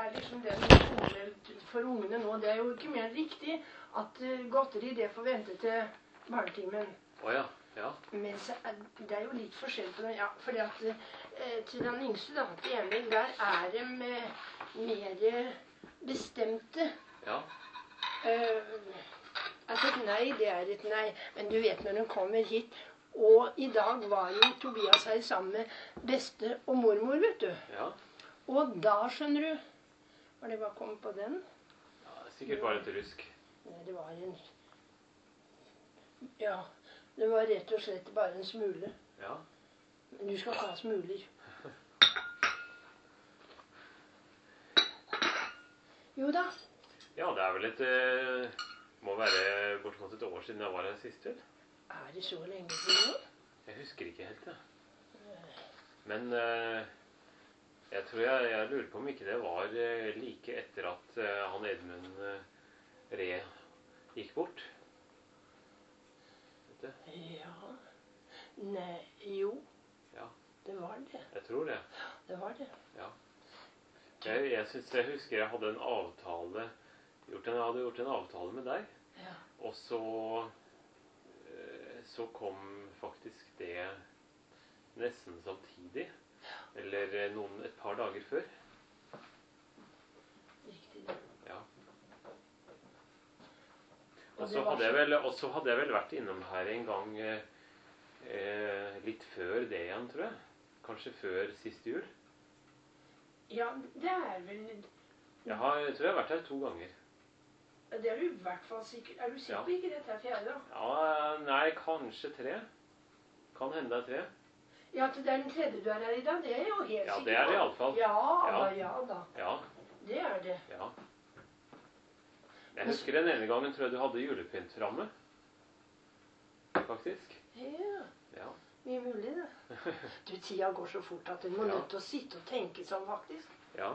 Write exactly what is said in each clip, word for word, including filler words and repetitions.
er liksom den skole for ungene nå. Det er jo ikke mer riktig at godteri det får vente til barnetimen. Å ja, ja. Men så er, det er jo litt forskjell på det, ja. Fordi at eh, til den yngste da, til Emil, der er de eh, mer bestemte. Ja. Uh, at et nei, det er et nei. Men du vet når de kommer hit, og i dag var jo Tobias her sammen med beste og mormor, vet du. Ja. Og da, skjønner du, var det bare kommet på den? Ja, sikkert bare et rusk. Nei, det var en... Ja, det var rett og slett bare en smule. Ja. Men du skal ta smuler. Jo da. Ja, det er vel et... Eh, må være bortimot et år siden jeg var her sist, vel? Er det så lenge siden? Jeg husker ikke helt, det. Men eh, jeg tror jeg, jeg lurer på om ikke det var eh, like etter at eh, han Edmund eh, Re gikk bort. Vet du? Ja. Nei, jo. Ja. Det var det. Jeg tror det. Det var det. Ja. Jeg, jeg synes jeg husker jeg hadde en avtale, gjort en, jeg hadde gjort en avtale med deg. Ja. Og så, eh, så kom faktisk det nesten samtidig. Eller eh, noen, et par dager før. Riktig det. Ja. Og så hadde, jeg vel- og så hadde jeg vel vært innom her en gang eh, eh, litt før det igjen, tror jeg. Kanskje før siste jul. Ja, det er vel... Jeg, har, jeg tror jeg har vært her to ganger. Det er du i hvert fall sikker. Er du sikker Ja. på ikke dette er fjerde da? Ja, nei, kanskje tre. Kan hende det er tre. Ja, at det er den tredje du er her i dag, det er jeg jo helt Ja, sikker på. det er det i alle fall. Ja, Ja. da, ja da. Ja, Det er det. ja. Jeg husker den ene gangen tror jeg du hadde julepynt framme. Faktisk. Ja, Ja. mye mulig det. Du, tida går så fort at du må Ja. nødt til å sitte og tenke sånn faktisk. Ja.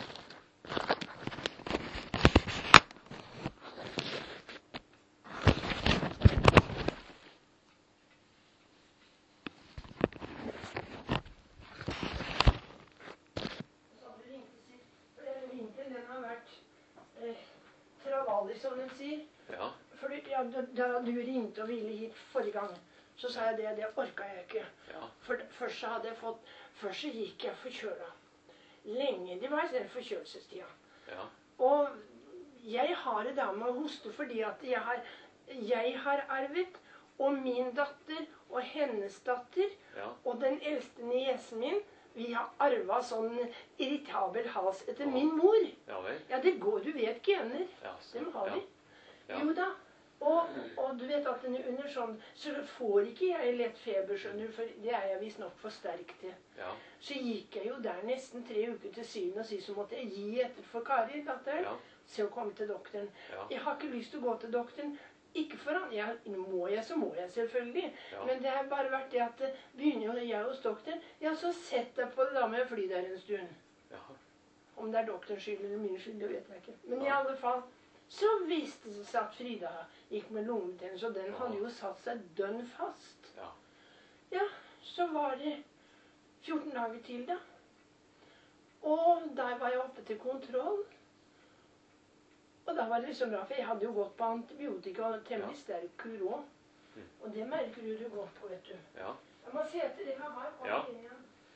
Som den sier. Ja. For ja, da, da du ringte og ville hit forrige gang, så sa jeg det, det orka jeg ikke. Ja. For først så hadde jeg fått, først så gikk jeg forkjøla. Lenge, det var den forkjølelsestida. Ja. Og jeg har det da med å hoste fordi at jeg har, jeg har arvet, og min datter, og hennes datter, Ja. og den eldste niesen min, vi har arvet sånn irritabel hals etter Ja. min mor. Ja vel. Ja, det går, du vet gener. Ja, så- Dem har ja. vi. Ja. Jo da. Og, og du vet at den er under sånn, så får ikke jeg lett feber, skjønner du, for det er jeg visst nok for sterk til. Ja. Så gikk jeg jo der nesten tre uker til syvende og sist, så måtte jeg gi etter for Kari, datteren, Ja. så å komme til doktoren. Ja. Jeg har ikke lyst til å gå til doktoren, ikke for han, jeg, må jeg, så må jeg selvfølgelig. Ja. Men det har bare vært det at eh, begynner jo jeg hos doktoren, ja, så sett deg på det da med å fly der en stund. Ja. Om det er doktorens skyld eller min skyld, det vet jeg ikke. Men i Ja. alle fall, så viste det seg at Frida gikk med lungebetennelse, og den Ja. hadde jo satt seg dønn fast. Ja. Ja, så var det fjorten dager til da. Og der var jeg oppe til kontroll. Og da var det liksom bra, for jeg hadde jo gått på antibiotika og temmelig sterk kur også. Mm. Og det merker du det godt på, vet du. Ja. Jeg må se etter det jeg har. Kom Ja. inn igjen.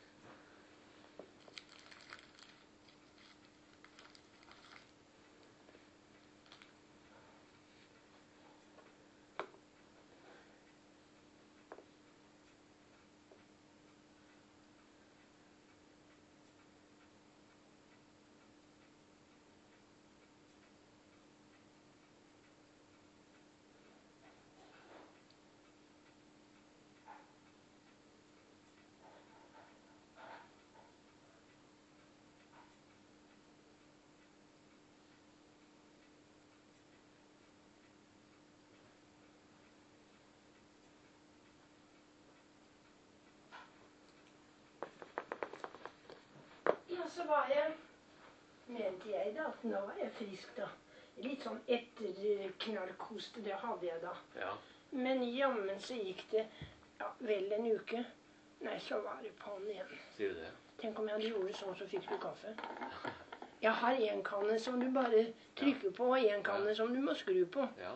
Ja, så var jeg, mente jeg da, at nå var jeg frisk da. Litt sånn etterknarkhoste, det hadde jeg da. Ja. Men jammen så gikk det ja, vel en uke. Nei, så var det på'n igjen. Sier du det? Tenk om jeg hadde gjort det sånn, så fikk du kaffe. Jeg har en kanne som du bare trykker på, og en kanne Ja. som du må skru på. Ja.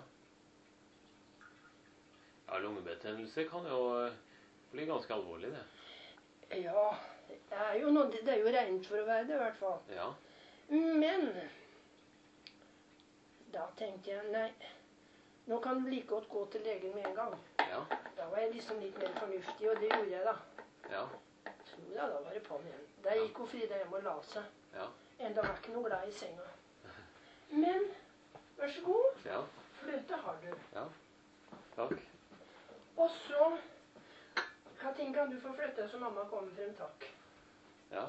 Ja, lungebetennelse kan jo eh, bli ganske alvorlig, det. Ja, det er jo, noe, det er jo regnet for å være det i hvert fall. Ja. Men da tenkte jeg, nei, nå kan du like godt gå til legen med en gang. Ja. Da var jeg liksom litt mer fornuftig, og det gjorde jeg da. Ja. Så ja, da var det på'n igjen. Da gikk jo Frida hjem og la seg. Ja. Enda var ikke noe glad i senga. Men, vær så god, Ja. fløte har du. Ja. Takk. Og så, Katin, kan du få fløte så mamma kommer frem, takk. Ja.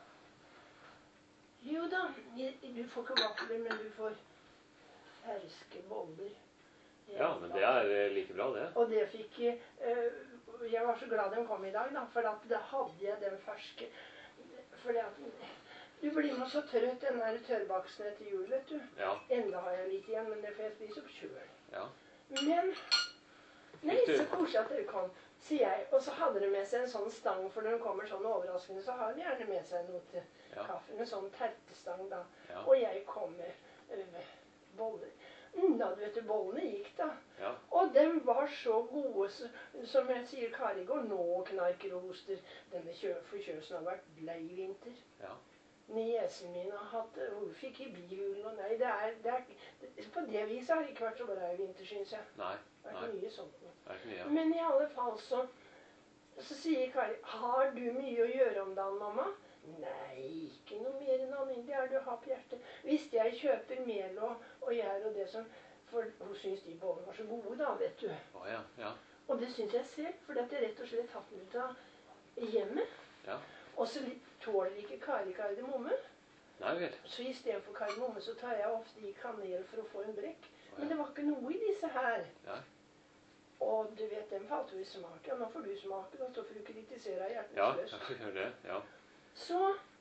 Jo da, du får ikke vafler, men du får ferske boller. Ja, men det er eh, like bra, det. Og det fikk jeg, øh, jeg var så glad de kom i dag, da, for at da hadde jeg den ferske. Fordi at, du blir med så trøtt den der tørrbaksen etter jul, vet du. Ja. Enda har jeg litt igjen, men det får jeg spise opp sjøl. Ja. Men, nei, så koselig at dere kom, sier jeg. Og så hadde de med seg en sånn stang, for når de kommer sånn overraskende, så har de gjerne med seg noe til Ja. kaffen. En sånn tertestang da. Ja. Og jeg kom med øh, boller. Mm, da, du vet du, bollene gikk da. Ja. Og dem var så gode, så, som jeg sier, Kari går nå knarker og hoster. Denne kjø- forkjølelsen har vært blei i vinter. Ja. Niesen min har hatt, hun fikk i bihulen, og nei, det er, det er, det, på det viset har det ikke vært så bra i vinter, synes jeg. Nei. Det er Nei. ikke mye sånt nå. Det er ikke mye, ja. Men i alle fall så, så sier Kari, har du mye å gjøre om dagen, mamma? Nei, ikke noe mer enn almindelig er du har på hjertet. Hvis jeg kjøper mel og, og gjær og det som, for hun synes de bollene var så gode da, vet du. Å, ja. Ja. Og det synes jeg selv, for det er rett og slett tatt den ut av hjemmet. Ja. Og så li- tåler ikke Kari kardemomme. Nei vel. Så i stedet for kardemomme så tar jeg ofte i kanel for å få en brekk. Å, Men ja. det var ikke noe i disse her. Ja. Og du vet, den falt jo i smak. Ja, nå får du smake, da, så får du kritisere Ja, hjerteløs. jeg får gjøre det. Ja. Så,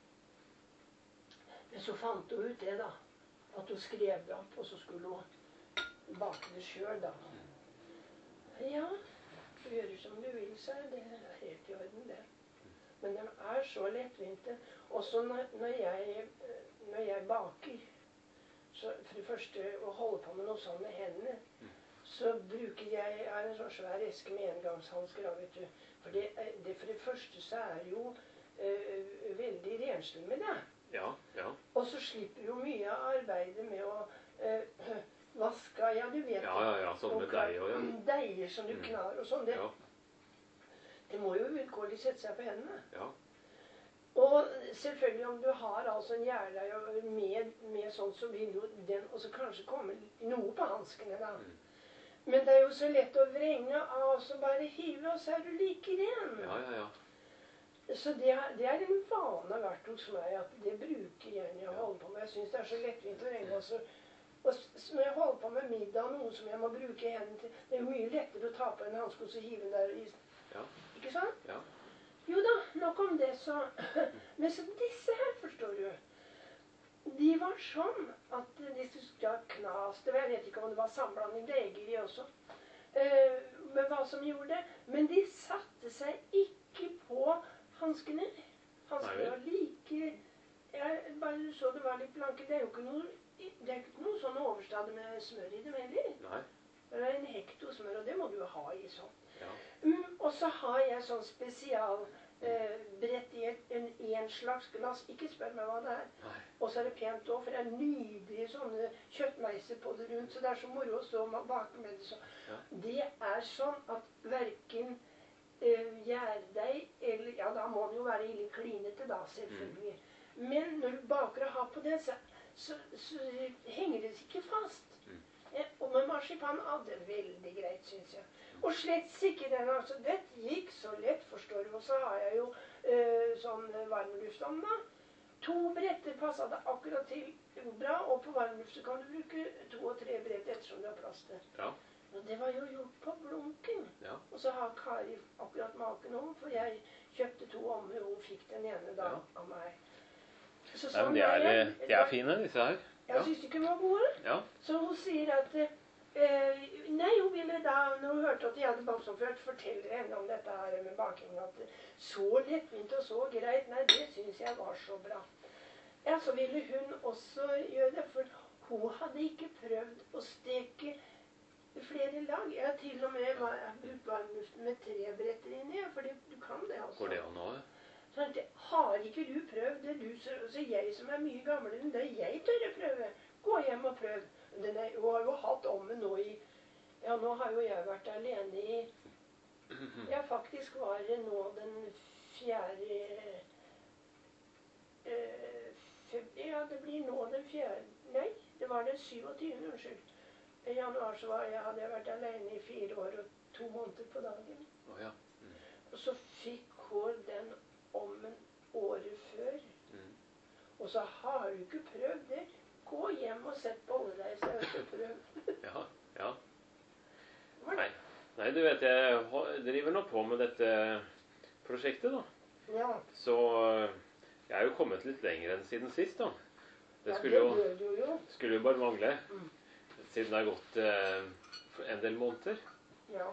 men så fant hun ut det da, at hun skrev det opp, og så skulle hun bake det selv da. Ja, du gjør det som du vil, sa jeg. Det er helt i orden det. Men de er så lettvinte. Også når, når, jeg, når jeg baker, så for det første å holde på med noe sånn med hendene, så bruker jeg, jeg har en sånn svær eske med engangshansker, vet du. For det, er- det, for det første så er det jo øh, veldig renslig med det. Ja. Ja. Og så slipper jo mye av arbeidet med å øh, vaske, ja du vet. Ja, ja, ja. Sånn med deg og ja. Deier som du Mm. knar og sånn. Det, Ja. det må jo vilkårlig sette seg på hendene. Ja. Og selvfølgelig om du har altså en gjærdeig med, med sånn, så vil jo den også kanskje komme noe på hanskene da. Mm. Men det er jo så lett å vrenge av, så bare hive, og så er du like ren. Ja, ja, ja. Så det, er- det er en vane vært hos meg, at det bruker jeg når jeg Ja. holder på med. Jeg synes det er så lettvint å vrenge. Altså. Og s- når jeg holder på med middag, noe som jeg må bruke hendene til, det er jo mye lettere å ta på en hanske og så hive den der i. Ja. Ikke sant? Ja. Jo da, nok om det, så. Men så disse her, forstår du. De var sånn at de skulle ha knas. Det var, jeg vet ikke om det var sammenblanding, det eger de også. Eh, men hva som gjorde det. Men de satte seg ikke på hanskene. Hanskene Nei vel. var like, jeg bare så det var litt blanke. Det er jo ikke noe, det er ikke noe sånn overstad med smør i dem heller. Nei. Det er en hekto smør, og det må du jo ha i sånn. Ja. Mm, og så har jeg sånn spesial eh, brett i et, en, en slags glass. Ikke spør meg hva det er. Nei. Og så er det pent også, for det er nydelige sånne kjøttmeiser på det rundt, så det er så moro å stå og bake med det. Så. Ja. Det er sånn at hverken eh, gjærdeig, eller, ja da må den jo være ille klinete da, selvfølgelig. Men når du baker og har på det, så, så, så henger det ikke fast. Mm. Eh, og med marsipan, ja, det er veldig greit, synes jeg. Og slett ikke den, altså, det gikk så lett, forstår du, og så har jeg jo eh, sånn varmluftovn da. To bretter passet det akkurat til bra, og på varmluft så kan du bruke to og tre brett ettersom du har plass til. Ja. Og det var jo gjort på blunken. Ja. Og så har Kari akkurat maken om, for jeg kjøpte to ommer, og hun fikk den ene da Ja. av meg. Så Nei, men de er, jeg. de er fine, disse her. Jeg synes ikke de var gode. Ja. Så hun sier at eh, nei, hun ville da, når hun hørte at jeg hadde baksoppført, fortelle henne om dette her med baking, at så lettvint og så greit, nei, det synes jeg var så bra. Ja, så ville hun også gjøre det, for hun hadde ikke prøvd å steke flere lag. Jeg har til og med brukt varmluften med tre bretter inni, for du kan det altså. Går det an nå? Sånn at, har ikke du prøvd det, du, så, så jeg som er mye gammelere enn det, jeg tør å prøve. Gå hjem og prøv. Den er, hun har jo hatt ommen nå i, ja nå har jo jeg vært alene i, ja faktisk var det nå den fjerde, øh, fem, ja det blir nå den fjerde, nei, det var den syvogtyvende, unnskyld. I januar så var jeg, hadde jeg vært alene i fire år og to måneder på dagen. Oh, ja. Mm. Og så fikk hun den ommen året før. Mm. Og så har du ikke prøvd det. Gå hjem og sett på deg, så har du ikke prøvd. Ja, ja. Nei. Nei, du vet, jeg driver nå på med dette prosjektet da. Ja. Så jeg er jo kommet litt lenger enn siden sist da. Det Ja, skulle det jo, gjør du jo. skulle jo bare mangle. Mm. Siden det har gått eh, en del måneder. Ja.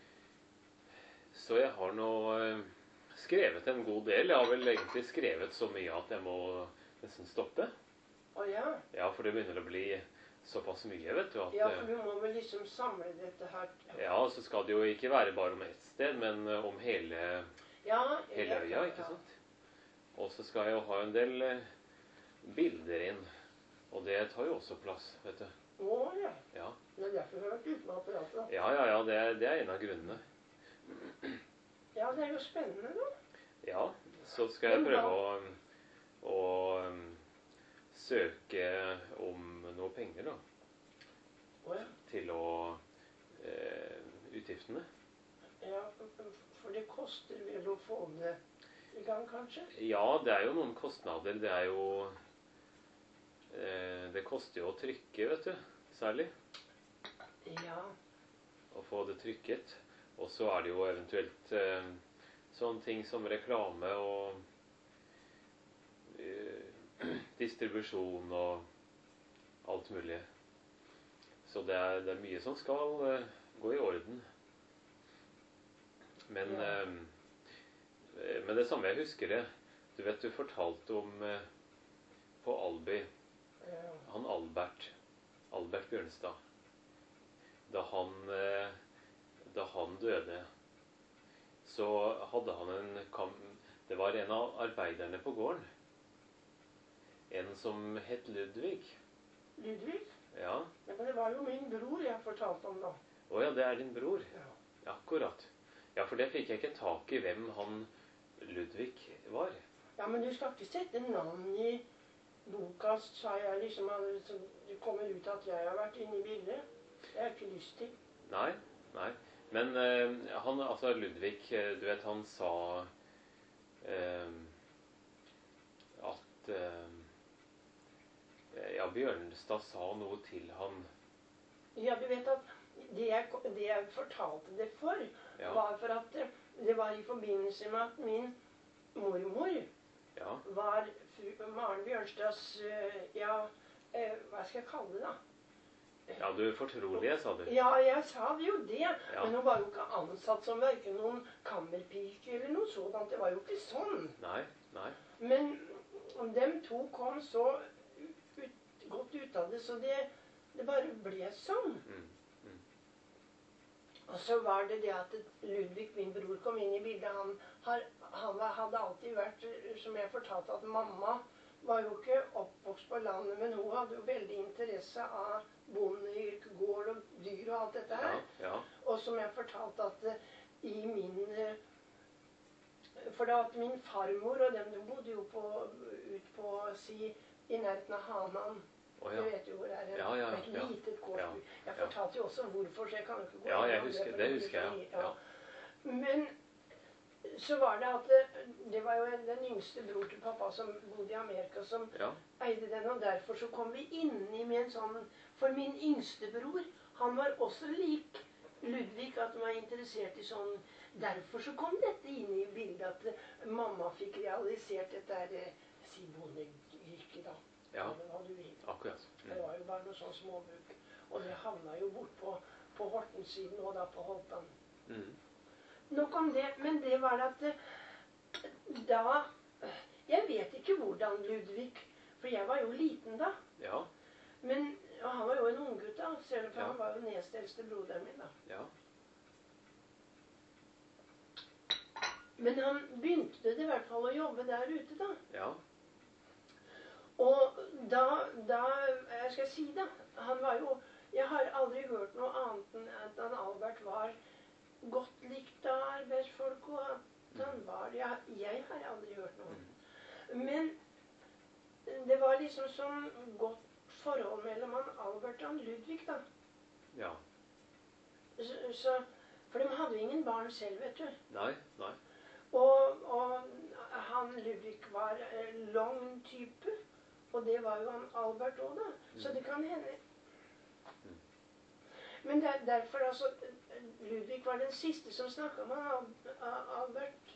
Så jeg har nå eh, skrevet en god del. Jeg har vel egentlig skrevet så mye at jeg må nesten stoppe. Å ja. Ja, for det begynner å bli såpass mye, vet du. At, Ja, for du må vel liksom samle dette her. ja, så skal det jo ikke være bare om ett sted, men eh, om hele, Ja, hele øya, ikke sant? Og så skal jeg jo ha en del eh, bilder inn. Og det tar jo også plass, vet du. Å ja. Ja. Det er derfor jeg har vært ute med apparatet. Ja, ja, ja, det er, det er en av grunnene. Ja, det er jo spennende da. Ja, så skal jeg prøve å, å um, søke om noe penger da. Å ja. Til å eh, utgiftene. Ja, for det koster vel å få det i gang, kanskje? Ja, det er jo noen kostnader. Det er jo eh, det koster jo å trykke, vet du, særlig. Ja. Å få det trykket. Og så er det jo eventuelt eh, sånne ting som reklame og eh, distribusjon og alt mulig. Så det er, det er mye som skal eh, gå i orden. Men, Ja. eh, men det samme jeg husker det. Du vet, du fortalte om eh, på Alby, Ja. han Albert, Albert Bjørnstad, da han, eh, da han døde, så hadde han en kam... Det var en av arbeiderne på gården. En som het Ludvig. Ludvig? Ja. Ja, men det var jo min bror jeg fortalte om da. Å ja, det er din bror. Ja. Akkurat. Ja, for det fikk jeg ikke tak i hvem han Ludvig var. Ja, men du skal ikke sette navn i boka, sa jeg liksom, så det kommer ut at jeg har vært inne i bildet. Det har jeg ikke lyst til. Nei, nei. Men eh, han, altså Ludvig, eh, du vet, han sa eh, at eh, ja, Bjørnstad sa noe til han. Ja, du vet at det jeg, det jeg fortalte det for, Ja. var for at det, det var i forbindelse med at min mormor Ja, var fru Maren Bjørnstads, eh, ja, eh, hva skal jeg kalle det da? ja du fortrolige, sa du. Ja, jeg sa det jo det, Ja. men hun var jo ikke ansatt som hverken noen kammerpike eller noe sånt, det var jo ikke sånn. Nei, nei. Men dem to kom så ut, godt ut av det, så det, det bare ble sånn. Mm, mm. Og så var det det at Ludvig, min bror, kom inn i bildet. Han, har, han var, hadde alltid vært, som jeg fortalte, at mamma var jo ikke oppvokst på landet, men hun hadde jo veldig interesse av bondeyrke, gård og dyr og alt dette her. Ja, ja. Og som jeg fortalte at eh, i min... eh, For da at min farmor og dem, de bodde jo på, ut på, si, i nærheten av Hanan. Å, Du ja. vet jo hvor det er. Ja, ja, et ja. litet Ja, gårdsbruk. Jeg ja. fortalte jo også hvorfor, så jeg kan jo ikke gå Ja, jeg gjennom husker, for det blir husker så jeg. mye. Ja. Men så var det at det, det var jo den yngste bror til pappa som bodde i Amerika, som Ja. eide den, og derfor så kom vi inn i med en sånn, for min yngste bror, han var også lik Ludvig, at han var interessert i sånn, derfor så kom dette inn i bildet at eh, mamma fikk realisert dette her, eh, si bondeyrke da, Ja. eller hva du vil. Akkurat. Det var jo bare noe sånn småbruk, og det havna jo bort på, på Hortensiden og da på Holtan. Mm. Nok om det, men det var at eh, da, jeg vet ikke hvordan Ludvig For jeg var jo liten da. Ja. Men og han var jo en unggutt da, selv om Ja. han var jo nest eldste broderen min da. Ja. Men han begynte det i hvert fall å jobbe der ute da. Ja. Og da, da, jeg skal si da, han var jo, jeg har aldri hørt noe annet enn at han Albert var godt likt av arbeidsfolk, og at han var, jeg, jeg har aldri hørt noe. Men det var liksom sånn godt forhold mellom han Albert og han Ludvig da. Ja. Så, så, for de hadde jo ingen barn selv, vet du. Nei, nei. Og, og han Ludvig var eh, lang type, og det var jo han Albert også da. Så Mm. det kan hende. Mm. Men der, derfor, altså, Ludvig var den siste som snakket med han Al- Albert.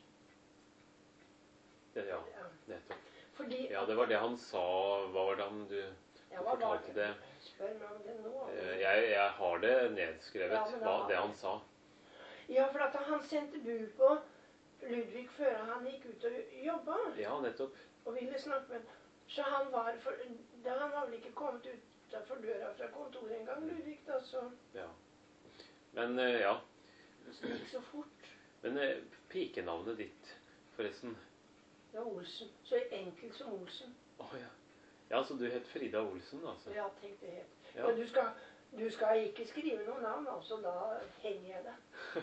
Ja, ja, Ja. nettopp. Fordi, Ja, det var det han sa. Hva var det han du, ja, du hva var fortalte det? Spør meg om det nå. Eh, Jeg, jeg har det nedskrevet, Ja, men da hva har det jeg. han sa. Ja, for at han sendte bud på Ludvig før han gikk ut og jobba, Ja, nettopp. og ville snakke med ham. Så han var, for, da han var vel ikke kommet utenfor døra fra kontoret en gang, Ludvig da, så Ja. Men eh, ja. så det gikk så fort. Men eh, pikenavnet ditt, forresten. Det var Olsen. Så enkelt som Olsen. Å ja. Ja, så du het Frida Olsen, altså? Ja, tenk det het. Ja. Ja, du skal, du skal ikke skrive noe navn, altså, da henger jeg deg.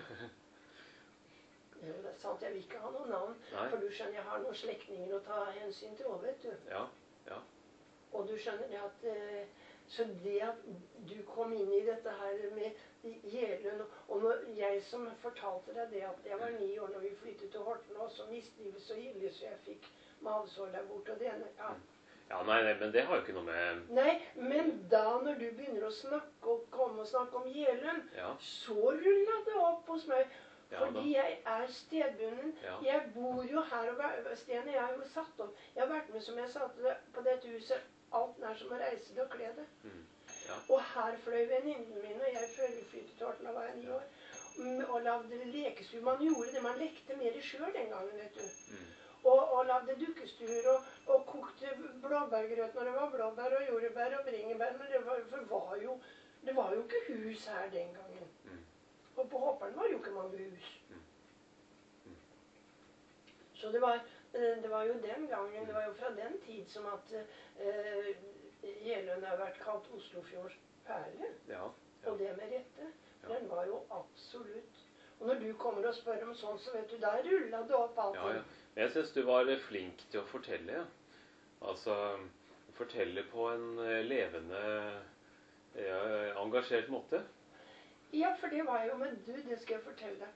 Jo, det er sant, jeg vil ikke ha noe navn, Nei. for du skjønner, jeg har noen slektninger å ta hensyn til også, vet du. Ja, ja. Og du skjønner det at, eh, så det at du kom inn i dette her med Jeløn, og når jeg som fortalte deg det at jeg var ni år når vi flyttet til Horten, og så mislivet så ille, så jeg fikk mavsår der borte, og det ene, ja. Ja, nei, nei, men det har jo ikke noe med... Nei, men da når du begynner å snakke og komme og snakke om Jeløn, Ja, så rullet det opp hos meg, ja fordi da. jeg er stedbunden. Ja. Jeg bor jo her, og Sten og jeg har jo satt opp. Jeg har vært med, som jeg sa til deg, på dette huset, alt nær som å reise det og kle det. Mm. Ja. Og her fløy venninnen min, og jeg følge flyttet til Horten, da var jeg ni år, mm, og lagde lekestue. Man gjorde det, man lekte mer selv den gangen, vet du. Mm. Og, og lagde dukkestuer, og, og kokte blåbærgrøt når det var blåbær, og jordbær og bringebær, men det var, for det var jo, det var jo ikke hus her den gangen. Mm. Og på Hopperen var det jo ikke mange hus. Mm. Mm. Så det var, eh, det var jo den gangen, det var jo fra den tid som at eh, Jeløn har vært kalt Oslofjords perle, Ja, og det med rette. Ja. Den var jo absolutt. Og når du kommer og spør om sånn, så vet du, der rullet det opp alt. ja, ja. Men jeg synes du var flink til å fortelle, ja. Altså, fortelle på en eh, levende, ja, engasjert måte. Ja, for det var jo, men du, det skal jeg fortelle deg.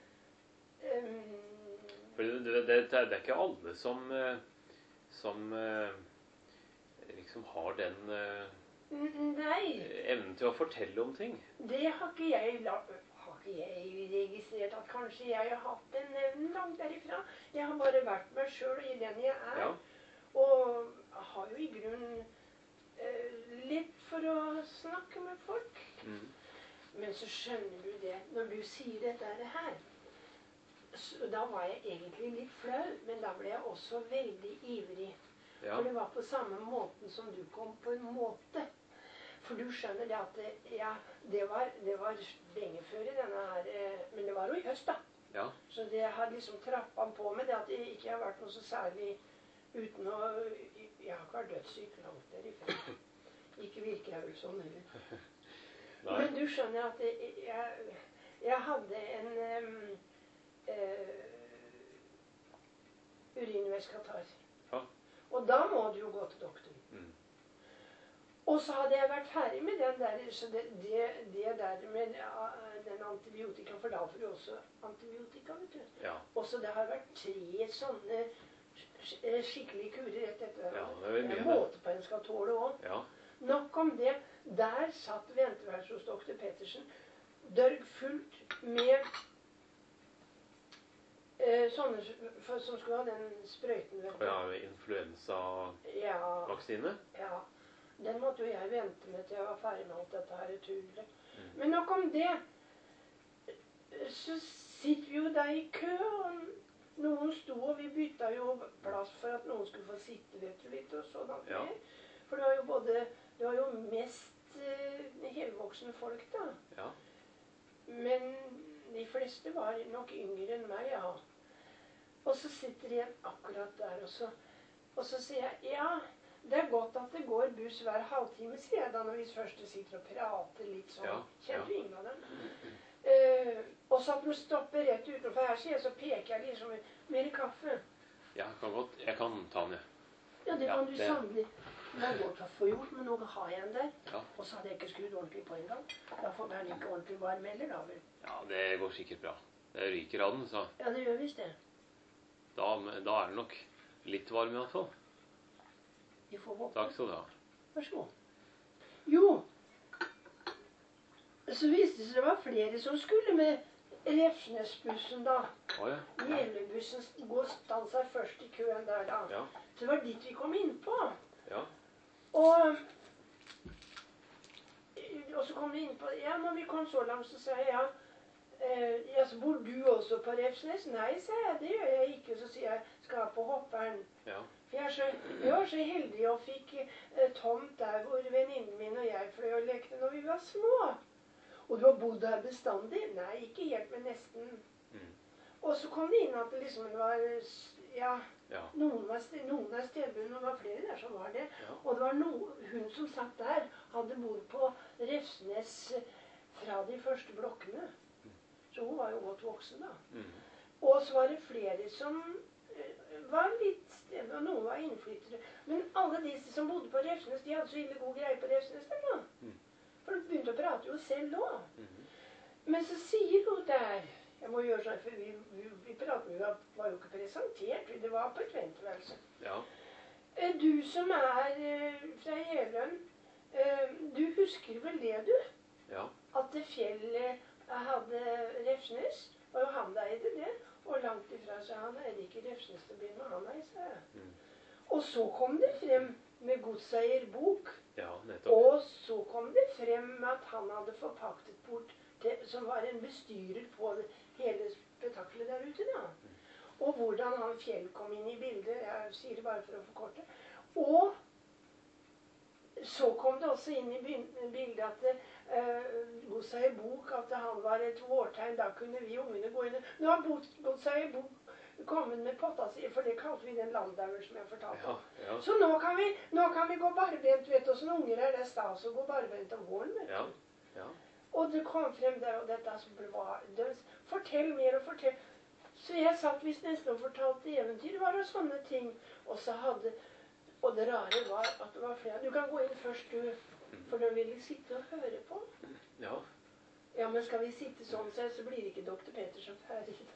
Um, For det, det, det, det er ikke alle som, eh, som eh, liksom har den eh, n- nei, evnen til å fortelle om ting. det har ikke jeg la, har ikke jeg registrert at kanskje jeg har hatt den evnen langt derifra. Jeg har bare vært meg selv i den jeg er. Ja, Og har jo i grunnen eh, litt for å snakke med folk. mm. Men så skjønner du det, når du sier dette her, så da var jeg egentlig litt flau, men da ble jeg også veldig ivrig. Ja, For det var på samme måten som du kom på en måte. For du skjønner det at det, ja, det var, det var lenge før i denne her, eh, men det var jo i høst da. ja, Så det har liksom trappet på med det at jeg ikke har vært noe så særlig uten å, jeg har ikke vært dødssyk langt derifra. Ikke virker jeg vel sånn heller. nei, Men du skjønner at jeg, jeg, jeg hadde en um, uh, urinveiskatarr. Ja. Og da må du jo gå til doktoren. mm. Og så hadde jeg vært ferdig med den der, så det, det, det der med uh, den antibiotika, for da får du også antibiotika, vet du. Ja, Og så det har vært tre sånne sk- skikkelige kurer rett etter. ja, det er vel Det er mye en det. måte på en skal tåle også. Ja, Nok om det. Der satt venteværelset hos doktor Pettersen, dørg fullt med eh, sånne s- for, som skulle ha den sprøyten. Vet du. ja, influensavaksine. Ja, ja. Den måtte jo jeg vente med til jeg var ferdig med alt dette her tullet. Mm. Men nok om det. Så sitter vi jo der i kø, og noen sto, og vi bytta jo plass for at noen skulle få sitte, vet du, litt, og sånn. Ja. For det var jo både, det var jo mest eh, helvoksne folk da. Ja. Men de fleste var nok yngre enn meg, ja. Og så sitter de igjen akkurat der, og så, og så sier jeg, ja, det er godt at det går buss hver halvtime, sier jeg da, når vi først sitter og prater litt sånn. Ja, Kjenner ja. ingen av dem. Uh, og så at de stopper rett utenfor her, sier jeg, så peker jeg liksom mer kaffe. Ja, jeg kan godt, jeg kan ta den, ja. Ja, det Ja, kan du det- sannelig. Det er godt å få gjort, men nå har jeg en der. Ja. Og så hadde jeg ikke skrudd ordentlig på en gang. Da får den ikke ordentlig varm heller, da vel. Ja, det går sikkert bra. Det ryker av den, så Ja, det gjør visst det. da, da er den nok litt varm i hvert fall. Vi får håpe. Takk skal du ha. Vær så god. Jo, så viste det seg det var flere som skulle med Refsnesbussen da. Å ja. Ja. Gjellebussen går stansa først i køen der da. Ja. Så det var dit vi kom inn på. Ja. Og, og så kom vi inn på, ja, når vi kom så langt, så sa jeg, ja, eh, ja, så bor du også på Refsnes? Nei, sa jeg, det gjør jeg ikke. Så sier jeg, skal på Hopperen. Ja. For jeg, er så, jeg var så heldig og fikk eh, tomt der hvor venninnen min og jeg fløy og lekte når vi var små. Og du har bodd der bestandig? Nei, ikke helt, men nesten. Mm. Og så kom det inn at det liksom var, ja, Ja. noen var, st- noen var stedbundet, og det var flere der som var det. Ja. Og det var no, hun som satt der, hadde bodd på Refsnes fra de første blokkene. Så hun var jo godt voksen da. Mm. Og så var det flere som eh, var litt stedbundet, og noen var innflyttere. Men alle disse som bodde på Refsnes, de hadde så ille god greie på Refsnes der da. Mm. For de begynte å prate jo selv også. Mm. Men så sier hun der, jeg må gjøre sånn, for vi, vi, vi pratet, vi var, var jo ikke presentert, det var på et ventværelse. Ja. Eh, Du som er eh, fra Jeløen, eh, du husker vel det, du? Ja. At det fjellet hadde Refsnes, og han eide det, og langt ifra så han eide ikke Refsnes til å begynne med, han eide seg. Mm. Og så kom det frem med godseierbok, Ja, nettopp. og så kom det frem at han hadde forpaktet bort det, som var en bestyrer på det, hele spetakkelet der ute da. Og hvordan han Fjell kom inn i bildet, jeg sier det bare for å forkorte. Og så kom det også inn i by- bildet at uh, Godseie Bok, at han var et vårtegn, da kunne vi ungene gå inn. Nå har Godseie Bok kommet med potta si, for det kalte vi den landauer som jeg fortalte Ja, om. ja. Så nå kan vi, nå kan vi gå barbent, vet du, hvordan unger er det stas å gå barbent om våren, vet du. Ja. Ja. Og det kom frem der, og dette som var, det, fortell mer og fortell. Så jeg satt visst nesten og fortalte eventyr, var det sånne ting. Og så hadde, og det rare var at det var flere. Du kan gå inn først, du, for da vil jeg sitte og høre på. Ja. Ja, men skal vi sitte sånn, så så blir ikke doktor Petersen ferdig da.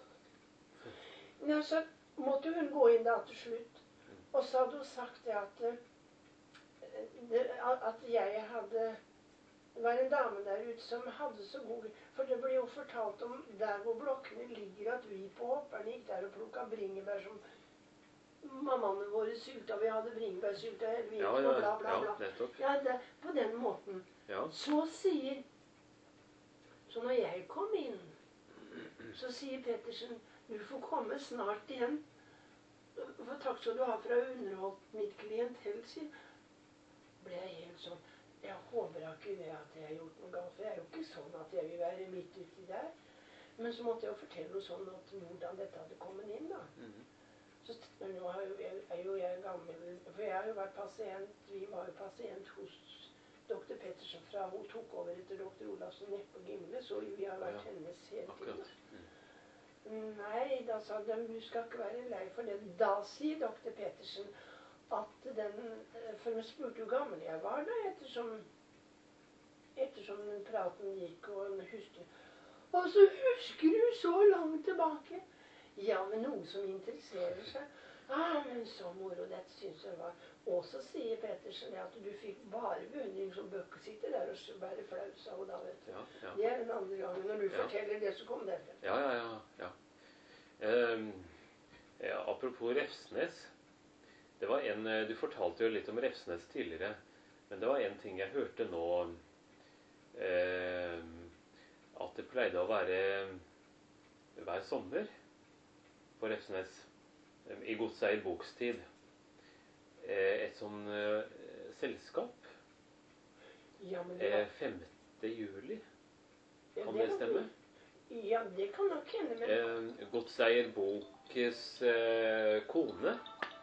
Ja, så måtte hun gå inn da til slutt. Og så hadde hun sagt det at, eh, det, at jeg hadde, det var en dame der ute som hadde så god, for det ble jo fortalt om der hvor blokkene ligger, at vi på Hopperen gikk der og plukket bringebær som mammaene våre sylta, vi hadde bringebærsylta hele vinteren, Ja, ja, og bla bla ja, bla. nettopp. Ja, det, på den måten. Ja. Så sier, så når jeg kom inn, så sier Pettersen, du får komme snart igjen. For takk skal du ha for å ha underholdt mitt klientell, sier. Ble jeg helt sånn, jeg håper ikke det at jeg har gjort noe galt, for jeg er jo ikke sånn at jeg vil være midt uti der. Men så måtte jeg jo fortelle noe sånn at hvordan dette hadde kommet inn da. Mm. Så men nå har jo, jeg, er jo jeg gammel, for jeg har jo vært pasient, vi var jo pasient hos doktor Pettersen fra, hun tok over etter doktor Olafsen nett på Gimle, så vi har vært Ja, hennes hele tiden. akkurat. Mm. Nei, da sa de, du skal ikke være lei for det. Da sier doktor Pettersen at den, for hun spurte hvor gammel jeg var da, ettersom, ettersom praten gikk og hun husker. Og så husker du så langt tilbake. Ja, men noe som interesserer seg. Ah, men så moro, dette synes jeg var. Og så sier Pettersen at du fikk bare beundring som bøkke sitter der og så bare flau, sa hun da, vet du. Ja, ja. Det er den andre gangen. Når du Ja. forteller det, så kom det frem. Ja, ja, ja. ja. Ehm, ja apropos Refsnes. Det var en, du fortalte jo litt om Refsnes tidligere, men det var en ting jeg hørte nå, ehm, at det pleide å være hver sommer. på Refsnes i Godseier bokstid et sånn eh, selskap Ja, men det var... eh, femte juli. Ja, Kan det stemme? Ja, det kan nok hende, men... Eh, Godseier Bokes eh, kone.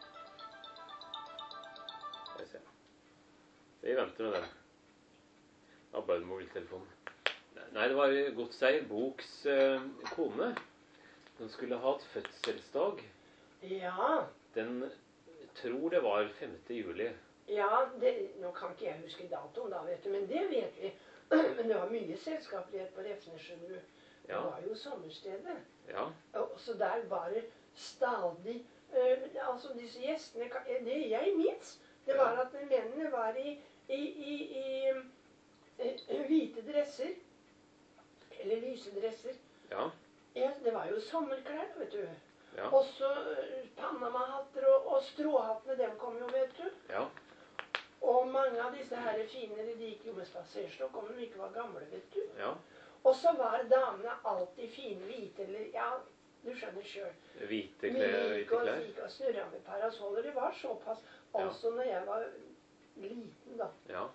Skal vi se. Vi venter med det. Bare mobiltelefonen. Nei, det var Godseier Boks eh, kone. Den skulle ha et fødselsdag. Ja. Den tror det var femte juli. Ja, det, nå kan ikke jeg huske datoen da, vet du, men det vet vi. Men det var mye selskapelighet på Refsnes, skjønner du. Det Ja. var jo sommerstedet. Ja. Og så der var det stadig, eh, altså disse gjestene, kan- det jeg minns, det var at mennene var i, i, i, i eh, hvite dresser, eller lyse dresser. Ja. Ja, det var jo sommerklær, vet du. Ja. Og så eh, Panama-hatter og, og stråhattene, dem kom jo, vet du. Ja. Og mange av disse her finere, de gikk jo med spaserstokk om de ikke var gamle, vet du. Ja. Og så var damene alltid fine hvite, eller ja, du skjønner selv. Hvite klær. Hvite Myk og klær. slik og snurra med parasoller. Det var såpass, Ja. også når jeg var liten da. Ja.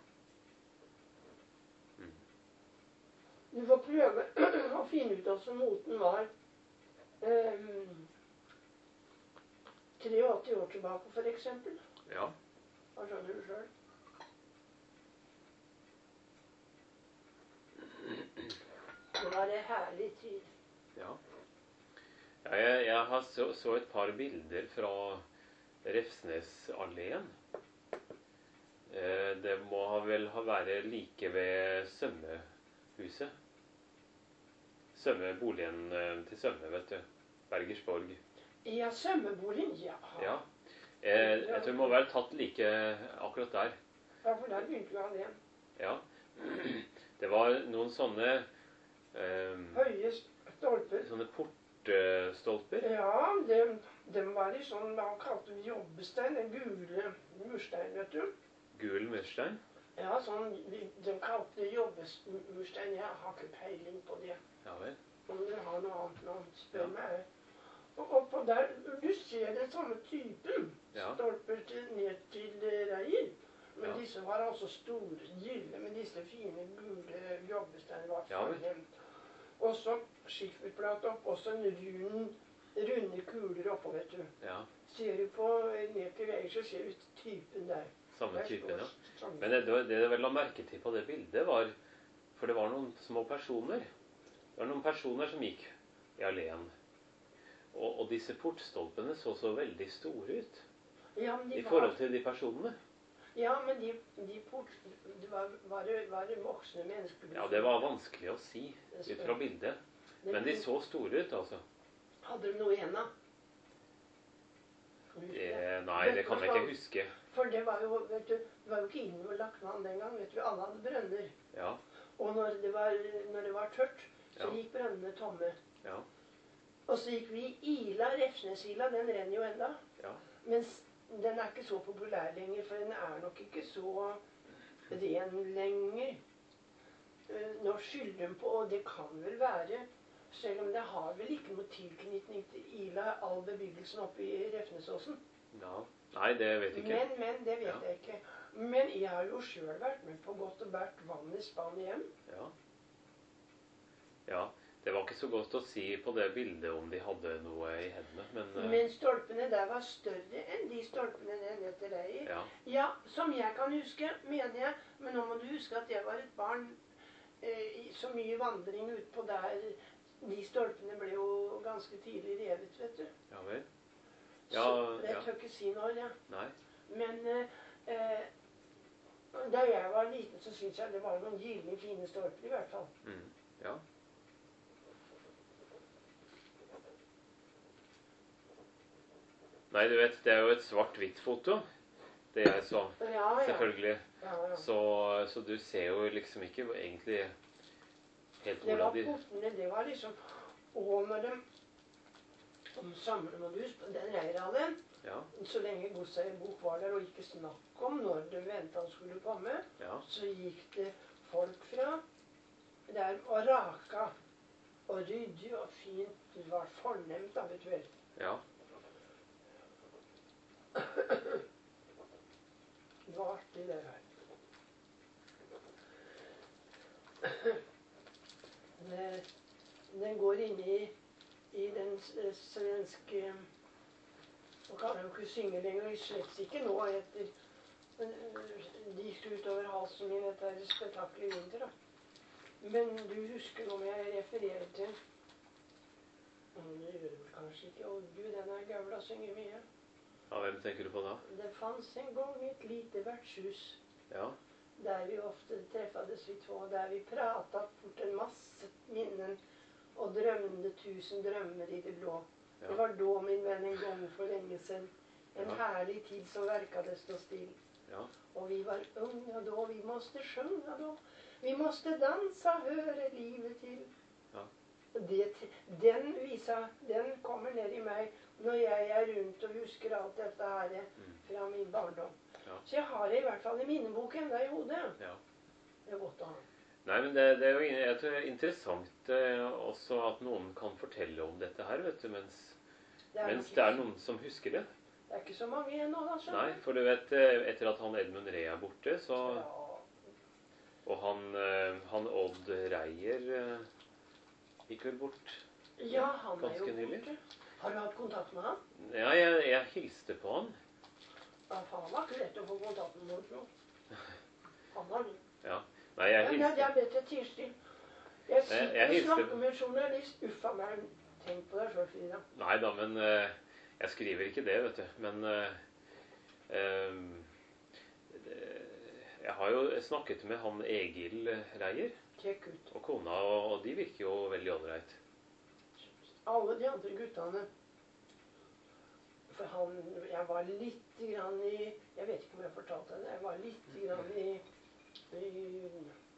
Du får prøve å finne ut hvordan moten var um, treogåtti år tilbake, for eksempel. Ja. Hva skjønner du selv? Det var en herlig tid. Ja. Ja, jeg, jeg har så, så et par bilder fra Refsnesalleen. Eh, det må ha vel ha vært like ved Sømmehuset. Sømmeboligen eh, til Sømme, vet du. Bergersborg. Ja, sømmeboligen, ja. Ja. Eh, jeg tror det må være tatt like akkurat der. Ja, for der begynte jo han igjen. Ja. Det var noen sånne eh, Høye stolper. sånne portstolper. Ja, dem, dem var i sånn, hva kalte vi jobbestein, den gule murstein, vet du. Gul murstein. Ja, sånn, de, de kalte jobbemurstein, jeg har ikke peiling på det. Ja vel. Om dere har noe annet nå, spør Ja. meg. Og oppå der, du ser den samme typen, Ja. stolper til, ned til eh, reier. Men Ja. disse var altså store, gylle, men disse fine, gule jobbestein var Ja, vel. fornemt. Og så skifferplate opp, og så en rund, runde kuler oppå, vet du. Ja. Ser du på eh, ned til reier, så ser du typen der. Samme Der typen, står ja. sånn. Men det, det jeg vel la merke til på det bildet var, for det var noen små personer. Det var noen personer som gikk i alleen. Og, og disse portstolpene så så veldig store ut Ja, men de i var, forhold til de personene. ja, men de, de port, det var, var, det, var det voksne mennesker. Ja, det var vanskelig å si ut fra bildet. Det- Men de så store ut, altså. Hadde de noe igjen da? Kan du huske det? Eh, nei, det kan jeg ikke huske. For det var jo, vet du, det var jo ikke inn med lagt vann den gang, vet du, alle hadde brønner. Ja, Og når det var, når det var tørt, så Ja. gikk brønnene tomme. ja, Og så gikk vi i Ila, Refsnes-Ila, den renner jo enda. ja. Mens den er ikke så populær lenger, for den er nok ikke så ren lenger. Eh, Nå skylder de på, og det kan vel være, selv om det har vel ikke noe tilknytning til Ila, all bebyggelsen oppe i Refnesåsen. ja. Nei, det vet jeg ikke. Men, men, det vet Ja. jeg ikke. Men jeg har jo selv vært med på godt og bært vann i spann hjem. Ja. Ja, det var ikke så godt å si på det bildet om de hadde noe i hendene, men eh, Men stolpene der var større enn de stolpene ned ned til Reier. ja. Ja, som jeg kan huske, mener jeg. Men nå må du huske at jeg var et barn. Eh, i så mye vandring utpå der. De stolpene ble jo ganske tidlig revet, vet du. Ja vel. Så Ja, jeg ja. tør ikke si når, ja. Nei. Men eh, eh, da jeg var liten, så syntes jeg det var noen gylne, fine stolper i hvert fall. Mm. Ja. Nei, du vet, det er jo et svart-hvitt foto. Det jeg så, Ja, ja. selvfølgelig. ja, ja. Så, så du ser jo liksom ikke egentlig helt Det var hvordan de portene, det var liksom. Og når de om sommeren, må du huske på den Reirhallen, Ja, så lenge Godseier Bok var der, og ikke snakk om når de ventet han skulle komme, ja, så gikk det folk fra der og raka og ryddig og fint. Det var fornemt, da, vet du vel. Ja. Det var artig det her. Det, den går inn i, i den s- svenske, nå kan jeg jo ikke synge lenger, slett ikke nå etter, men øh, de gikk ut over halsen min etter spetakkel i vinter da. Men du husker om jeg refererer til, mm, det gjør du vel kanskje ikke, og du, den er gavla synger mye. Ja, hvem tenker du på da? Det fanns en gang et lite vertshus, Ja. der vi ofte treffades vi två, der vi pratet bort en masse minnen og drømte tusen drømmer i det blå. Ja. Det var da, min venn, en gang for lenge siden, en Ja. herlig tid som verkade stå still. Ja. Og vi var unga då, vi måste sjunga då, vi måste dansa, høre livet til. Ja. Det, den visa, den kommer ned i meg når jeg er rundt og husker alt dette her Mm. fra min barndom. Ja. Så jeg har det i hvert fall i minnebok enda i hodet. Ja. Det er godt å ha. Nei, men det, det er jo jeg tror det er interessant eh, også at noen kan fortelle om dette her, vet du, mens Det er, mens nok det er ikke- noen som husker det. det er ikke så mange igjen nå, da. skjønner Nei, du? for du vet, eh, etter at han Edmund Ree er borte, så, Ja, og han, eh, han Odd Reier eh, gikk vel bort. ja, han er jo Ganske nylig. borte. Har du hatt kontakt med han? Ja, jeg, jeg hilste på han. Ja, faen var ikke lett å få kontakt med noen. Han har det. Ja. Nei, jeg Men hilste. jeg vet det tier til. Jeg sitter jeg og hilste- snakker med en journalist. Uffa meg. Tenk på deg selv, Frida. Nei da, men eh, jeg skriver ikke det, vet du. Men eh, eh, det- jeg har jo snakket med han Egil Reier Tjekk ut. og kona, og, og de virker jo veldig ålreit. Alle de andre guttene. For han, jeg var litt grann i, jeg vet ikke om jeg fortalte det, jeg var litt grann i, i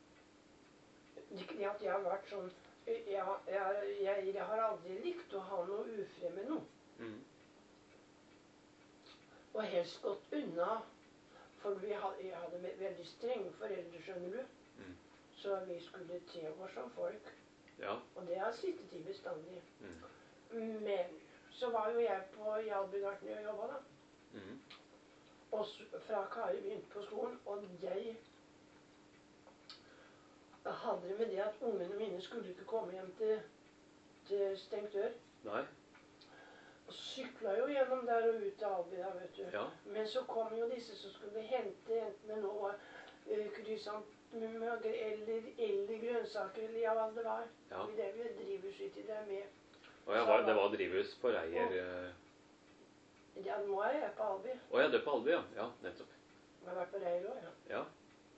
ikke at jeg har vært sånn, jeg, jeg, jeg, jeg har aldri likt å ha noe ufred med noe. Mm. Og helst gått unna, for vi hadde, jeg hadde ve- veldig strenge foreldre, skjønner du. Mm. Så vi skulle te oss som folk, Ja. og det har sittet i bestandig. Mm. Men så var jo jeg på Jalbygarten og jobba da. Mm. Og s- fra Kari begynte på skolen, og jeg hadde det med det at ungene mine skulle ikke komme hjem til, til stengt dør. Nei. Og sykla jo gjennom der og ut til Alby da, vet du. Ja. Men så kom jo disse som skulle hente enten noe uh, krysantemummer eller, eller grønnsaker eller ja, hva det var. Ja. Vi drev jo drivhushytte der med. Og jeg var, det var drivhus på Reier. eh. Ja, nå er jeg på Alby. Å ja, det er på Alby, ja. Ja, nettopp. Jeg har vært på Reir også, ja. Ja.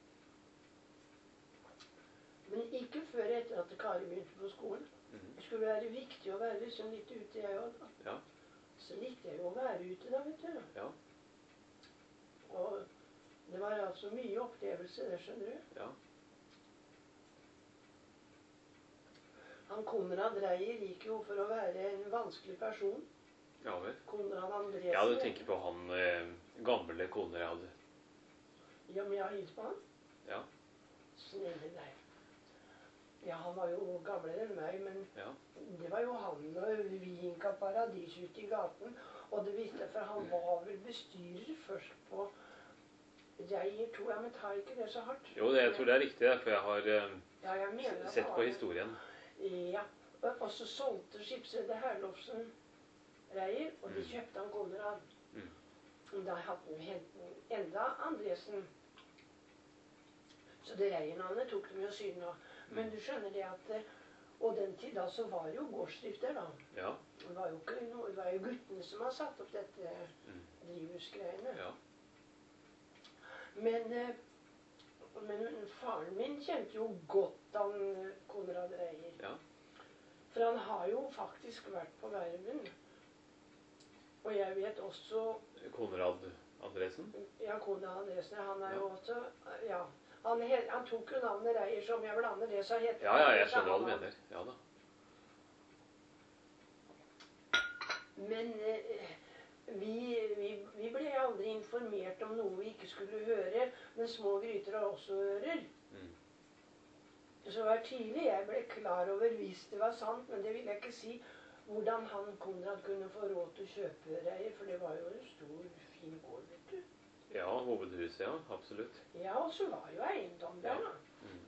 Men ikke før etter at Kari begynte på skolen. Mhm. Det skulle være viktig å være liksom litt ute, jeg også. Da. Ja. Så likte jeg jo å være ute da, vet du. Ja. Og det var altså mye opplevelse, det skjønner du. Ja. Han Konrad Reier gikk jo for å være en vanskelig person. Ja vel. Konrad Andresen. Ja, du tenker på han eh, gamle Konrad. Ja, men jeg har hilst på han. Ja. Snille deg. Ja, han var jo gamlere enn meg, men Ja. det var jo han og Vinka Paradis ute i gaten. Og det visste for han var vel bestyrer først på Reier, tror jeg, men tar ikke det så hardt. Jo, det, jeg tror det er riktig, det, for jeg har eh, Ja, jeg mener at sett han på var det. historien. Ja, og og så solgte skipsredder Herlofsen Reier, og de Mm. kjøpte han Konrad. Mm. Da hadde de hentet enda Andresen. Så det Reier-navnet tok de jo syden av. Men du skjønner det at eh, og den tid da så var det jo gårdsdrifter da. Ja. Det var jo ikke noe, det var jo guttene som har satt opp dette Mm. drivhusgreiene. Ja. Men, eh, men faren min kjente jo godt han eh, Konrad Reier. Ja. For han har jo faktisk vært på verven. Og jeg vet også, Konrad Andresen. ja, Konrad Andresen, han er Ja. jo også, ja. Han, he- han tok jo navnet Reier, som jeg blander det, så heter Ja, ja, jeg det skjønner hva du samme navn. mener. Ja da. Men eh, vi, vi, vi ble aldri informert om noe vi ikke skulle høre, men små gryter har også ører. Mm. Så det var tidlig jeg ble klar over hvis det var sant, men det vil jeg ikke si. hvordan han Konrad kunne få råd til å kjøpe reier, for det var jo en stor, fin gård, vet du. Ja, hovedhuset, ja, absolutt. Ja, og så var jo eiendom der, da. Mm.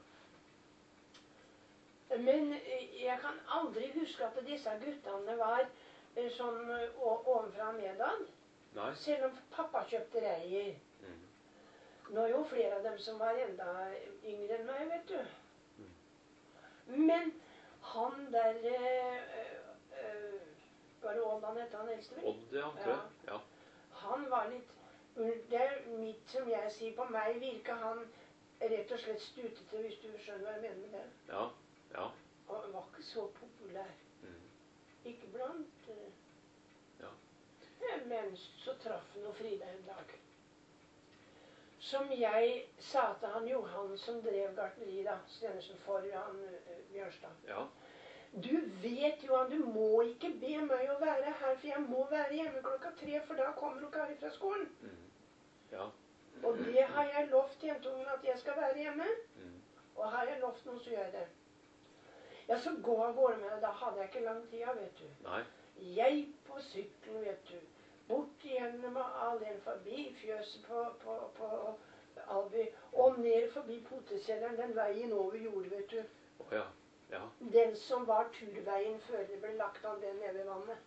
Men jeg kan aldri huske at disse guttene var sånn ovenfra og nedad. Nei. Selv om pappa kjøpte reier. Mm. Nå er jo flere av dem som var enda yngre enn meg, vet du. Mm. Men han der øh, øh, var det Odd han het, han eldste? Odd, ja, tror jeg. Ja. Han var litt, det er mitt som jeg sier, på meg virker han rett og slett stutete, hvis du skjønner hva jeg mener med det. Ja, ja. Og han var ikke så populær. Mm. Ikke blant... Uh, ja. Men så traff han og Frida en dag. Som jeg sa til han Johan som drev gartneri da, Stenersen for han uh, Bjørnstad. Ja. Du vet Johan, du må ikke be meg å være her, for jeg må være hjemme klokka tre, for da kommer du Kari fra skolen. Mm. Ja. Og det har jeg lovt jentungen at jeg skal være hjemme. Mm. Og har jeg lovt noe, så gjør jeg det. Ja, så gå av gårde med det. Da hadde jeg ikke lang tid, vet du. Nei. Jeg på sykkelen, vet du. Bort igjennom alene forbi fjøset på, på, på Alby. Og ned forbi potekjelleren, den veien over jordet, vet du. Å ja. Ja. Den som var turveien før det ble lagt an den nede ved vannet.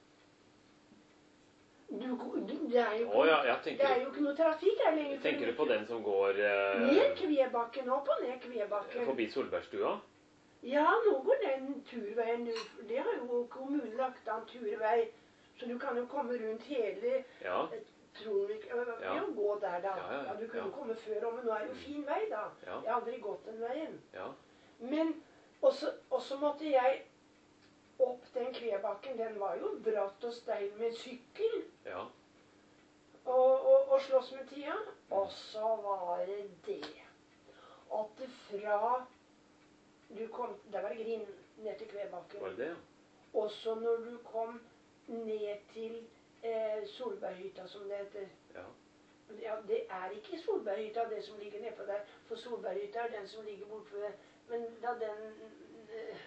Du, du, det, er jo ikke, Å, ja, jeg tenker, det er jo ikke noe trafikk her lenger. Tenker du på den som går eh, ned Kvebakken, opp og ned Kvebakken. forbi Solbergstua? Ja, nå går den turveien. Det har jo kommunen lagt an turvei. Så du kan jo komme rundt hele Ja. Trondvik øh, Ja. å gå der da. Ja, ja, Ja, du kunne ja. komme før om, men nå er det jo fin vei da. Ja. Jeg har aldri gått den veien. Ja. Men, og så, og så måtte jeg opp den Kvebakken. Den var jo bratt og steil med sykkel. Ja. Og, og, og slåss med tida. Og så var det det. At det fra du kom, der var det grind ned til Kvebakken. Var det det, ja? Også når du kom ned til eh, Solberghytta, som det heter. Ja. Ja, det er ikke Solberghytta, det som ligger nedpå der. For Solberghytta er den som ligger bortpå der. Men da den eh,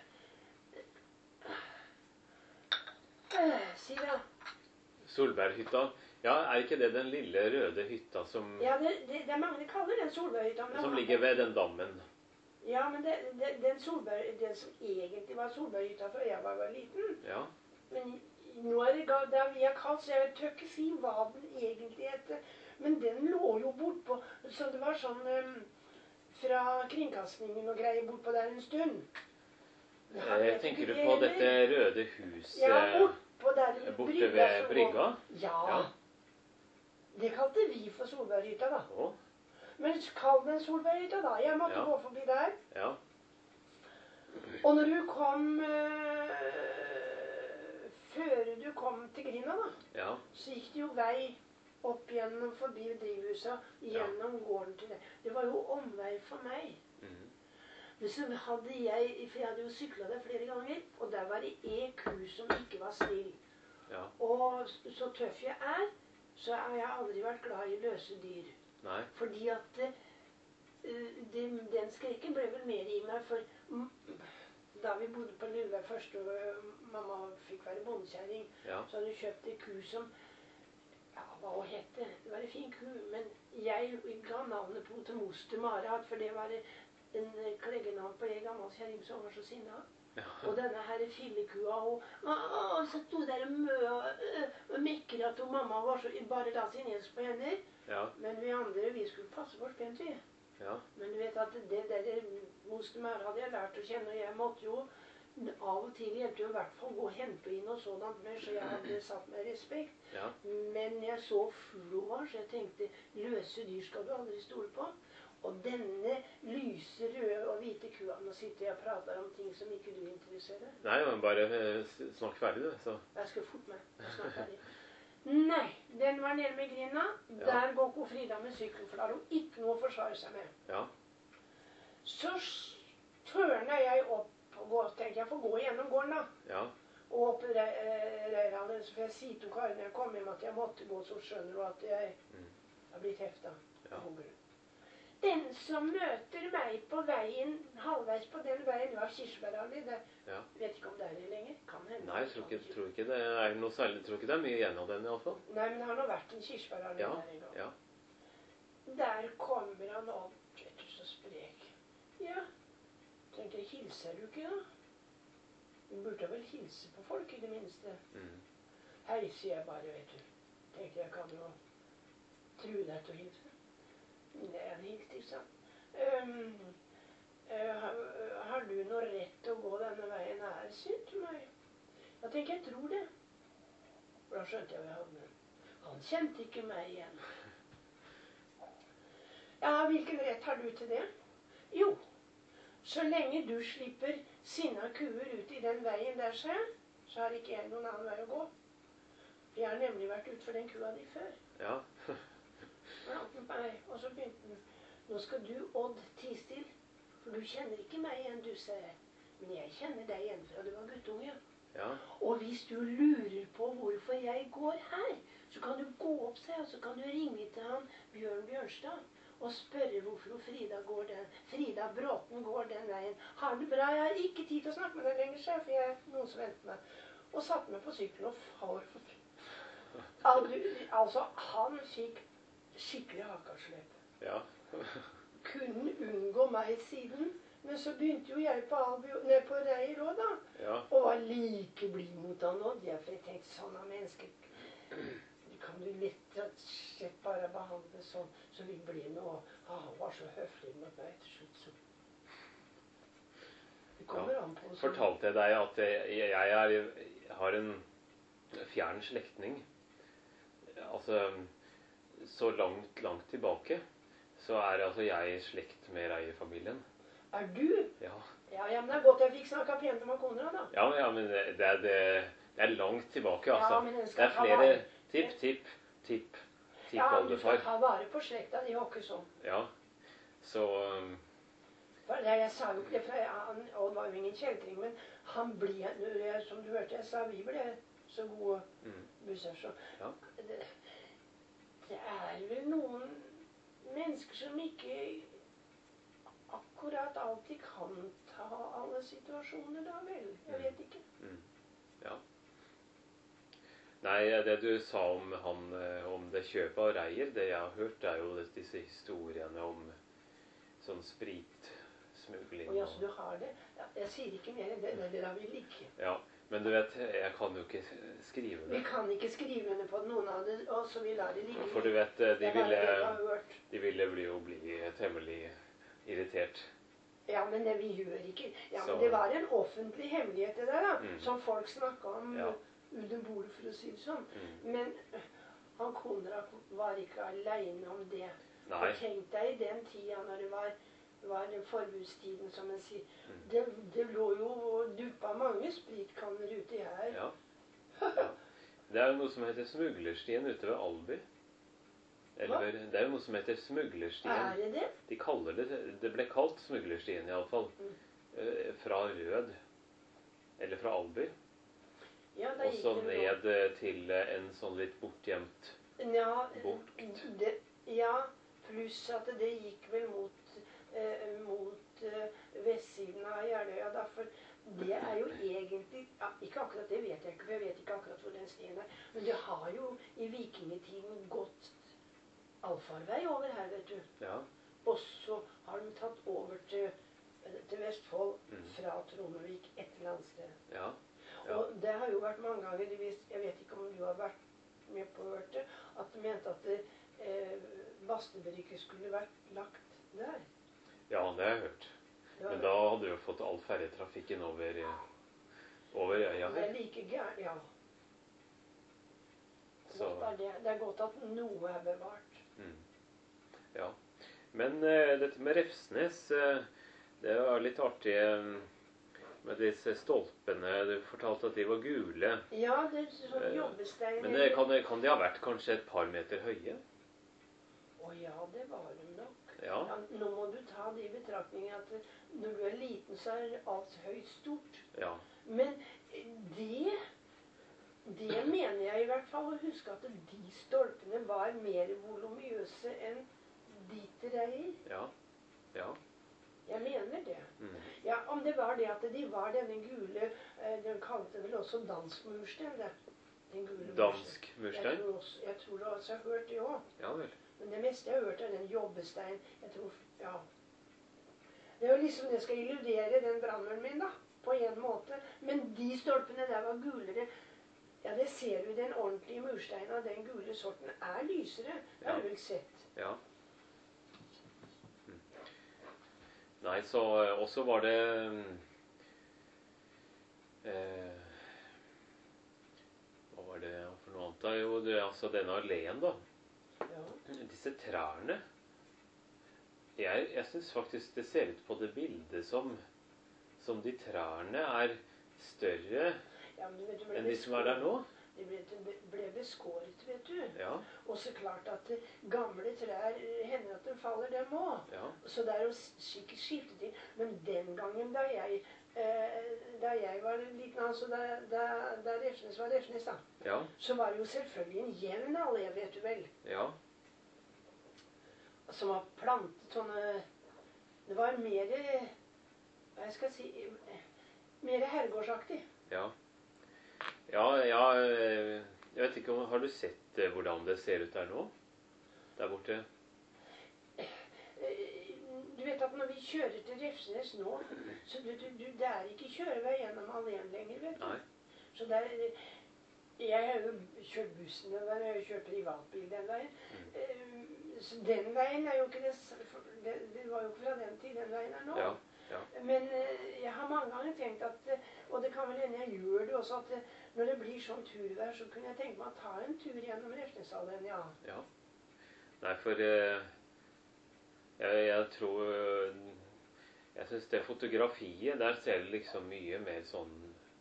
eh, Si det. Solberghytta. Ja, er ikke det den lille røde hytta som, Ja, det, det, det er mange kaller den Solberghytta. men som den- ligger ved den dammen? Ja, men det, det, den, Solberg, den som egentlig var Solberghytta før jeg var, var liten. Ja. Men nå er det ga- der vi har kalt, så jeg tør ikke si hva den egentlig heter. Men den lå jo bortpå, så det var sånn um, fra kringkastningen og greier bortpå der en stund. Ja, Eh, vet tenker ikke du det på heller. dette røde huset Ja, bortpå der i borte brygga ved som brygga? går- Ja. Ja. Det kalte vi for Solberghytta, da. Å, Men kall den Solberghytta, da. Jeg måtte Ja. gå forbi der. ja. Og når du kom øh, Før du kom til Grinda, da, Ja. så gikk det jo vei opp gjennom forbi drivhuset, gjennom gården til det. Det var jo omvei for meg. Mhm. Men så hadde jeg, for jeg hadde jo syklet der flere ganger, og der var det en ku som ikke var snill. Ja. Og så tøff jeg er, så har jeg aldri vært glad i løse dyr. Nei. Fordi at uh, den, den skrekken ble vel mer i meg, for mm, da vi bodde på Lillevei først, og uh, mamma fikk være bondekjerring, Ja. så hadde hun kjøpt en ku som, ja, hva hun het det? Det var en fin ku, men jeg ga navnet på til moster Marat, for det var en kleggenavn på en gammel kjerring som var så sinna. Ja. Og denne her fillekua, hun, å, så stod der og mø og mekker at hun, mamma var så, bare la sin hjelp på henne. Ja. Men vi andre, vi skulle passe på spent, vi. Ja. Men du vet at det der moster Mære hadde jeg lært å kjenne, og jeg måtte jo av og til hjelpe jo i hvert fall gå og hente inn og sånt mer, så jeg hadde satt meg respekt. Ja. Men jeg så fugl hun var, så jeg tenkte, løse dyr skal du aldri stole på. Og denne lyse, røde og hvite kua, nå sitter jeg og prater om ting som ikke du interesserer. Nei, men bare eh, s- snakk ferdig, du. Så. Jeg skal fort meg. Jeg er snart ferdig. Nei, den var nede med grinda. Ja. Der går ko Frida med sykkel, for da har hun ikke noe å forsvare seg med. Ja. Så s- tørner jeg opp og går, tenker jeg får gå gjennom gården da. Ja. Og opp i Re- eh, Reirhallen, så får jeg si til Karin når jeg kom hjem at jeg måtte gå, så skjønner du at jeg Mm. har blitt hefta. Ja. den som møter meg på veien, halvveis på den veien, det var Kirsebærallee, det Ja. vet ikke om det er det lenger, kan hende. Nei, jeg tror ikke, tror ikke det er noe særlig, jeg tror ikke det er mye igjen av den i alle fall. Nei, men det har nå vært en Kirsebærallee Ja, der en gang. ja. Der kommer han opp, vet du, så sprek. Ja, tenker jeg, hilser du ikke da? Du burde vel hilse på folk i det minste. Mm. Hei, sier jeg bare, vet du. Tenkte jeg kan jo true deg til å hilse. Det er en hilse, ikke sant? Um, uh, har, har du noe rett til å gå denne veien her, sier til meg? Da tenker jeg, tror det. For da skjønte jeg hva jeg hadde med. Han kjente ikke meg igjen. Ja, hvilken rett har du til det? Jo, så lenge du slipper sinna kuer ut i den veien der, sa jeg, så har ikke jeg noen annen vei å gå. Jeg har nemlig vært ut for den kua di før. Ja. Og så begynte den. Nå skal du, Odd, ti still, for du kjenner ikke meg igjen, du, sa jeg. Men jeg kjenner deg igjen fra du var guttunge. Ja. Og hvis du lurer på hvorfor jeg går her, så kan du gå opp, sa jeg, og så kan du ringe til han Bjørn Bjørnstad og spørre hvorfor Frida går den. Frida Bråten går den veien. Har det bra? Jeg har ikke tid til å snakke med deg lenger, sjef, for jeg er noen som venter meg. Og satte meg på sykkelen og for. Altså, han fikk skikkelig hakaslepp. Ja. Kunne unngå meg siden, men så begynte jo jeg på, ned på Reier også, da. Ja. Og var like blid mot han Odd. Jeg tenkte, sånne mennesker kan du litt slett bare behandle sånn, så vi blir noe. Ah, han var så høflig mot meg til slutt, så. Det kommer Ja. an på. Så. Fortalte jeg deg at jeg, jeg, er, jeg har en fjern slektning. Altså, så langt, langt tilbake, så er altså jeg i slekt med Reier-familien. Er du? Ja. Ja, ja, men det er godt jeg fikk snakket pent om Konrad, da. Ja, ja, men det, det, er, det, det er langt tilbake, altså. Ja, men den det skal er ta flere vare. tipp, tipp, tipp, tipp Ja, men du skal oldefar. ta vare på slekta, de har ikke sånn. Ja, så um, For jeg, jeg sa jo ikke det, for jeg, han, Odd var jo ingen kjeltring, men han ble, jeg, som du hørte, jeg sa, vi ble så gode mm, busser, så. ja. Det, det er vel noen mennesker som ikke akkurat alltid kan ta alle situasjoner da, vel? Jeg vet ikke. Mm, ja. Nei, det du sa om, han, om det kjøpet av Reier, det jeg har hørt, er jo disse historiene om sånn spritsmugling. Og ja, så du har det? Ja, jeg sier ikke mer enn det, det der vil ikke. Ja, men du vet, jeg kan jo ikke skrive det. Vi kan ikke skrive henne på noen av det, og så vi lar det ligge. For du vet, de Det er bare ville, det jeg har hørt. de ville bli, jo bli temmelig irritert. Ja, men det vi gjør ikke. Ja, Så- men det var en offentlig hemmelighet det der, da, Mm. som folk snakket om Ja. under bordet, for å si det sånn. Mm. Men han Konrad var ikke alene om det. Nei. Og tenk deg i den tida når det var, var den forbudstiden, som en sier. Mm. Det, det lå jo og duppa mange spritkanner uti her. Ja. Ja. Det er jo noe som heter smuglerstien ute ved Alby. Eller, Hva? det er jo noe som heter smuglerstien. Er det det? De kaller det, det ble kalt smuglerstien i alle fall. Mm. Eh, fra Rød. Eller fra Alby. Ja, da Og gikk så det vel ned eh, til eh, en sånn litt bortgjemt. Ja, Bukt. det, ja, pluss at det gikk vel mot, eh, mot eh, vestsiden av Jeløya. Da, for det er jo egentlig ja, ikke akkurat det vet jeg ikke, for jeg vet ikke akkurat hvor den stien er. Men det har jo i vikingetiden gått allfarvei over her, vet du. Ja. Og så har de tatt over til, til Vestfold Mm. fra Trondvik etter landsted. Ja. Ja. Og det har jo vært mange ganger, de vis- jeg vet ikke om du har vært med på å høre det, at de mente at det, eh, Bastebyrike skulle vært lagt der. Ja, det har jeg hørt. Det var, Men da hadde du jo fått all ferjetrafikken over, eh, over øya det er her. like gærent, ja. Så, Godt er det. det er godt at noe er bevart. mm. Ja. Men eh, dette med Refsnes, eh, det var litt artig eh, med disse stolpene. Du fortalte at de var gule. Ja, det er sånn Eh, jobbestein. Men eh, kan, det- kan de ha vært kanskje et par meter høye? Å ja, det var de nok. Ja. Ja, nå må du ta det i betraktning at når du er liten, så er alt høyt stort. Ja. Men det, det mener jeg i hvert fall å huske at de stolpene var mer voluminøse enn Dieter greier. Ja. Ja. Jeg mener det. Mm. Ja, om det var det at de var denne gule, eh, de kalte vel også dansk murstein, det. Den gule Dansk Jeg murstein? tror, også, jeg tror du også har hørt det også. Ja vel. Men det meste jeg har hørt er den jobbestein. Jeg tror, ja. Det er jo liksom, det skal illudere den brannmuren min da, på en måte. Men de stolpene der var gulere. Ja, det ser du, den ordentlige mursteinen av den gule sorten er lysere. Det har Ja. du vel sett. Ja. Mm. Nei, så også var det eh, hva var det for noe annet da? Jo, det, altså denne alleen da. Ja. Disse trærne. Jeg, jeg synes faktisk det ser ut på det bildet som, som de trærne er større Ja, men du vet, du ble enn de som er der nå. De ble, de ble beskåret, vet du. Ja, Og så klart at eh, gamle trær eh, hender at de faller, dem òg. ja, Så det er jo sikkert skiftet til. Men den gangen da jeg, eh, da jeg var liten, altså da, da, da Refsnes var Refsnes, da, ja, så var det jo selvfølgelig en jevn allé, vet du vel. ja, Som var plantet sånne. Det var mer, hva jeg skal si, mer herregårdsaktig. ja. Ja, ja, eh, jeg vet ikke om, har du sett eh, hvordan det ser ut der nå? Der borte? Eh, Du vet at når vi kjører til Refsnes nå, så du, du, du, det er ikke kjørevei gjennom alene lenger, vet du. Nei. Så der, jeg har jo kjørt bussen den veien, jeg har jo kjørt privatbil den veien. Mm. Så den veien er jo ikke det, det, det var jo ikke fra den tid, den veien er nå. Ja, ja. Men eh, jeg har mange ganger tenkt at, eh, og det kan vel hende jeg gjør det også, at eh, når det blir sånn turvær, så kunne jeg tenke meg å ta en tur gjennom Refsnesalleen, ja. Ja. Nei, for eh, jeg, jeg tror eh, Jeg synes det fotografiet, der ser det liksom mye mer sånn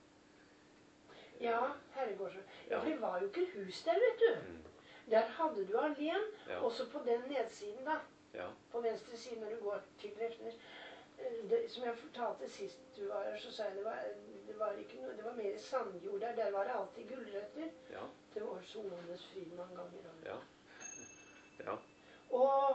Ja, herregårdsvei. Ja, Ja. for det var jo ikke hus der, vet du. mm, Der hadde du alene, Ja. også på den nedsiden da, Ja, på venstre side når du går til Refsnes. Eh, det- Som jeg fortalte sist du var her, så sa jeg det var, det var ikke noe, det var mer sandjord der. Der var det alltid gulrøtter. ja, Det var solenes fryd mange ganger. ja. Ja, Og,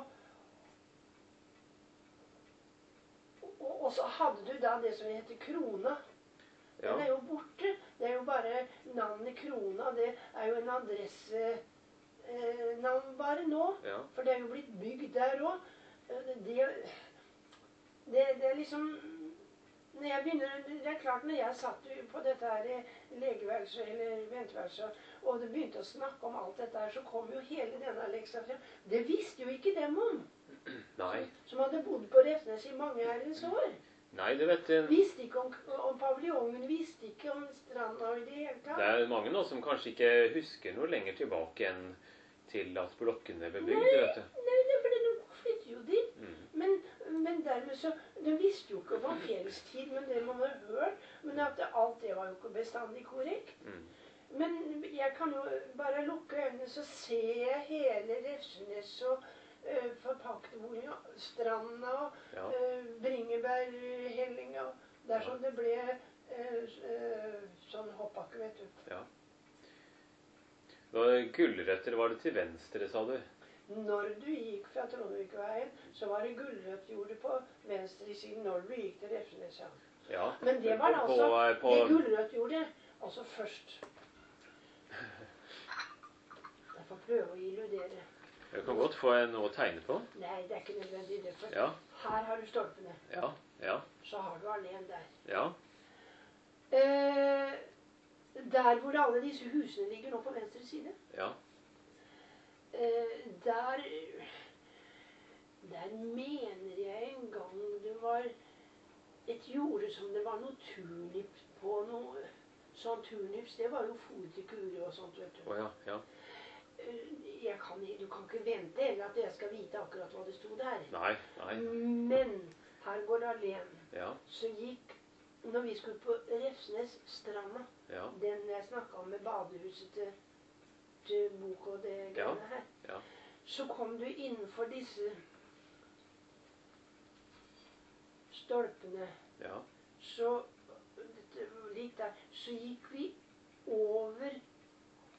og, og så hadde du da det som heter Krona. Den er ja, jo borte. Det er jo bare navnet Krona. Det er jo en adresse eh, navn bare nå. ja, For det er jo blitt bygd der òg. Det, det, det er liksom når jeg begynner, Det er klart når jeg satt på dette her legeværelset eller venteværelset, og det begynte å snakke om alt dette her, så kom jo hele denne leksa frem. Det visste jo ikke dem om. nei, Som hadde bodd på Refsnes i mange herrens år. nei, du vet det, Visste ikke om, om paviljongen, visste ikke om stranda i det hele det tatt. er mange nå som kanskje ikke husker noe lenger tilbake enn til at blokkene ble bygd, Nei. vet du. Nei, det ble de flyttet jo dit. Mm, Men, men dermed så, de visste jo ikke om fjellstid, men det man har hørt, men at det, alt det var jo ikke bestandig korrekt. mm, Men jeg kan jo bare lukke øynene, så ser jeg hele Refsnes og uh, forpakterboringen, stranda og ja, uh, bringebærhellinga. Der som det ble uh, uh, sånn hoppbakke, vet du. ja. Det var gulrøtter, var det til venstre, sa du? Når du gikk fra Trondvikveien, så var det gulrøttjordet på venstre siden når du gikk til Refsnes. Ja. Ja. Men det var På- altså på- det gulrøttjordet. Altså først. Jeg får prøve å illudere. Jeg kan godt få noe å tegne på. Nei, det er ikke nødvendig det. For Ja, her har du stolpene. ja, ja, Så har du alene der. ja, Eh, der hvor alle disse husene ligger nå på venstre side, ja, eh, der Der mener jeg en gang det var et jorde som det var noe turnip på. Noe sånn turnips, det var jo fôr til kuer og sånt, vet du. å ja, ja. Eh, Jeg kan, du kan ikke vente heller at jeg skal vite akkurat hva det sto der. Nei, nei, Men her går det alene. ja, Så gikk, når vi skulle på Refsnes stranda, ja, den jeg snakket om med badehuset til, til Bok og det Ja. greiene her, ja, så kom du innenfor disse stolpene, ja, så, dette var litt der, så gikk vi over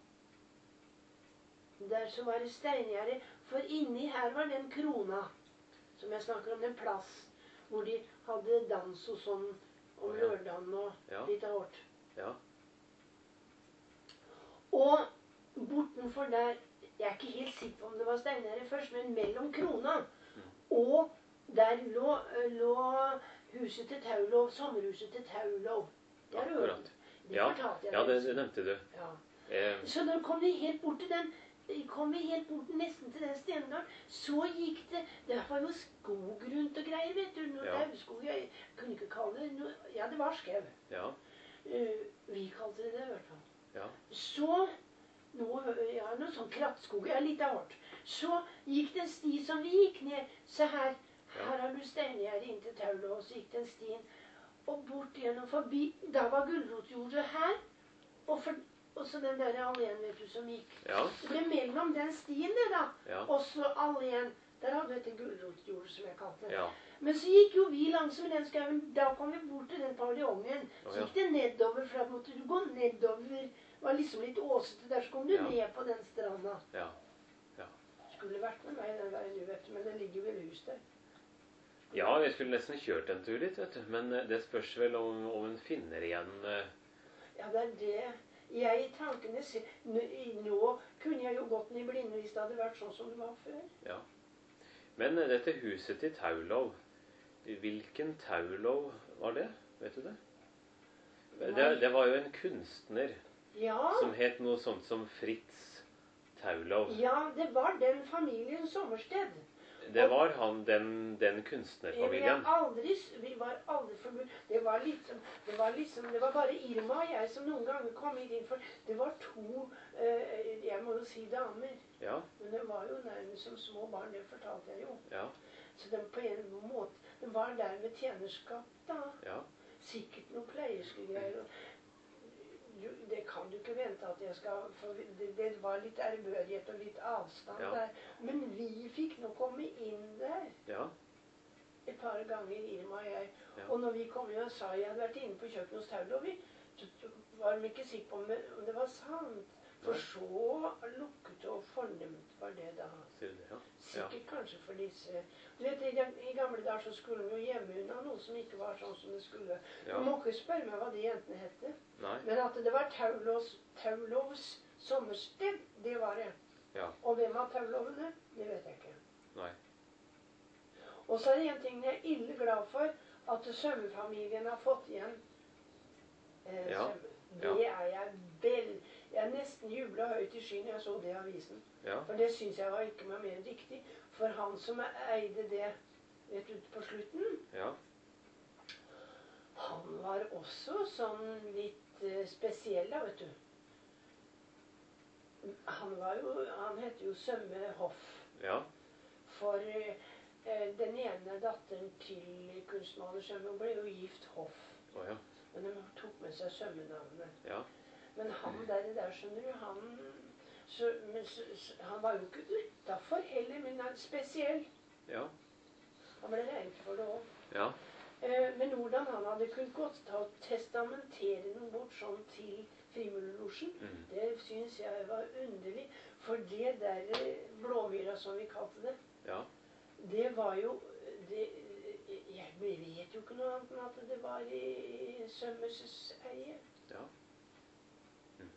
der så var det steingjerde, for inni her var den krona. som jeg snakker om, den plass hvor de hadde dans og sånn om Å, ja. lørdagen og Ja. litt av hvert. Ja. Og bortenfor der, jeg er ikke helt sikker på om det var Steinerre først, men mellom krona, og der lå, lå huset til Taulov, sommerhuset til Taulov. Det har du hørt. Akkurat. Det Ja, fortalte jeg ja deg. det, det nevnte du. Ja. Eh, Så da kom vi helt bort til den, kom vi helt bort nesten til den stendalen. Så gikk det, det var jo skog rundt og greier, vet du. Noe Ja. dauskog, jeg kunne ikke kalle det noe, ja det var skrev. ja. Uh, vi kalte det det i hvert fall. Ja. Så, noe, ja, noe sånn krattskog, ja, litt av hvert. Så gikk det en sti som vi gikk ned. Se her, her har du steingjerde inn til Taulov, og så gikk den stien. Og bort gjennom forbi, da var gulrotjordet her, og, for, og så den der alléen, vet du, som gikk. Ja. Det ble mellom den stien det da, Ja. og så alléen. Der hadde du dette gulrotjordet, som jeg kalte det. Ja. Men så gikk jo vi langsomt i den skauen. Da kom vi bort til den paviljongen. Å, Så ja. gikk det nedover, for da måtte du gå nedover. Det var liksom litt åsete der, så kom du Ja. ned på den stranda. Ja. Skulle vært med meg den veien, du vet du, men det ligger vel hus der. Ja, jeg skulle nesten kjørt en tur dit, vet du. Men eh, det spørs vel om, om en finner igjen eh, Ja, det er det. Jeg i tankene ser, nå, i- nå kunne jeg jo gått den i blinde hvis det hadde vært sånn som det var før. Ja. Men eh, dette huset til Taulov, hvilken Taulov var det? Vet du det? Det, det var jo en kunstner Ja, som het noe sånt som Fritz Taulov. ja, det var den familien sommersted. Det var han, den, den Vi kunstnerfamilien. har aldri, vi var aldri forbudt. Det var liksom, det var liksom, det var bare Irma og jeg som noen ganger kom inn for. Det var to, eh, jeg må jo si damer, Ja, men det var jo nærmest som små barn, det fortalte jeg jo. ja, Så de på en måte, de var der med tjenerskap da. ja. Sikkert noen pleierske greier. og du, det kan du ikke vente at jeg skal, for det, det var litt ærbødighet og litt avstand Ja. der. Men vi fikk nå komme inn der Ja, et par ganger, Irma og jeg. Ja. Og når vi kom inn og sa jeg hadde vært inne på kjøkkenet hos Taulov, vi, så så var de ikke sikre på om det, om det var sant. For Nei. så lukket og fornemt var det da. sier du det? Ja. Sikkert kanskje for disse. Du vet, i, I gamle dager så skulle vi jo hjemme unna noe som ikke var sånn som det skulle. Ja. Du må ikke spørre meg hva de jentene hette. Nei. Men at det var Taulovs, Taulovs sommersted, det var det. Ja. Og hvem var Taulovene? Det vet jeg ikke. Nei. Og så er det en ting jeg er ille glad for, at sømmefamilien har fått igjen. Eh, Ja. sømme. Det er jeg vel. Jeg nesten jubla høyt i skyen når jeg så det i avisen. Ja. For det syns jeg var ikke var mer riktig. For han som eide det vet du, på slutten, Ja. han var også sånn litt eh, spesiell, da, vet du. Han var jo, han het jo Sømme Hoff. Ja. For eh, den ene datteren til kunstmaler Sømme, hun ble jo gift Hoff. Å ja. Men de tok med seg Sømme-navnet. Ja. Men han der, der skjønner du, han, så, men, så, så, han var jo ikke utafor heller, men han spesiell. Ja. Han ble regnet for det òg. Ja. Eh, men hvordan han hadde kunnet godt ta og testamentere noe bort sånn til Frimurlosjen, Mm. det syns jeg var underlig. For det der eh, Blåmyra, som vi kalte det, Ja. det var jo det, jeg vet jo ikke noe annet enn at det var i Sømmes eie. Ja. Mm.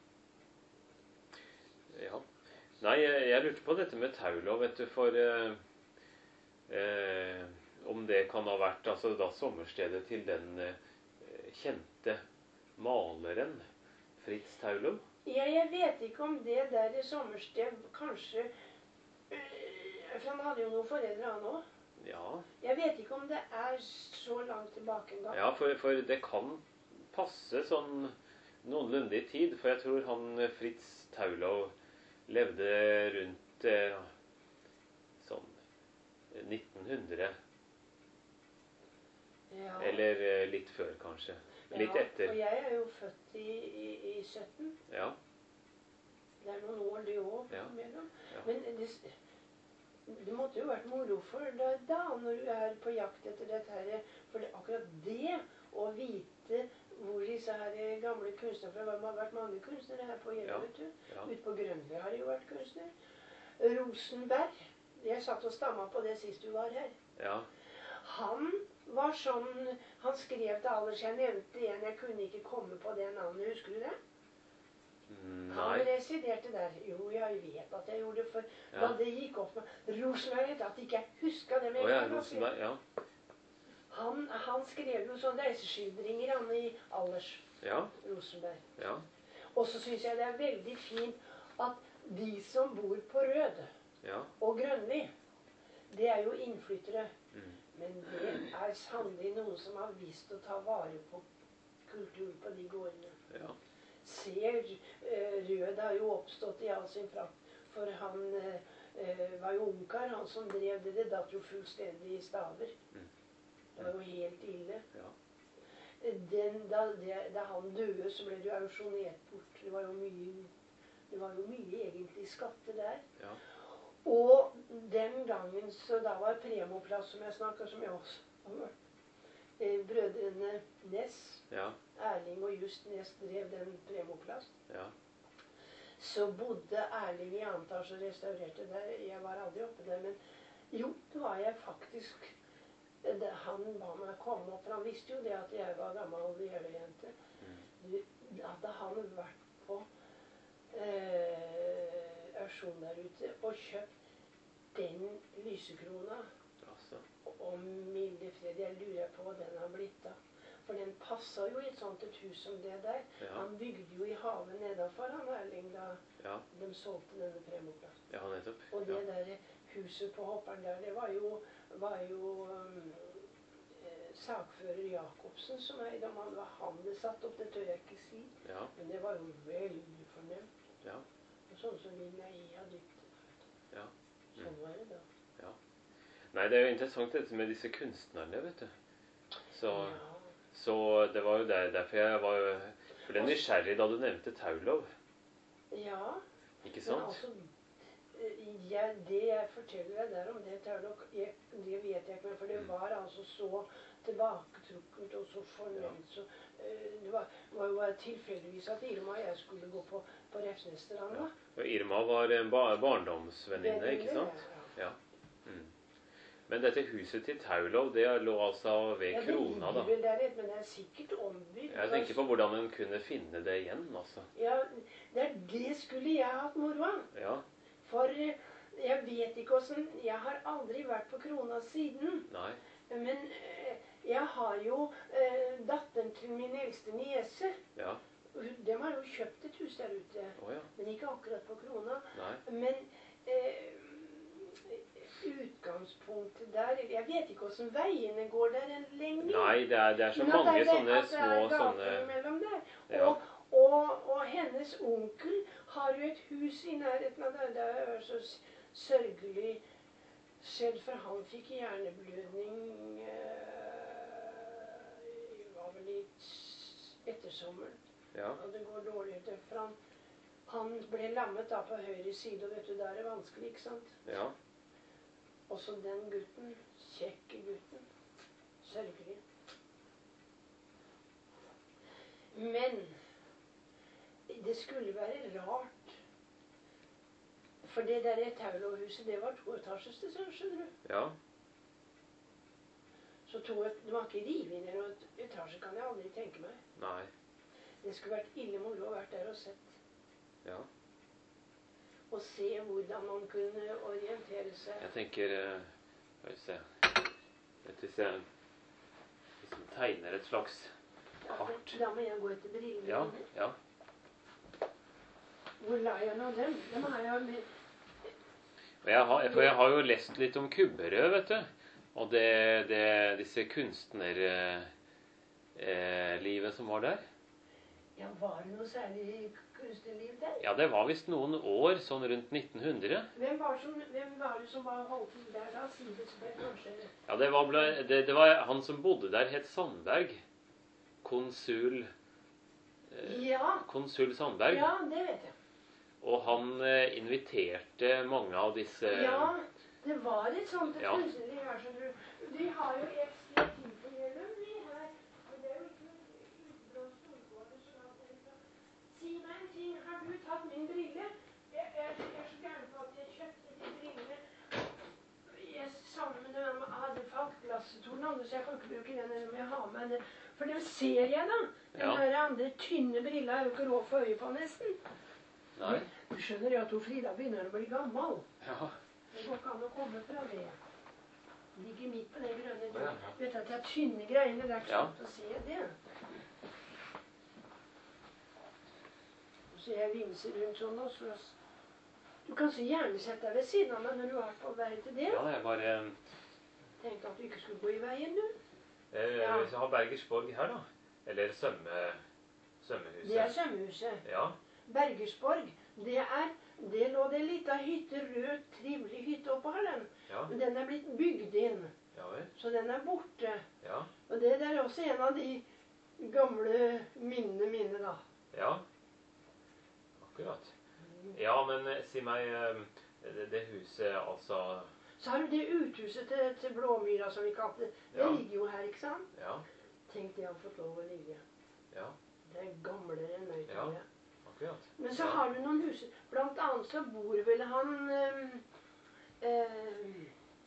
Ja. Nei, jeg, jeg lurte på dette med Taulov, vet du, for eh, eh, om det kan ha vært altså da sommerstedet til den eh, kjente maleren Fritz Taulov. Ja, jeg vet ikke om det der i sommersted kanskje øh, For han hadde jo noen foreldre, han òg. Ja. Jeg vet ikke om det er så langt tilbake en gang. Ja, for, for det kan passe sånn noenlunde i tid. For jeg tror han Fritz Taulov levde rundt eh, sånn nitten hundre. Ja. Eller eh, litt før, kanskje. Litt Ja, etter. for jeg er jo født i, i, i sytten. Ja. Det er noen år, det òg. Ja. Ja. Ja. Men det, det måtte jo vært moro for deg da, når du er på jakt etter dette her. For det, akkurat det å vite hvor disse her gamle kunstnere For det har vært mange kunstnere her på Gjelle, Ja. vet du. Ja. Ute på Grønli har det jo vært kunstner. Rosenberg, jeg satt og stamma på det sist du var her. Ja. Han var sånn, han skrev til Allers, jeg nevnte en, jeg kunne ikke komme på det navnet, husker du det? Nei. Han residerte der. Jo, jeg vet at jeg gjorde det, for Ja. da det gikk opp med Rosenberg, at ikke jeg huska det med Å ja, en gang. Rosenberg, ja. Han, han skrev jo sånne reiseskildringer, han i Allers, Ja, Rosenberg. ja, Og så synes jeg det er veldig fint at de som bor på Rød ja. og Grønli, det er jo innflyttere. Mm. Men det er sannelig noen som har visst å ta vare på kulturen på de gårdene. Ja. Ser, eh, Rød har jo oppstått i all sin prakt, for han eh, var jo ungkar, han som drev det, det datt jo fullstendig i staver. Mm. Det var jo helt ille. Ja. Den, da, det, da han døde, så ble det jo aksjonert bort. Det var jo mye, det var jo mye egentlig skatter der. Ja. Og den gangen, så da var Premoplass, som jeg snakker, som jeg også har hørt, eh, brødrene Ness, Ja. Erling og Just Ness drev den Premoplass. Ja. Så bodde Erling i annen etasje og restaurerte der. Jeg var aldri oppe der, men jo, det var jeg faktisk. Det, han ba meg komme opp, for han visste jo det at jeg var gammel jente. Mm. Da hadde han vært på eh, auksjon der ute og kjøpt den lysekrona. Altså. Og milde fred, jeg lurer på hva den har blitt da. For den passet jo i et sånt et hus som det der. Ja. Han bygde jo i havet nedenfor han Erling da Ja. de solgte denne Premoplassen. Ja, nettopp. Og det Ja. der huset på Hopperen der, det var jo, var jo um, eh, sakfører Jacobsen som eide, om han var han det satt opp, det tør jeg ikke si. Ja. Men det var jo veldig fornemt. Ja. Og sånn som Linnea dykte. Ja. Sånn var det da. Nei, det er jo interessant dette med disse kunstnerne, vet du. Så, Ja. så det var jo der, derfor jeg var jo ble nysgjerrig da du nevnte Taulov. Ja. Ikke Men sant? altså, eh, jeg, det jeg forteller deg der om det, Taulok, jeg, det vet jeg ikke, men for det var altså så tilbaketrukkent og så fornemt. Så, eh, det var, var jo bare tilfeldigvis at Irma og jeg skulle gå på, på Refsnesstranda. Og Irma var en ba barndomsvenninne, ikke sant? Ja. Ja. Mm. Men dette huset til Taulov, det lå altså ved Ja, det Krona, da. ligger vel der, men det er sikkert ombygd. Jeg tenker på hvordan en kunne finne det igjen, altså. Ja, det, er det skulle jeg hatt moro av. Ja. For eh, jeg vet ikke hvordan, jeg har aldri vært på Krona siden. Nei. Men eh, jeg har jo eh, datteren til min eldste niese. Ja. De har jo kjøpt et hus der ute, Å ja. men ikke akkurat på Krona. Nei. Men eh, utgangspunktet der, jeg vet ikke hvordan veiene går der lenger. Nei, det er, det er så Men at mange det er- sånne at det er små gater sånne imellom der. Ja. Og, og, og hennes onkel har jo et hus i nærheten av der. Det er så s- sørgelig skjedd, for han fikk hjerneblødning eh, det var vel i s- ettersommeren. Ja. Og det går dårlig etter, for han, han ble lammet da på høyre side, og vet du, der er det vanskelig, ikke sant? Ja. Også den gutten, kjekke gutten, sørgelig. Men det skulle være rart, for det der Taulovhuset, det var toetasjes til seg, skjønner du. Ja. Så to, det var ikke rive inn i noen etasje, kan jeg aldri tenke meg. Nei. Det skulle vært ille moro å vært der og sett. Ja. Og se hvordan man kunne orientere seg. Jeg tenker eh, Skal vi se Hvis jeg, hvis jeg tegner et slags kart. Da må jeg gå etter brillene. Ja, ja. Hvor la jeg nå dem? Dem har jeg med. Og jeg har, for jeg har jo lest litt om Kubberød, vet du. Og det, det, disse kunstnerlivet eh, livet som var der. Ja, var det noe særlig kunstnerliv der? Ja, det var visst noen år, sånn rundt nitten hundre. Hvem var, som, hvem var det som var holdt til der da? Sivetsberg, kanskje? Ja, det var, ble, det, det var han som bodde der, het Sandberg. Konsul eh, Ja, Konsul Sandberg. ja, det vet jeg. Og han eh, inviterte mange av disse Ja, det var et sånt et Ja. kunstnerliv her, skjønner du. Vi har jo et sted til på Gjellum, vi her. Men det er jo ikke utenfor storgården, så da jeg skal si meg en ting. Har du tatt min brille? Jeg, jeg, jeg er så gæren på at jeg kjøpte de brillene. hadde, så jeg kan ikke bruke den. Eller om jeg har med den. For det ser jeg, da. Den Ja. der andre tynne brilla er jo ikke råd for øye på, nesten. Nei. Du skjønner jo at hun Frida begynner å bli gammel. Ja. Det går ikke an å komme fra det. Ligger midt på det grønne. Du Ja. vet at det er tynne greiene. Det er ikke Ja. sant å se det. Så jeg vimser rundt sånn også. Du kan så gjerne sette deg ved siden av meg når du er på vei til det. Ja, det er bare Tenkte at du ikke skulle gå i veien, du. eh, Ja. Hvis jeg har Bergersborg her, da. Eller sømme, sømmehuset. Det er svømmehuset. Ja. Bergersborg, det er Det lå det en liten hytte, rød, trivelig hytte oppå her, den. Ja. Men den er blitt bygd inn, Ja vel. så den er borte. Ja. Og det er også en av de gamle minnene mine, da. Ja. Akkurat. Ja, men eh, si meg eh, det, det huset, altså Så har du det uthuset til, til Blåmyra, som vi kalte det. Det Ja. ligger jo her, ikke sant? Ja. Tenk, det har fått lov å ligge. Ja. Det er gamlere enn meg, Ja. tror jeg. Akkurat. Men så Ja. har du noen hus. Blant annet så bor vel han øhm, øhm,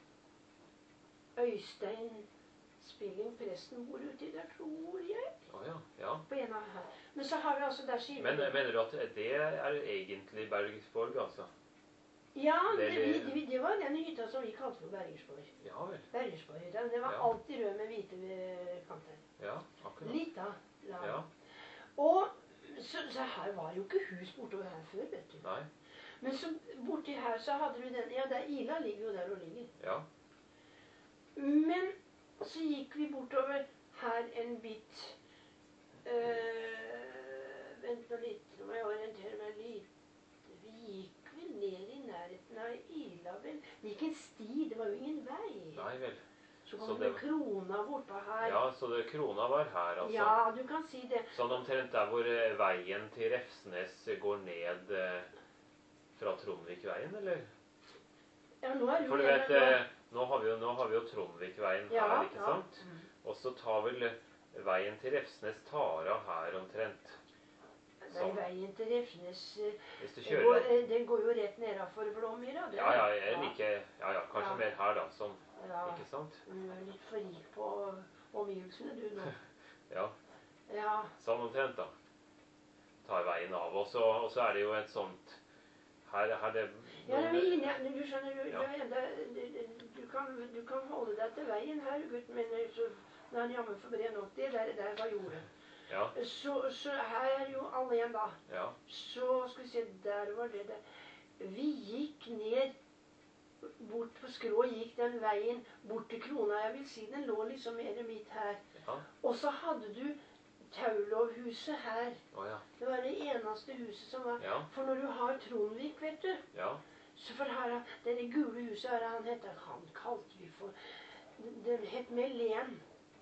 Øystein Spilling, presten, bor uti der, tror jeg. Å ja. Ja. På en av her. Men så har vi altså der sier Men vi- eh, mener du at det er egentlig Bergersborg, altså? Ja, det det, er- vi, vi, det var den hytta som vi kalte for Bergersborg. Ja vel. Bergersborghytta. Den var Ja. alltid rød med hvite ved kanter. Ja, akkurat. Lita. La. Ja. Og så, så her var jo ikke hus bortover her før, vet du. Nei. Men så borti her så hadde du den. Ja, der Ila ligger jo der og ligger. Ja. Men så gikk vi bortover her en bit. Øh, vent nå litt, nå må jeg orientere meg litt. Vi gikk vel ned i nærheten av Ila, vel. Det gikk en sti, det var jo ingen vei. Nei vel. Så Så kom det det krona bortpå her. Ja, så det krona var her, altså. Ja, du kan si det. Sånn omtrent der hvor eh, veien til Refsnes går ned eh, fra Trondvikveien, eller? Ja, nå er du For du nede, vet, nå- eh, nå har vi jo, nå har vi jo Trondvikveien Ja, her, ikke ja. sant? Og så tar vel eh, veien til Refsnes tar av her omtrent. Nei, Sånn. veien til Refsnes øh, Hvis du den kjører går, den. øh, den går jo rett nedafor Blåmyra. det. Ja, ja, jeg liker Ja, ja, kanskje Ja. mer her, da. Sånn, Ja, ikke sant? du er litt for rik på omgivelsene, du nå. Ja, Ja, sånn omtrent, da. Tar veien av. Og så, og så er det jo et sånt Her, her det ja det er vi inne, du skjønner, du, Ja. du, er enda- du, du, kan, du kan holde deg til veien her, gutten min, så nå er han jammen for bred nok. Det der, der var jordet. Ja, Så, så her er jo alle igjen, da. ja, Så skal vi se, der var det der. Vi gikk ned bort på skrå, gikk den veien bort til krona. Jeg vil si den lå liksom mer midt her. ja. Og så hadde du Taulovhuset her. Å ja. Det var det eneste huset som var. Ja, For når du har Trondvik, vet du, ja. så for her, det det gule huset her, han het, han kalte vi for, det het Melen.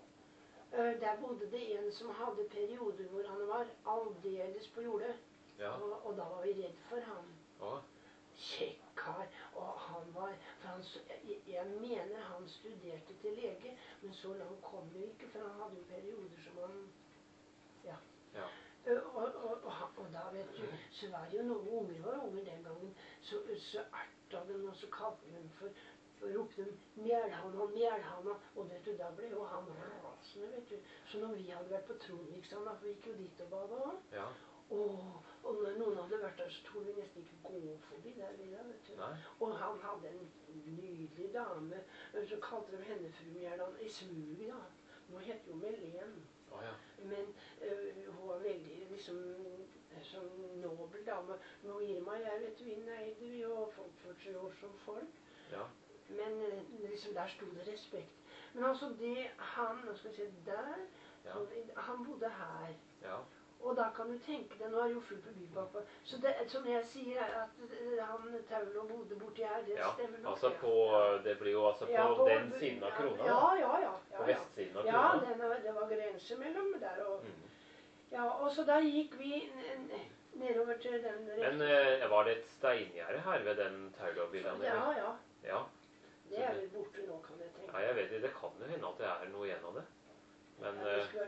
Eh, Der bodde det en som hadde perioder hvor han var aldeles på jordet. Ja. Og, og da var vi redd for ham. Å, Kjekk kar. Og han var, for han, s- jeg, jeg mener han studerte til lege, men så langt kom det ikke, for han hadde jo perioder som han, ja. ja. Eh, Og, og, og, han- og da, vet du, så var det jo noen unger var unger den gangen, så, så erta dem, og så kalte de dem for, for ropte dem Mjælhana, Mjælhana, og vet du, da ble jo han rasende, vet du. Så når vi hadde vært på Trondvikstrand, da, for vi gikk jo dit og bada også, Ja. og, og når noen hadde vært der, så torde vi nesten ikke gå forbi der, vi da, vet du. Nei. Og han hadde en nydelig dame, så kalte de henne fru Mjælhana, i smug da. Nå heter jo Melen. Å ja. Men øh, hun var veldig liksom sånn nobel dame. Nå Irma og jeg, vet du, vi neide vi og folk for seg år som folk. Ja. Men øh, liksom der sto det respekt. Men altså det han, nå skal vi se, der, Ja. han bodde her. Ja. Og da kan du tenke deg, nå er det jo fullt på bybakka. Så det, som jeg sier at øh, han Taulo bodde borti her, det Ja, stemmer nok. altså ja. på Det blir jo altså på, Ja, på- den siden av krona, Ja, da. ja, ja. ja, På ja. vestsiden av Ja, krona. den var, det var grense mellom der og Mm. Ja, og så da gikk vi n- n- nedover til den Men eh, var det et steingjerde her ved den Taulovvillaen? Ja, ja. Ja. Det er vel borte nå, kan jeg tenke. Ja, jeg vet ikke. Det kan jo hende at det er noe igjen av det. Men Ja, det eh, skulle vært moro å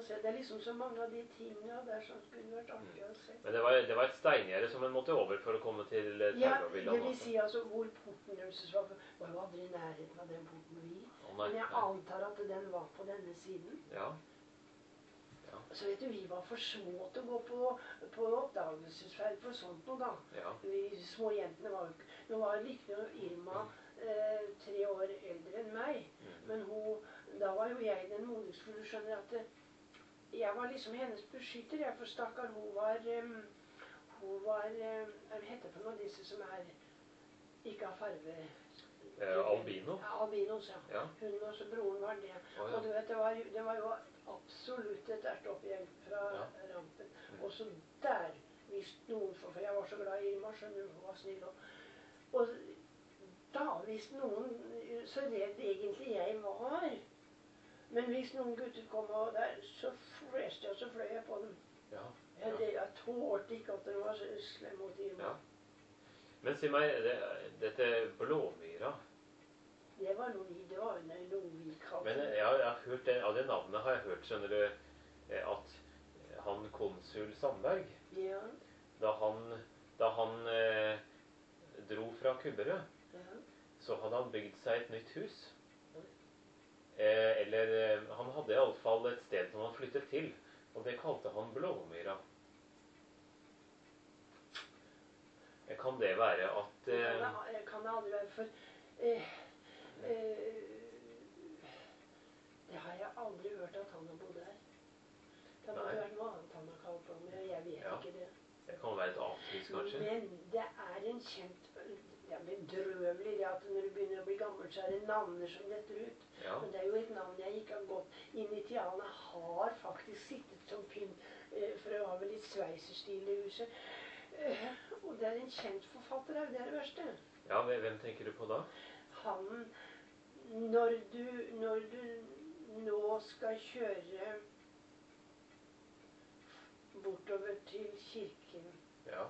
se. Det er liksom så mange av de tingene der som skulle vært artig å se. Men det var, det var et steingjerde som en måtte over for å komme til eh, Ja, Taugavillaen? det vil si altså hvor porten deres var, var jo aldri i nærheten av den porten vi. Å, nei, Men jeg nei. antar at den var på denne siden. Ja. Ja. Så vet du, vi var for små til å gå på, på oppdagelsesferd for sånt noe da. Ja. Vi små jentene var jo ikke... Nå var riktignok Irma eh, tre år eldre enn meg. Mm. Men hun, da var jo jeg den modigste. Du skjønner at det, jeg var liksom hennes beskytter. Jeg for stakkar, hun var... Um, hun var... Um, hva heter det for noe, disse som er... Ikke har farve... Eh, albino? Ja, albinos, ja. Ja. Hun og så broren var det. Å, ja. Og du vet, det var, det var jo absolutt et ertoppgjeng fra Ja. rampen. Og så der visste noen, for, for jeg var så glad i Irma, skjønner du, hun var snill. Og, og da visste noen så redd egentlig jeg var. Men hvis noen gutter kom og der, så fleste jeg, så fløy jeg på dem. Ja. Jeg, det, jeg tålte ikke at den var så slem mot Irma. Ja. Men si meg, det, dette Blåmyra, Det var noe vi, det var noe vi kalte. men jeg, har- jeg har hørt det, av det navnet har jeg hørt, skjønner du, eh, at han konsul Sandberg, Ja, da han, da han eh, dro fra Kubberød, ja. så hadde han bygd seg et nytt hus. Eh, eller eh, han hadde i alle fall et sted som han flyttet til, og det kalte han Blåmyra. Eh, Kan det være at Det eh, kan, det kan det aldri være, for eh, eh, det har jeg aldri hørt at han har bodd her. Det må Nei. ha vært noe annet han har kalt på, men jeg vet Ja. ikke det. det kan være et annet hus, kanskje? Men det er en kjent, det er bedrøvelig det at når du begynner å bli gammel, så er det navner som detter ut. Ja. Men det er jo et navn jeg ikke har gått. Initialene har faktisk sittet som pynt, eh, for det var vel litt sveiserstil i huset. Eh, og det er en kjent forfatter her, det er det verste. Ja, hvem tenker du på da? Han, når du, når du nå skal kjøre bortover til kirken, Ja.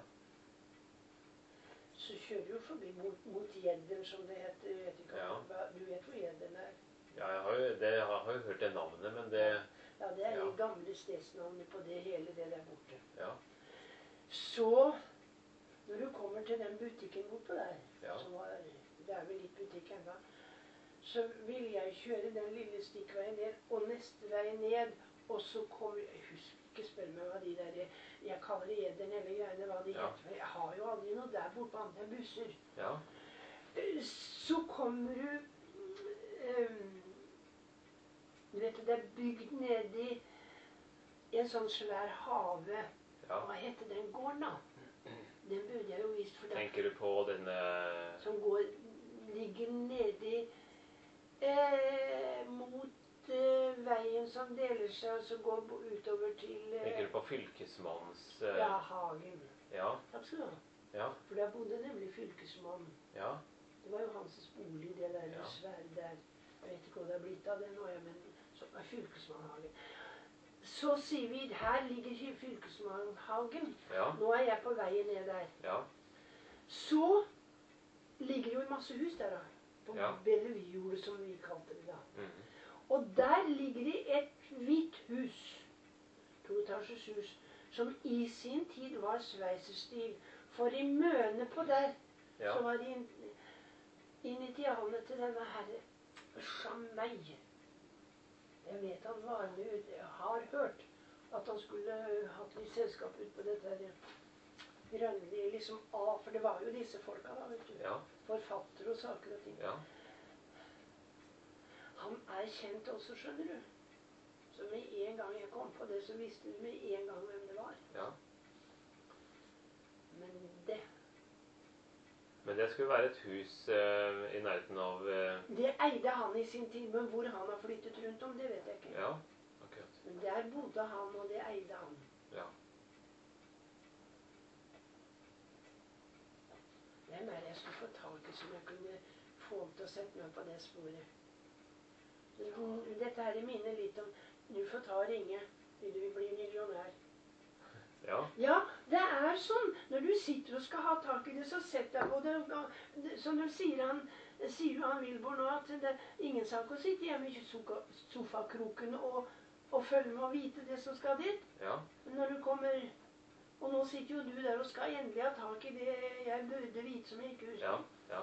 så kjører du forbi mot, mot Gjedden, som det heter. Jeg vet ikke om Ja. hva- Du vet hvor Gjedden er? Ja, jeg har jo, det, jeg har jo hørt det navnet, men det... Ja, det er Ja. det gamle stedsnavnet på det hele det der borte. Ja. Så, når du kommer til den butikken bortpå der, Ja. som var, det er vel litt butikk enda, så vil jeg kjøre den lille stikkveien ned, og neste vei ned, og så kommer, jeg husker ikke, spør meg hva de der, jeg kaller det Gjedden eller greiene, hva de Ja. heter, for jeg har jo aldri noe der borte på andre busser. Ja. Så kommer du, um, du vet, det er bygd nedi en sånn svær hage. Ja. Hva heter den gården da? Den burde jeg jo visst, for den Tenker du på denne... som går, ligger nedi eh, mot eh, veien som deler seg, og så går bo- utover til eh, Tenker du på fylkesmannens... eh, ja, Hagen. Ja. Takk skal du ha. Ja. For der bodde nemlig fylkesmannen. Ja. Det var jo hans bolig, det der Ja. svære der. Jeg vet ikke hva det er blitt av det nå, ja, men så er fylkesmannhagen. Så sier vi, her ligger fylkesmannhagen. Ja. Nå er jeg på veien ned der. Ja. Så ligger jo en masse hus der da. På Ja. Bellevue, som vi kalte det da. Mhm. Og der ligger det et hvitt hus. Toetasjes hus. Som i sin tid var sveiserstil. For i møne på der, Ja. så var de in initialene til denne herre. Usch meg. Jeg vet han var med ut. Jeg har hørt at han skulle hatt litt selskap ut på dette her grønne, liksom A, for det var jo disse folka da, vet du. Ja. Forfattere og saker og ting. Ja. Han er kjent også, skjønner du. Så med en gang jeg kom på det, så visste du med en gang hvem det var. Ja. Men det, Men det skulle være et hus eh, i nærheten av... eh, det eide han i sin tid, men hvor han har flyttet rundt om, det vet jeg ikke. Ja, akkurat. Men der bodde han, og det eide han. Ja. Hvem er det jeg skulle få tak i som jeg kunne få ham til å sette meg på det sporet? Men dette her minner litt om, du får ta og ringe, vil du bli millionær. Ja. Ja, det er sånn. Når du sitter og skal ha tak i det, så sett deg på det. og- Så nå sier han, sier jo han Wilbur nå at det er ingen sak å sitte hjemme i sofa- sofakroken og, og følge med og vite det som skal dit. Ja. Men når du kommer, og nå sitter jo du der og skal endelig ha tak i det jeg burde vite som jeg ikke husker. Ja, ja.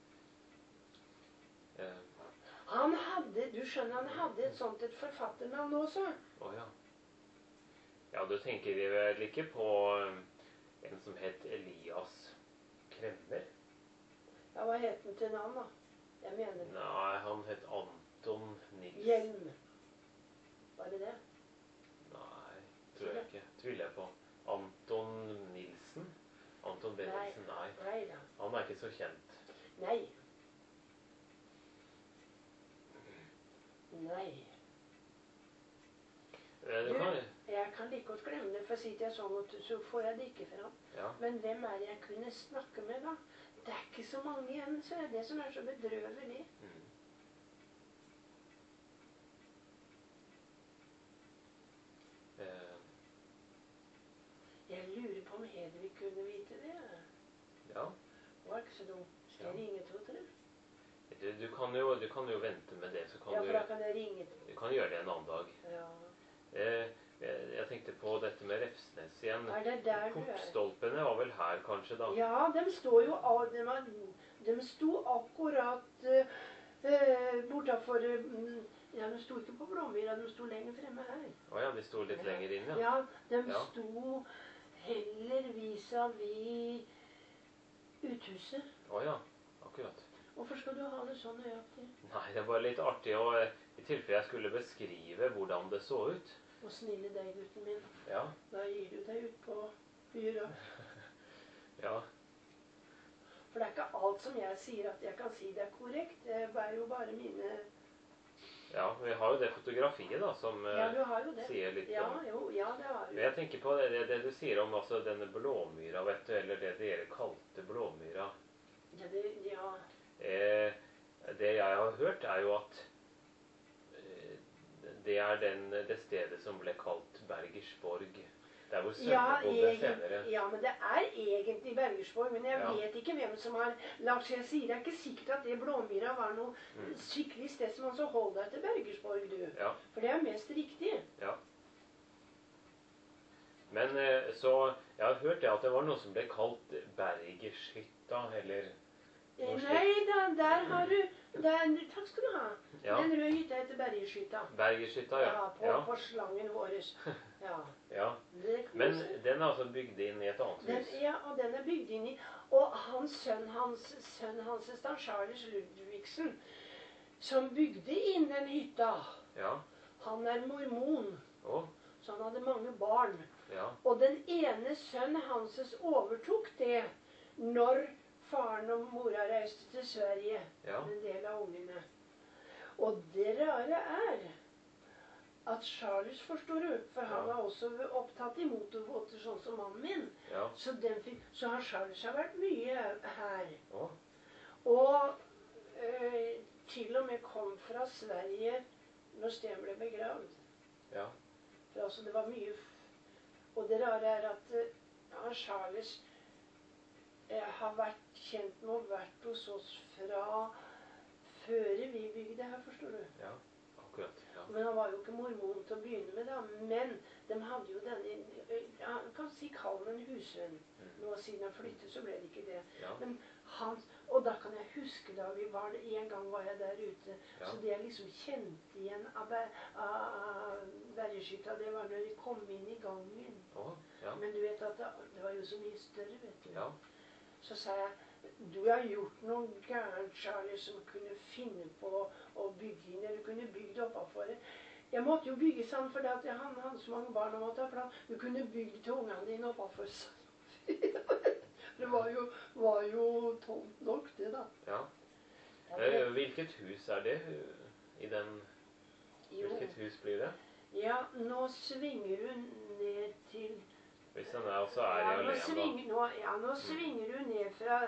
Eh, Han hadde, du skjønner, han hadde et sånt et forfatternavn også. Å ja. Ja, du tenker vel ikke på um, en som het Elias Kremmer? Ja, hva het den til navn da? Jeg mener Nei, han het Anton Nilsen. Hjelm. Var det det? Nei, tror jeg ikke. Tviler jeg på. Anton Nilsen? Anton Benelsen? Nei. Nei da. Han er ikke så kjent. Nei. Nei. Eh, Du Du, kan... jeg kan like godt glemme det, for sitter jeg sånn, at så får jeg det ikke fram. Ja. Men hvem er det jeg kunne snakke med da? Det er ikke så mange igjen, så er det det som er så bedrøvelig. Mm. Eh, Jeg lurer på om Hedvig kunne vite det. ja. Det var ikke så dumt. Skal jeg Ja. ringe til henne? Du, du, kan jo, du kan jo vente med det, så kan Ja, du, for da kan jeg ringe til du kan gjøre det en annen dag. Ja. Eh, jeg, jeg tenkte på dette med Refsnes igjen. Er det der du er? Portstolpene var vel her kanskje da? Ja, de står jo av, de, var, de sto akkurat uh, bortafor uh, ja, de sto ikke på Blåmyra, de sto lenger fremme her. Å ja, de sto litt lenger inn, ja. Ja, de Ja. sto heller vis-à-vis uthuset. Å ja, akkurat. Hvorfor skal du ha det sånn nøyaktig? Nei, det var litt artig, og eh, i tilfelle jeg skulle beskrive hvordan det så ut. Og snille deg, gutten min. Ja, Da gir du deg ut på byra. ja, For det er ikke alt som jeg sier at jeg kan si det er korrekt. Det er jo bare mine... ja. Vi har jo det fotografiet da, som eh, Ja, du har jo det. sier litt Ja, om... jo, ja, det har Men du. jeg tenker på det, det, det du sier om altså, denne Blåmyra, vet du, eller det dere kalte Blåmyra. Ja, det, ja. Eh, det jeg har hørt er jo at eh, det er den, det stedet som ble kalt Bergersborg. Der hvor Ja, Sønne bodde egen, senere. ja, men det er egentlig Bergersborg, men jeg Ja. vet ikke hvem som har lagt seg. Jeg sier det er ikke sikkert at det Blåmyra var noe Mm. skikkelig sted som altså hold deg til Bergersborg, du. Ja, For det er mest riktig. ja. Men eh, så, jeg har hørt det at det var noe som ble kalt Bergershytta, eller... Noe Nei da, der har du der, takk skal du ha. Ja, Den røde hytta heter Bergeshytta. Bergershytta, ja. Ja, på, Ja, på slangen vår. Ja, ja. det kan Men du si. den er altså bygd inn i et annet Den, hus. ja, og den er bygd inn i Og hans sønn hans, sønn hans da, Charles Ludvigsen, som bygde inn den hytta, Ja, han er mormon, å, så han hadde mange barn. ja, Og den ene sønnen hans overtok det når faren og mora reiste til Sverige, ja, en del av ungene. Og det rare er at Charles, forstår du, for han Ja. var også opptatt i motorbåter, sånn som mannen min. ja, Så, den fikk, så har Charles har vært mye her. å, Og øh, til og med kom fra Sverige når Sten ble begravd. ja, For altså det var mye f- Og det rare er at øh, ja, Charles øh, har vært kjent med og vært hos oss fra før vi bygde her, forstår du. ja, akkurat, ja, Men han var jo ikke mormon til å begynne med, da. Men de hadde jo denne øh, ja, kan si kall ham en husvenn. mm, Nå siden han flyttet, så ble det ikke det. ja, Men han, og da kan jeg huske da vi var det, en gang var jeg der ute, ja, så det jeg liksom kjente igjen av, Ber- av Bergeskytta, det var når de kom inn i gangen. å, ja, Men du vet at det, det var jo så mye større, vet du. ja, Så sa jeg, du har gjort noe gærent, Charlie, som kunne finne på å bygge inn, eller kunne bygd oppafor det. Jeg måtte jo bygge sånn, for det at jeg, han hadde så mange barn og måtte ha plan. Du kunne bygge til ungene dine oppafor. Det var jo, var jo tomt nok, det da. ja. Ja, Eh, det- Hvilket hus er det eh, i den, jo. hvilket hus blir det? Ja, nå svinger du ned til Hvis den er, altså er i ja, nå Alén, da. svinger, nå, ja, nå svinger du ned fra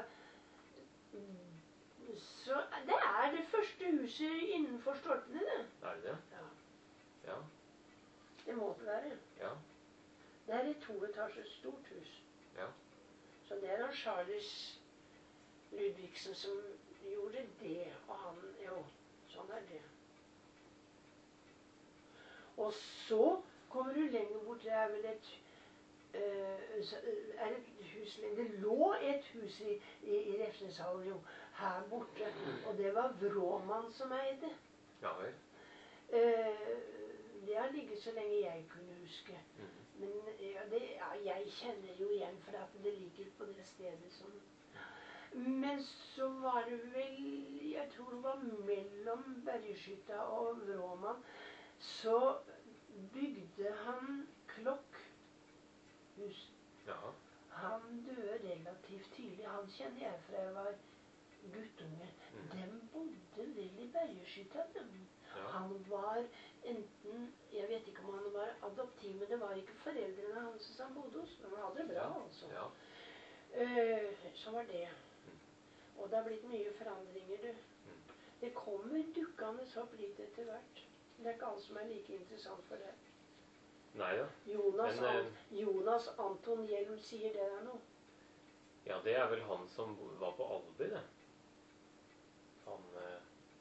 Så det er det første huset innenfor stolpene, det. Er det det? Ja, Ja, det må det være. ja, Det er et toetasjes stort hus. ja, Så det er han Charles Ludvigsen som gjorde det, og han, jo, sånn er det. Og så kommer du lenger bort, det er vel et, uh, er et hus, det lå et hus i, i, i Refsneshallen jo, her borte, og det var Vråman som eide. Ja vel. Uh, det har ligget så lenge jeg kunne huske. Mm. Men ja, det, ja, jeg kjenner jo igjen for at det ligger på det stedet som... Men så var det vel, jeg tror det var mellom Bergeskytta og Vråman, så bygde han Klokkhus. Ja. Han døde relativt tidlig. Han kjenner jeg fra jeg var guttunge. Mm. De bodde vel i Bergeskytta. Ja. Han var enten, jeg vet ikke om han var adoptiv, men det var ikke foreldrene hans som bodde hos. Men han hadde det bra, altså. Ja. Uh, så var det. Og det har blitt mye forandringer, du. Mm. Det kommer dukkende opp litt etter hvert. Det er ikke alt som er like interessant for deg. Neida. Jonas, Men, Ant, Jonas Anton Hjelm sier det der nå. Ja, det er vel han som var på Alby, det. Han, eh,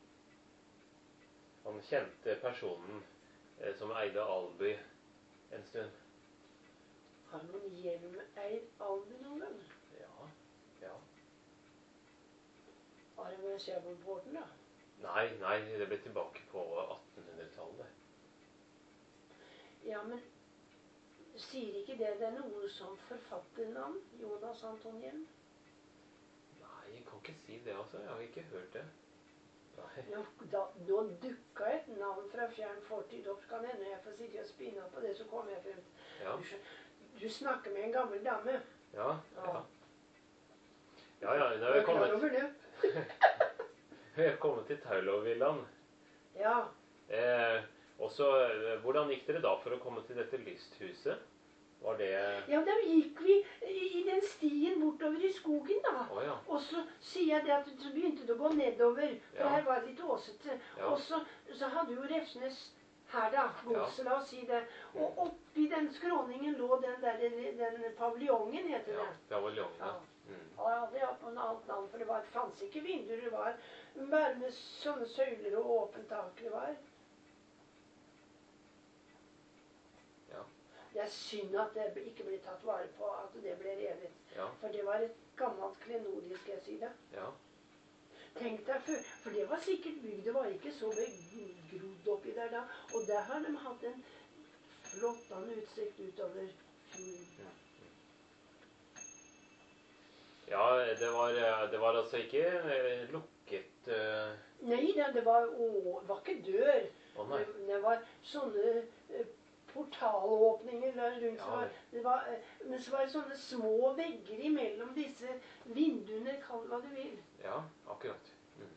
han kjente personen eh, som eide Alby en stund. Har noen Hjelm eid Alby noen gang? Ja, ja. Har det med Skjærborgporten, da? Nei, nei, det ble tilbake på attenhundretallet. Ja, men sier ikke det det er noe som forfatternavn? Jonas Anton Hjelm? Nei, jeg kan ikke si det, altså. Jeg har ikke hørt det. Nei. Nå, da, nå dukka et navn fra fjern fortid opp. Kan hende jeg får sitte og spinne på det, så kommer jeg frem. Ja. Du, skjø- du snakker med en gammel dame. Ja, ja. Ja. Ja, ja, nå Jeg er vi er klar kommet, over det. vi er kommet til Taulovvillaen. Ja. Eh, og så, eh, hvordan gikk dere da for å komme til dette lysthuset? Var det... Ja, da gikk vi i den stien bortover i skogen, da. Å ja. Og så sier jeg det at så begynte det å gå nedover, for Ja. her var det litt åsete. Ja. Og så, så hadde jo Refsnes her da, godset, la oss si det. Og oppi den skråningen lå den der, den paviljongen, heter Ja, det. paviljongen. Ja. Mm. Og jeg hadde hatt på en annet navn, for det var, fanns ikke vinduer, det var bare med sånne søyler og åpent tak det var. Ja. Det er synd at det ikke ble tatt vare på, at det ble revet. Ja. For det var et gammelt klenodie, skal jeg si det. Ja. Tenk deg før, for det var sikkert bygd, det var ikke så begrodd oppi der da. Og der har de hatt en flott utsikt utover fjorden. Ja, det var, det var altså ikke eh, lukket... eh, Nei, det, det var, å, var ikke dør. Å nei. Det, det var sånne eh, portalåpninger der rundt. Ja, så var, det var, eh, men så var det sånne små vegger imellom disse vinduene, kall det hva du vil. Ja, akkurat. Mm.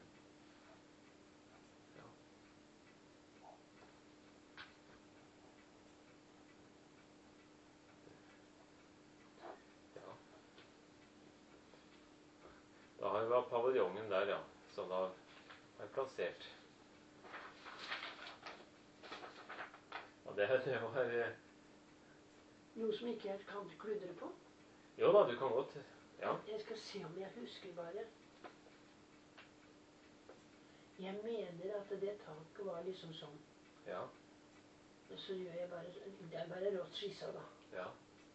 Ja. Ja. Da har vi paviljongen der, ja. Så da er plassert. Og det, det var... eh, Noe som ikke jeg kan kludre på. Jo da, du kan godt. Ja. Jeg skal se om jeg husker bare. Jeg mener at det taket var liksom sånn. Ja. Så gjør jeg bare, det er bare rått skissa da. Ja.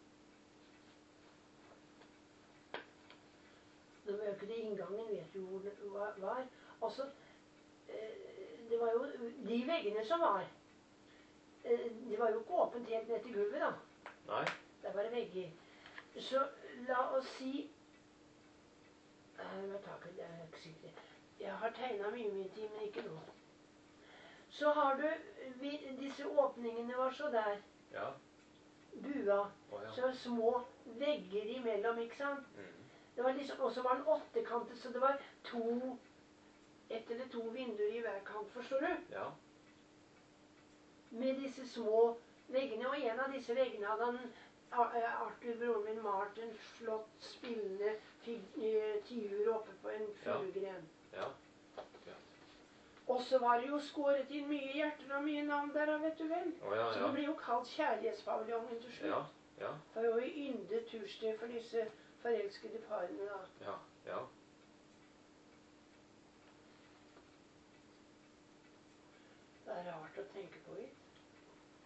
Nå var jo ikke det inngangen, vet du hvor det var- var. Altså, eh, det var jo de veggene som var. Eh, Det var jo ikke åpent helt ned til gulvet da. Nei. Der var det vegger. Så la oss si, eh, med taket, det er jeg ikke sikker. Jeg har tegnet mye min tid, men ikke nå. Så har du, vi, disse åpningene var så der, Ja. bua, Å ja. så små vegger imellom, ikke sant? Mm. Det var liksom, og så var den åttekantet, så det var to, ett eller to vinduer i hver kant, forstår du? Ja. Med disse små veggene, og en av disse veggene hadde han, Ar- Arthur, broren min, malt en flott spillende fig- eh, tiur oppe på en Ja. fuglgren. Ja. Og så var det jo skåret inn mye hjerter og mye navn der, vet du vel. Å ja, Så ja. det ble jo kalt kjærlighetspaviljongen til slutt. Ja. Ja. Det var jo yndet tursted for disse forelskede parene da. Ja. Ja. Det er rart å tenke på, gitt.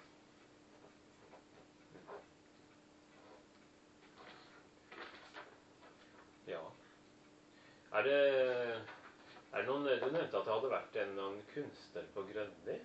Er det, er det noen, du nevnte at det hadde vært en, en kunstner på Grønli?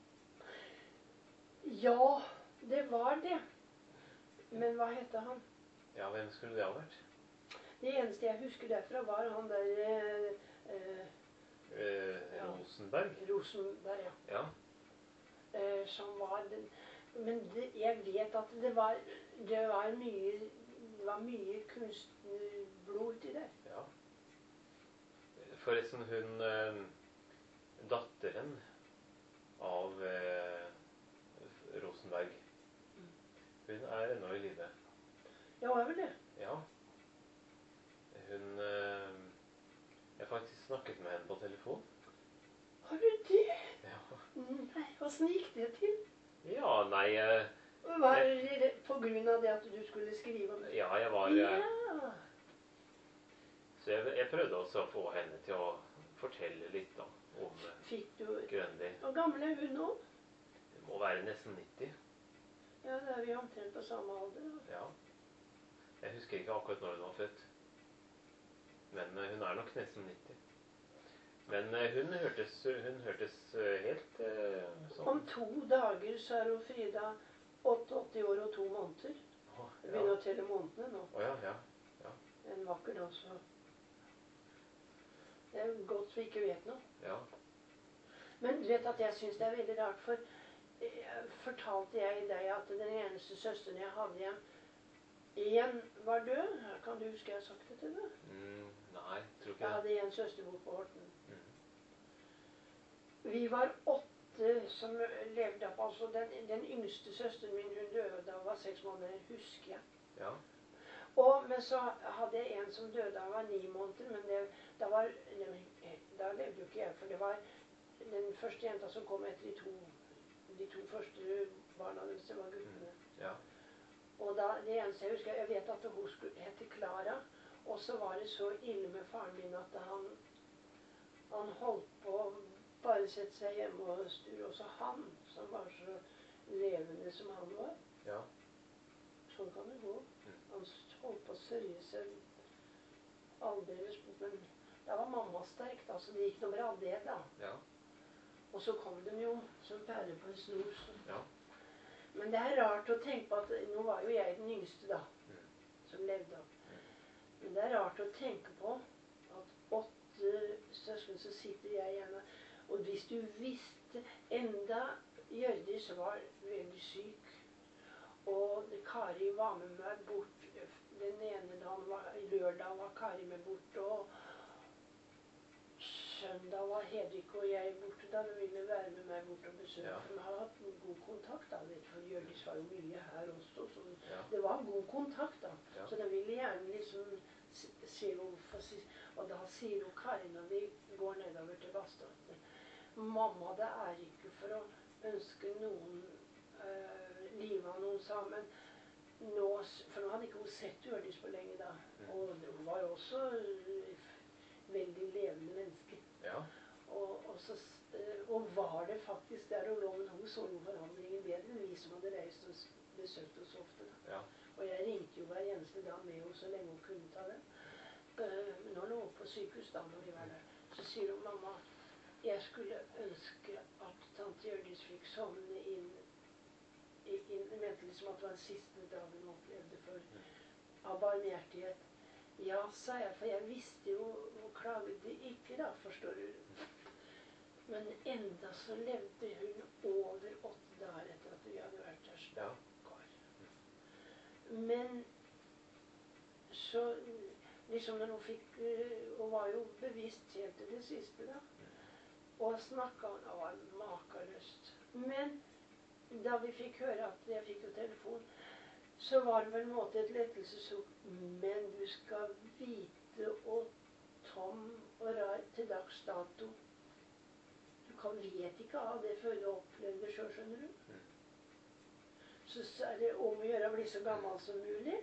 Ja, det var det. Men hva heter han? Ja, hvem skulle det ha vært? Det eneste jeg husker derfra var han der eh, eh, Eh, Rosenberg? Rosenberg, ja. Ja. Eh, som var den. Men det, jeg vet at det var, det var mye, det var mye kunstnerblod til det. Ja. Forresten, hun eh, datteren av eh, Rosenberg, hun er ennå i live. Ja, hva er vel det? Ja. Hun eh, Jeg har faktisk snakket med henne på telefon. Har du det? Ja. Nei, hvordan gikk det til? Ja, nei eh, Var det på grunn av det at du skulle skrive om det? Ja, jeg var eh, Ja. Så jeg, jeg prøvde også å få henne til å fortelle litt da, om eh, Fikk du... Grønli. Hvor gammel er hun nå? Det må være nesten nitti. Ja, da er vi omtrent på samme alder. Da. Ja. Jeg husker ikke akkurat når hun var født. Men eh, hun er nok nesten nitti. Men eh, hun hørtes, hun hørtes eh, helt eh, sånn. Om to dager så er hun Frida åttiåtte år og to måneder. Å, Jeg ja. begynner å telle månedene nå. Å, ja, ja. En vakker dag så... Det er godt vi ikke vet noe. Ja. Men du vet at jeg synes det er veldig rart, for eh, fortalte jeg deg at den eneste søsteren jeg hadde igjen, en var død. Kan du huske jeg har sagt det til deg? Mm, nei, tror ikke Jeg det. hadde en søster bort på Horten. Mm. Vi var åtte som levde opp. Altså den, den yngste søsteren min, hun døde da hun var seks måneder, husker jeg. Ja. Og, men så hadde jeg en som døde da hun var ni måneder, men det, da, var, da levde jo ikke jeg, for det var den første jenta som kom etter de to, de to første barna deres, det var guttene. Mm. Ja. Og da, det eneste jeg husker, jeg vet at hun skulle hete Clara, og så var det så ille med faren min at han, han holdt på å bare sette seg hjemme og styre. Også han, som var så levende som han var. Ja. Sånn kan det gå. Han holdt på å sørge seg aldeles bort, men da var mamma sterk da, så det gikk noe bra det da. Ja. Og så kom de jo som perler på en snor. Så. Ja. Men det er rart å tenke på at, nå var jo jeg den yngste da, Mm. som levde opp. Men det er rart å tenke på at åtte søsken så sitter jeg igjen, og hvis du visste, enda Hjørdis var veldig syk, og Kari var med meg bort, den ene dagen var, lørdag var Kari med bort, og søndag var Hedvig og jeg borte da, de ville være med meg bort og besøke, Ja. for vi har hatt en god kontakt da, vet du, for Hjørdis var jo mye her også, så Ja. det var god kontakt da, Ja. så de ville gjerne liksom se- se hvorfor, og da sier jo Kari når vi går nedover til Bastad, mamma, det er ikke for å ønske noen uh, livet av noen sammen, nå, for nå hadde ikke hun sett Hjørdis på lenge da, og hun var også uh, veldig levende menneske. Ja. Og, og, så, uh, og var det faktisk der og loven, hun så jo forandringen bedre enn vi som hadde reist og besøkt oss ofte da. Ja. Og jeg ringte jo hver eneste dag med henne så lenge hun kunne ta det. Uh, men når hun lå på sykehus da, når vi var der, så sier hun, mamma, jeg skulle ønske at tante Hjørdis fikk sovne inn, inn, jeg mente liksom at det var den siste dagen hun opplevde for, av barmhjertighet. Ja, sa jeg, for jeg visste jo, hun klaget ikke da, forstår du. Men enda så levde hun over åtte dager etter at vi hadde vært der. Ja. Men så, liksom når hun fikk, hun var jo bevisst helt til det siste da, og snakket hun, og var makeløst. Men da vi fikk høre at jeg fikk jo telefon, så var det på en måte et lettelsesord, men du skal vite, og Tom og Rai til dags dato, du kan vet ikke av det før du opplevde det selv, skjønner du? Så er det om å gjøre å bli så gammel som mulig.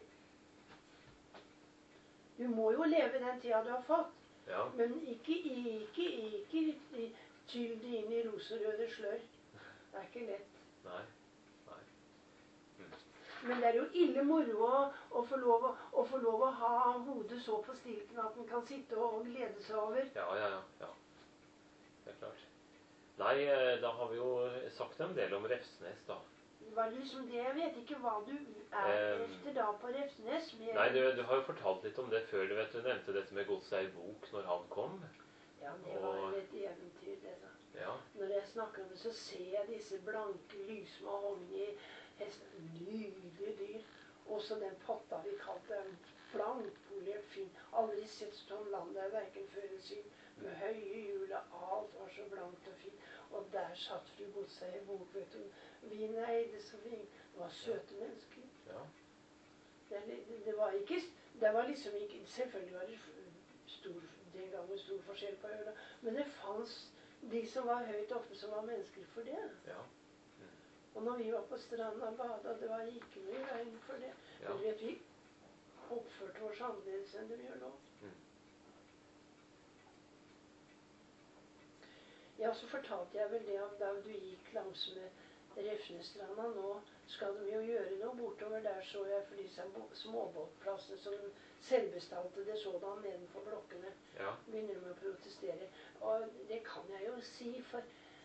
Du må jo leve den tida du har fått, Ja. men ikke, ikke, ikke tyll det inn i roserøde slør. Det er ikke lett. Nei. Nei. Mm. Men det er jo ille moro å, å, få lov, å, å få lov å ha hodet så på stilken at man kan sitte og glede seg over. Ja, ja, ja. ja. Det er klart. Nei, eh, da har vi jo sagt en del om Refsnes, da. Var det liksom det? Jeg vet ikke hva du er Um, efter da på Refsnes. Men... Nei, du, du har jo fortalt litt om det før. Du vet, du nevnte dette med Godseid Bok når han kom. Ja, det var jo et eventyr, det da. Ja. Når jeg snakker om det, så ser jeg disse blanke, lysmå hoggene i hesten. Nydelige dyr. Også den potta vi kalte en blankpolert fin. Aldri sett sånn land der, hverken før eller siden. Med høye hjul og alt var så blankt og fint. Og der satt fru Godseid Bok, vet du. Vi neide så fint. Det var søte mennesker. Ja. Det, det, det var ikke, det var liksom ikke, selvfølgelig var det stor, den gangen stor forskjell på øla, men det fanns de som var høyt oppe som var mennesker for det. Ja. Mm. Og når vi var på stranda og badet, det var ikke noe i veien for det. Ja. Men vet vi oppførte oss annerledes enn det vi gjør nå. Mm. Ja, så fortalte jeg vel det om da du gikk langs med Refsnesstranda. Nå skal de jo gjøre noe bortover der, så jeg, for disse småbåtplassene som selvbestaltede sådan nedenfor blokkene. Ja. Begynner de å protestere. Og det kan jeg jo si, for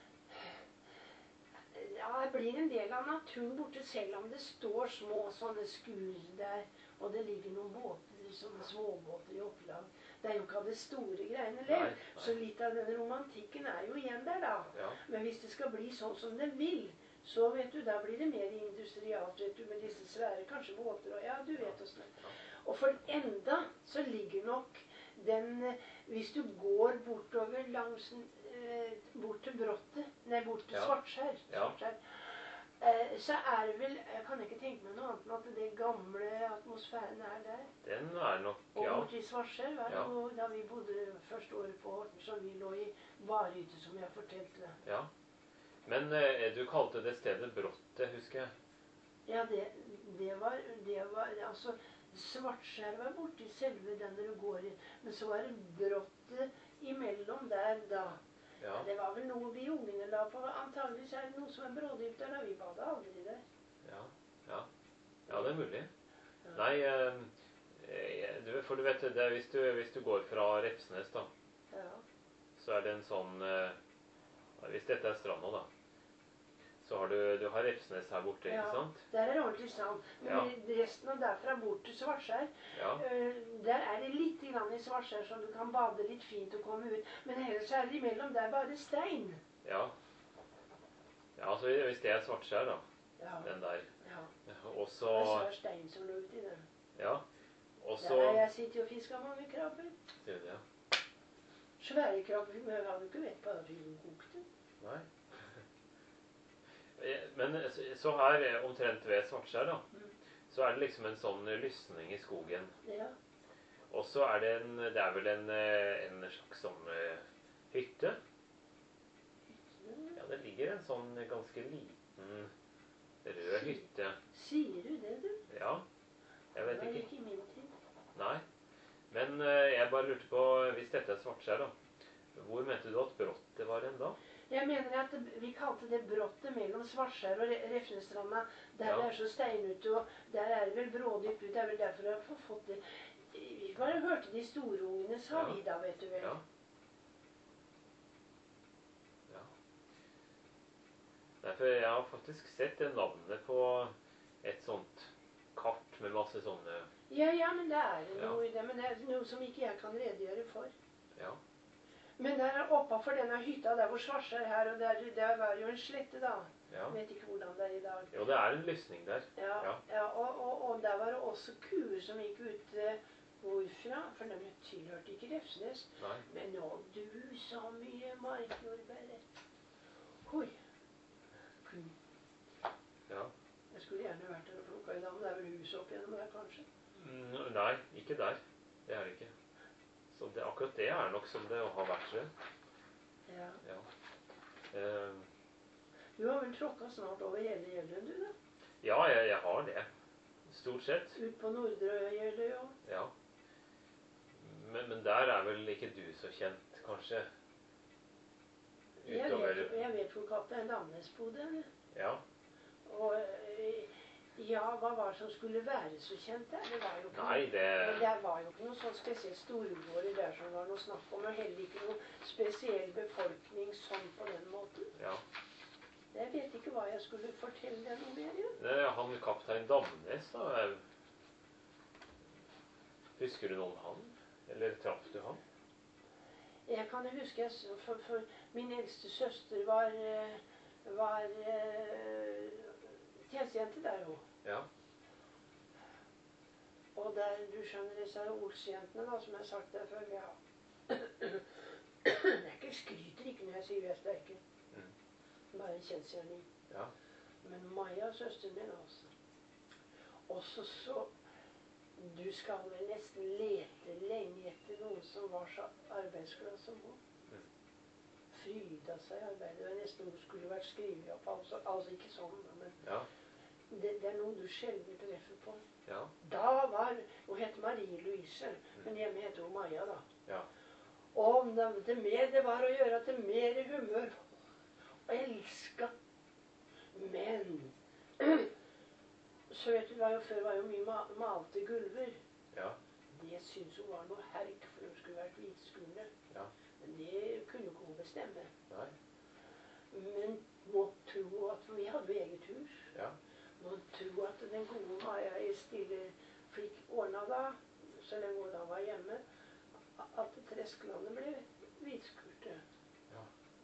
ja, det blir en del av naturen borte, selv om det står små sånne skur der, og det ligger noen båter, sånne småbåter i opplag. Det er jo ikke av det store greiene lenger, så litt av den romantikken er jo igjen der da. Ja. Men hvis det skal bli sånn som det vil, så vet du, da blir det mer industrialt, vet du, med disse svære, kanskje båter, og ja, du vet hvordan det. Og for enda så ligger nok den, hvis du går bortover langs, eh, bort til Brottet, nei, bort til Ja. Svartskjær, Ja. Svartskjær, eh, så er det vel, jeg kan ikke tenke meg noe annet enn at det gamle atmosfæren er der. Den er nok, Og ja. borte i Svartskjær var det Ja. jo, da vi bodde første året på Horten, så vi lå i varehytte, som jeg fortalte. Ja. Men eh, du kalte det stedet Brottet, husker jeg. Ja, det, det var, det var, altså, Svartskjær var borte i selve den du går i, men så var det Brottet imellom der da. Ja. Det var vel noe vi ungene la på, antageligvis er det noe som er brådypt der, da vi badet aldri der. Ja. Ja. Ja, det er mulig. Ja. Nei, eh, du, for du vet, det er hvis, du, hvis du går fra Refsnes da, Ja. så er det en sånn, eh, hvis dette er stranda da, så har du, du har Refsnes her borte, Ja, ikke sant? der er det ordentlig strand. Men Ja. resten av derfra bort til Svartskjær, Ja. øh, der er det litt grann i Svartskjær så du kan bade litt fint og komme ut. Men ellers er det imellom der bare stein. Ja. Ja, altså hvis det er Svartskjær da, Ja, den der. ja. Og så, Det er svær stein som lå uti den. ja. Og så, Der har jeg sittet og fisket mange krabber. sier du det? Svære krabber, men jeg hadde ikke vett på at vi kokte. Nei. Men så- så her, omtrent ved Svartskjær da, Mm. så er det liksom en sånn lysning i skogen. Ja, Og så er det en, det er vel en, eh, en slags sånn eh, hytte. Ja, det ligger en sånn ganske liten rød hytte. sier du det, du? Ja, jeg vet Det var ikke. ikke i min tid. Nei. Men eh, jeg bare lurte på, hvis dette er Svartskjær da, hvor mente du at Brottet var hen da? Jeg mener at vi kalte det Brottet mellom Svartskjær og Re- Refsnesstranda. Der Ja. det er så steinute, og der er det vel brådypt ut. Det er vel derfor jeg har fått det. Vi bare hørte de store ungene, sa Ja. vi da, vet du vel. Ja. Ja. Derfor, jeg har faktisk sett det navnet på et sånt kart med masse sånne, Ja, ja, men det er det Ja. noe i det. Men det er noe som ikke jeg kan redegjøre for. ja. Men der oppe for denne hytta, der hvor Svartskjær her, og der, der var jo en slette da. Ja. Jeg vet ikke hvordan det er i dag. Jo, det er en lysning der. Ja, Ja. ja og, og, og der var det også kuer som gikk ut eh, hvorfra, for de tilhørte ikke Refsnes. Nei. Men nå, du så mye markjordbær. Oi. Ja. Jeg skulle gjerne vært der og plukket i dag, men det er vel huset opp gjennom der, kanskje? Mm, Nei, ikke der. Det er det ikke. Så det, akkurat det er nok som det har vært det. Ja. Ja. Eh, Du har vel tråkket snart over hele gjelden, du da? ja, jeg, jeg har det. Stort sett. Ut på Nordre gjeldet, jo. Ja. Men, men der er vel ikke du så kjent, kanskje? Jeg vet, jeg vet hvor kaptein Damnes bodde. Ja. Og eh, Ja, hva var det som skulle være så kjent der? Det var jo ikke Nei, det... Men det var jo ikke noe sånn spesielt storgårder der som var noe snakk om, og heller ikke noe spesiell befolkning sånn på den måten. Ja. Jeg vet ikke hva jeg skulle fortelle deg noe mer, ja. Det er han kaptein Damnes, da. Husker du noen han? Eller traff du han? Jeg kan huske, jeg, for, for min eldste søster var, var tjenestejente der jo. Ja. Og der, du skjønner, disse Olsjentene da, som jeg har sagt der før, ja. Jeg ikke skryter ikke når jeg sier jeg er sterke. Mm. Bare en kjensgjerning. Ja. Men Maja, søsteren min altså. Også så, du skal vel nesten lete lenge etter noen som var så arbeidsglad som hun. Mm. Fryda seg i arbeidet. Det var nesten hun skulle vært skrevet opp. Altså, altså ikke sånn, men Ja. det, det er noe du sjelden treffer på. Ja. Da var, hun het Marie Louise, men hjemme heter hun Maja da. Ja. Og det, det mer det var å gjøre til mer humør. Og elska. Men så vet du, var jo, før var jo mye ma malte gulver. Ja. Det syntes hun var noe herk, for de skulle vært hvitskurne. Ja. Men det kunne ikke hun bestemme. Nei. Men må tro at, for vi hadde jo eget hus, Ja. må tro at den gode Maja i stille fikk ordnet da, så lenge hun da var hjemme, at tresklandet ble hvitskurte. Ja.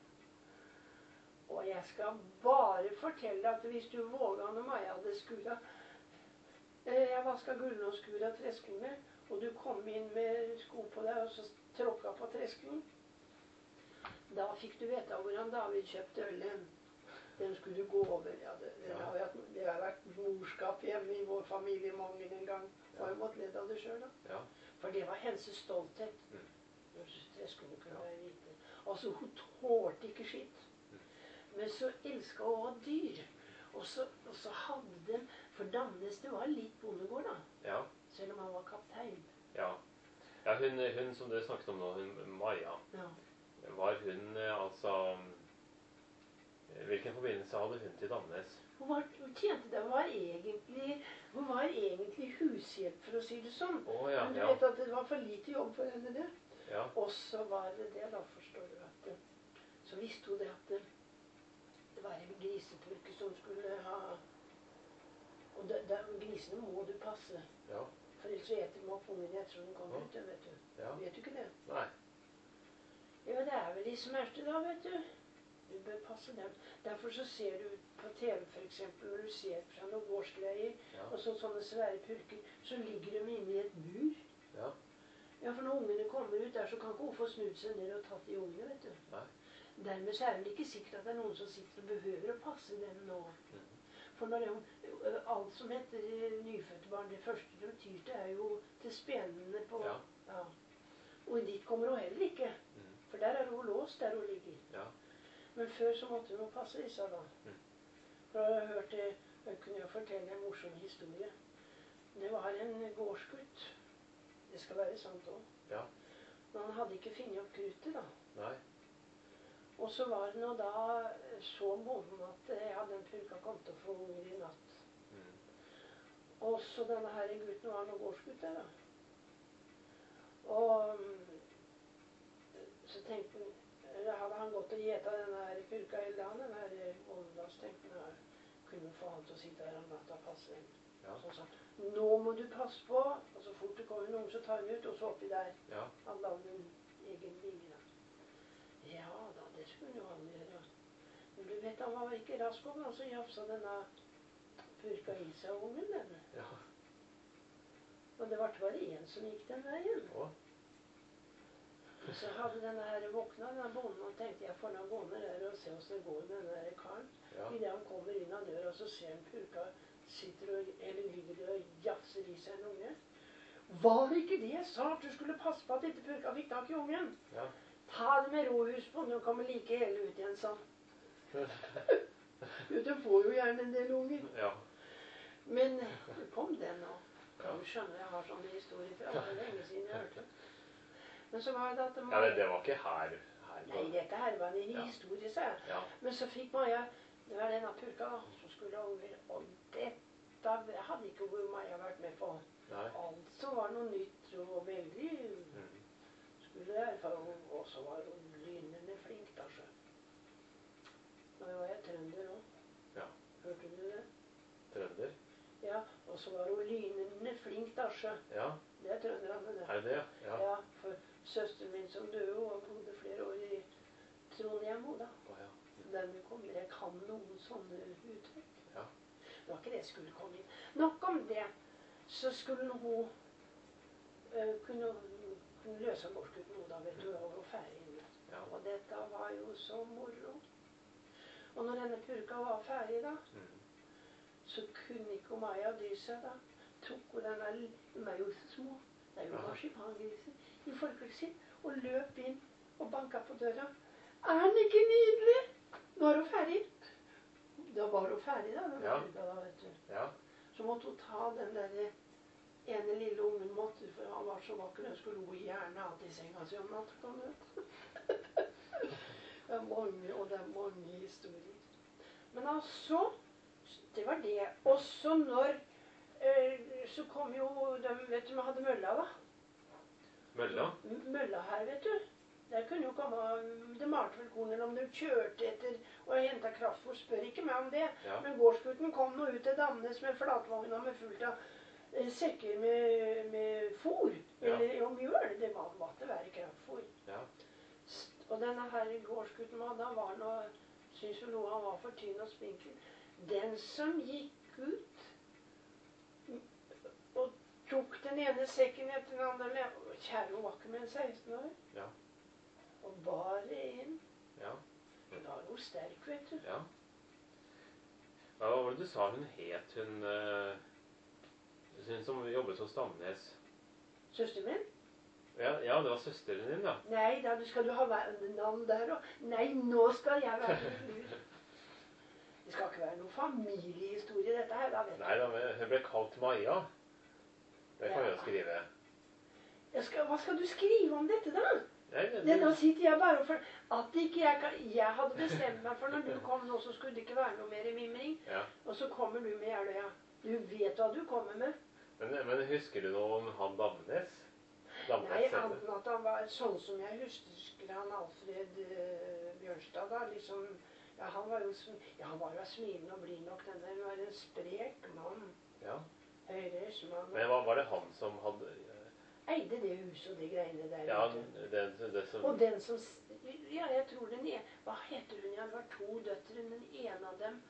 Og jeg skal bare fortelle at hvis du våget når Maja hadde skura, eh, jeg vasket gulvene og skura treskene, og du kom inn med sko på deg og så tråkket på tresken, da fikk du vite hvordan David kjøpte ølen. Den skulle du gå over. Ja, det, det, har vært, det har vært morskap hjemme i vår familie mange en gang. Jeg har jo måttet lede av det selv da. Ja. For det var hennes stolthet. Mm. Når treskene kunne være hvite. Altså, hun tålte ikke skitt. Men så elsket hun å ha dyr. Og så, og så hadde de, for Damnes det var litt bondegård da. Ja. Selv om han var kaptein. Ja. Ja, hun, hun som dere snakket om nå, hun Maja, Ja. var hun eh, altså Hvilken forbindelse hadde hun til Damnes? Hun, var, hun tjente det. Hun var egentlig, hun var egentlig hushjelp, for å si det sånn. Å, ja, Men du ja. vet at det var for lite jobb for henne det. Ja. Og så var det det, da forstår du at det, så visste hun det at det, det var en grisepulke som skulle ha, og det, det, grisene må du passe. Ja. For ellers så eter de opp ungen etter som den kommer Ja. ut, det, vet du. Ja. Vet du ikke det? Nei. Ja, det er vel de smerte da, vet du. Du bør passe dem. Derfor så ser du på T V for eksempel, når du ser fra noen gårdsgreier, Ja. og så, sånne svære purker, så ligger de inne i et bur. Ja. Ja, for når ungene kommer ut der, så kan ikke hun få snudd seg ned og tatt de ungene, vet du. Nei. Dermed så er det vel ikke sikkert at det er noen som sitter og behøver å passe dem nå. Mhm. For når de, alt som heter nyfødte barn, det første de tyr til er jo til spenene på... Ja. Ja. Og dit kommer hun heller ikke. Mhm. For der er hun låst, der hun ligger. Ja. Men før så måtte hun passe disse da. Mhm. For jeg har hørt det, jeg kunne jo fortelle en morsom historie. Det var en gårdsgutt. Det skal være sant også. Ja. Men han hadde ikke finnet opp kruttet da. Nei. Og så var det nå da så bonden at ja, den purka kom til å få unger i natt. Mhm. Og så denne her gutten var noen gårdsgutt der da. Og mm, så tenkte han, eller hadde han gått og gjeta denne her purka hele dagen, den her bonden da, så tenkte han, kunne få han til å sitte her om natta og passe dem. Ja. Så sa han, nå må du passe på, og så fort det kommer noen så tar han ut, og så oppi der. Ja. Han lagde en egen linje da. Ja da, det skulle jo han gjøre. Men du vet, han var ikke rask om, så jafsa denne purka i seg ungen den. Ja. Og det var bare en som gikk den veien. Å. Og så hadde denne her våkna, denne bonden, og tenkte jeg får nå gå ned der og se hvordan det går med denne her karen. Ja. I det han kommer inn av døra, så ser han purka sitter og, eller ligger der og jafser i seg en unge. Var det ikke det jeg sa, at du skulle passe på at ikke purka fikk tak i ungen? Ja. Ta det med rohus på, når kommer like hele ut igjen, sa han. Jo, du får jo gjerne en del unger. Ja. Men kom den nå. Ja. Kan du skjønne, jeg har sånne historier fra det er lenge siden jeg hørte. Men så var det at det Ja, det, det var ikke her. her Nei, dette her var en Ja. historie, sa jeg. Ja. Men så fikk Maja, det var denne purka da, som skulle ha unger, og det da hadde ikke Maja vært med på Nei. alt som var noe nytt og veldig Mm. skulle erfare. Og så var hun lynende flink, da, så. Nå var jeg trønder også. Ja. Hørte du det? Trønder? Ja, og så var hun lynende flink, da, så. Ja. Det er trønderne, det. Er det det? Ja. Ja, for søsteren min som døde, og bodde flere år i Trondheim, da. Å, ja. Dermed kommer jeg kan noen sånne uttrykk. Ja. Det var ikke det jeg skulle komme inn. Nok om det. Så skulle hun uh, kunne, kunne løse gårdsgutten nå, da, vet du, og var ferdig. Ja. Og dette var jo så moro. Og når denne purka var ferdig, da, Mm. så kunne ikke Maja dy seg, da. Tok hun denne, de er jo så små, det er jo Ja. marsipangriser, i forkleet sitt, og løp inn og banket på døra. Er den ikke nydelig? Nå er hun ferdig. Da var hun ferdig, da. Den Ja. purka, da, vet du. Ja. Så måtte hun ta den der ene lille ungen måtte, for han var så vakker, den skulle hun gjerne hatt i senga si om natta, kan du vet. Det er mange, og det er mange historier. Men altså, det var det. Også når, eh, så kom jo, de, vet du, vi hadde mølla da. Mølla? M- Mølla her, vet du. Der kunne jo komme, det malte vel korn, eller om de kjørte etter, og jeg hentet kraftfôr, spør ikke meg om det. Ja. Men gårdsgutten kom nå ut til Damnes med flatvogna med fullt av eh, sekker med, med fôr, Ja. eller om mjøl. Det var, måtte være kraftfôr. Ja. Og denne her gårdsgutten vi hadde, han var nå, synes vel noe han var for tynn og spinkel. Den som gikk ut og tok den ene sekken etter den andre, kjære hun var ikke med en seksten år, Ja. og bar det inn. Ja. Da var hun sterk, vet du. Ja. Hva var det du sa hun het, hun, eh, hun som jobbet hos Damnes? Søster min? Ja, ja, det var søsteren din, da. Nei, da skal du ha navn der og nei, nå skal jeg være litt lur. Det skal ikke være noen familiehistorie dette her, da, vet du. Nei da, men hun ble kalt Maja. Det kan vi jo skrive. Jeg skal, hva skal du skrive om dette, da? Nei, det, Det, nå sitter jeg bare for at ikke jeg kan Jeg hadde bestemt meg for når du kom nå, så skulle det ikke være noe mer mimring. Ja. Og så kommer du med Jeløya. Du vet hva du kommer med. Men, men husker du noe om han Damnes? Damnes Nei, heter det. annet enn at han var sånn som jeg husker han Alfred uh, Bjørnstad, da. Liksom, ja, han var jo, sm- ja, han var jo smilende og blid nok, den der. Han var en sprek mann. Ja. Høyremann. Men var, var det han som hadde Eide det huset og de greiene der. Ja, vet du. det, det, det som Og den som s- Ja, jeg tror den ene Hva heter hun? Ja, det var to døtre. Den ene av dem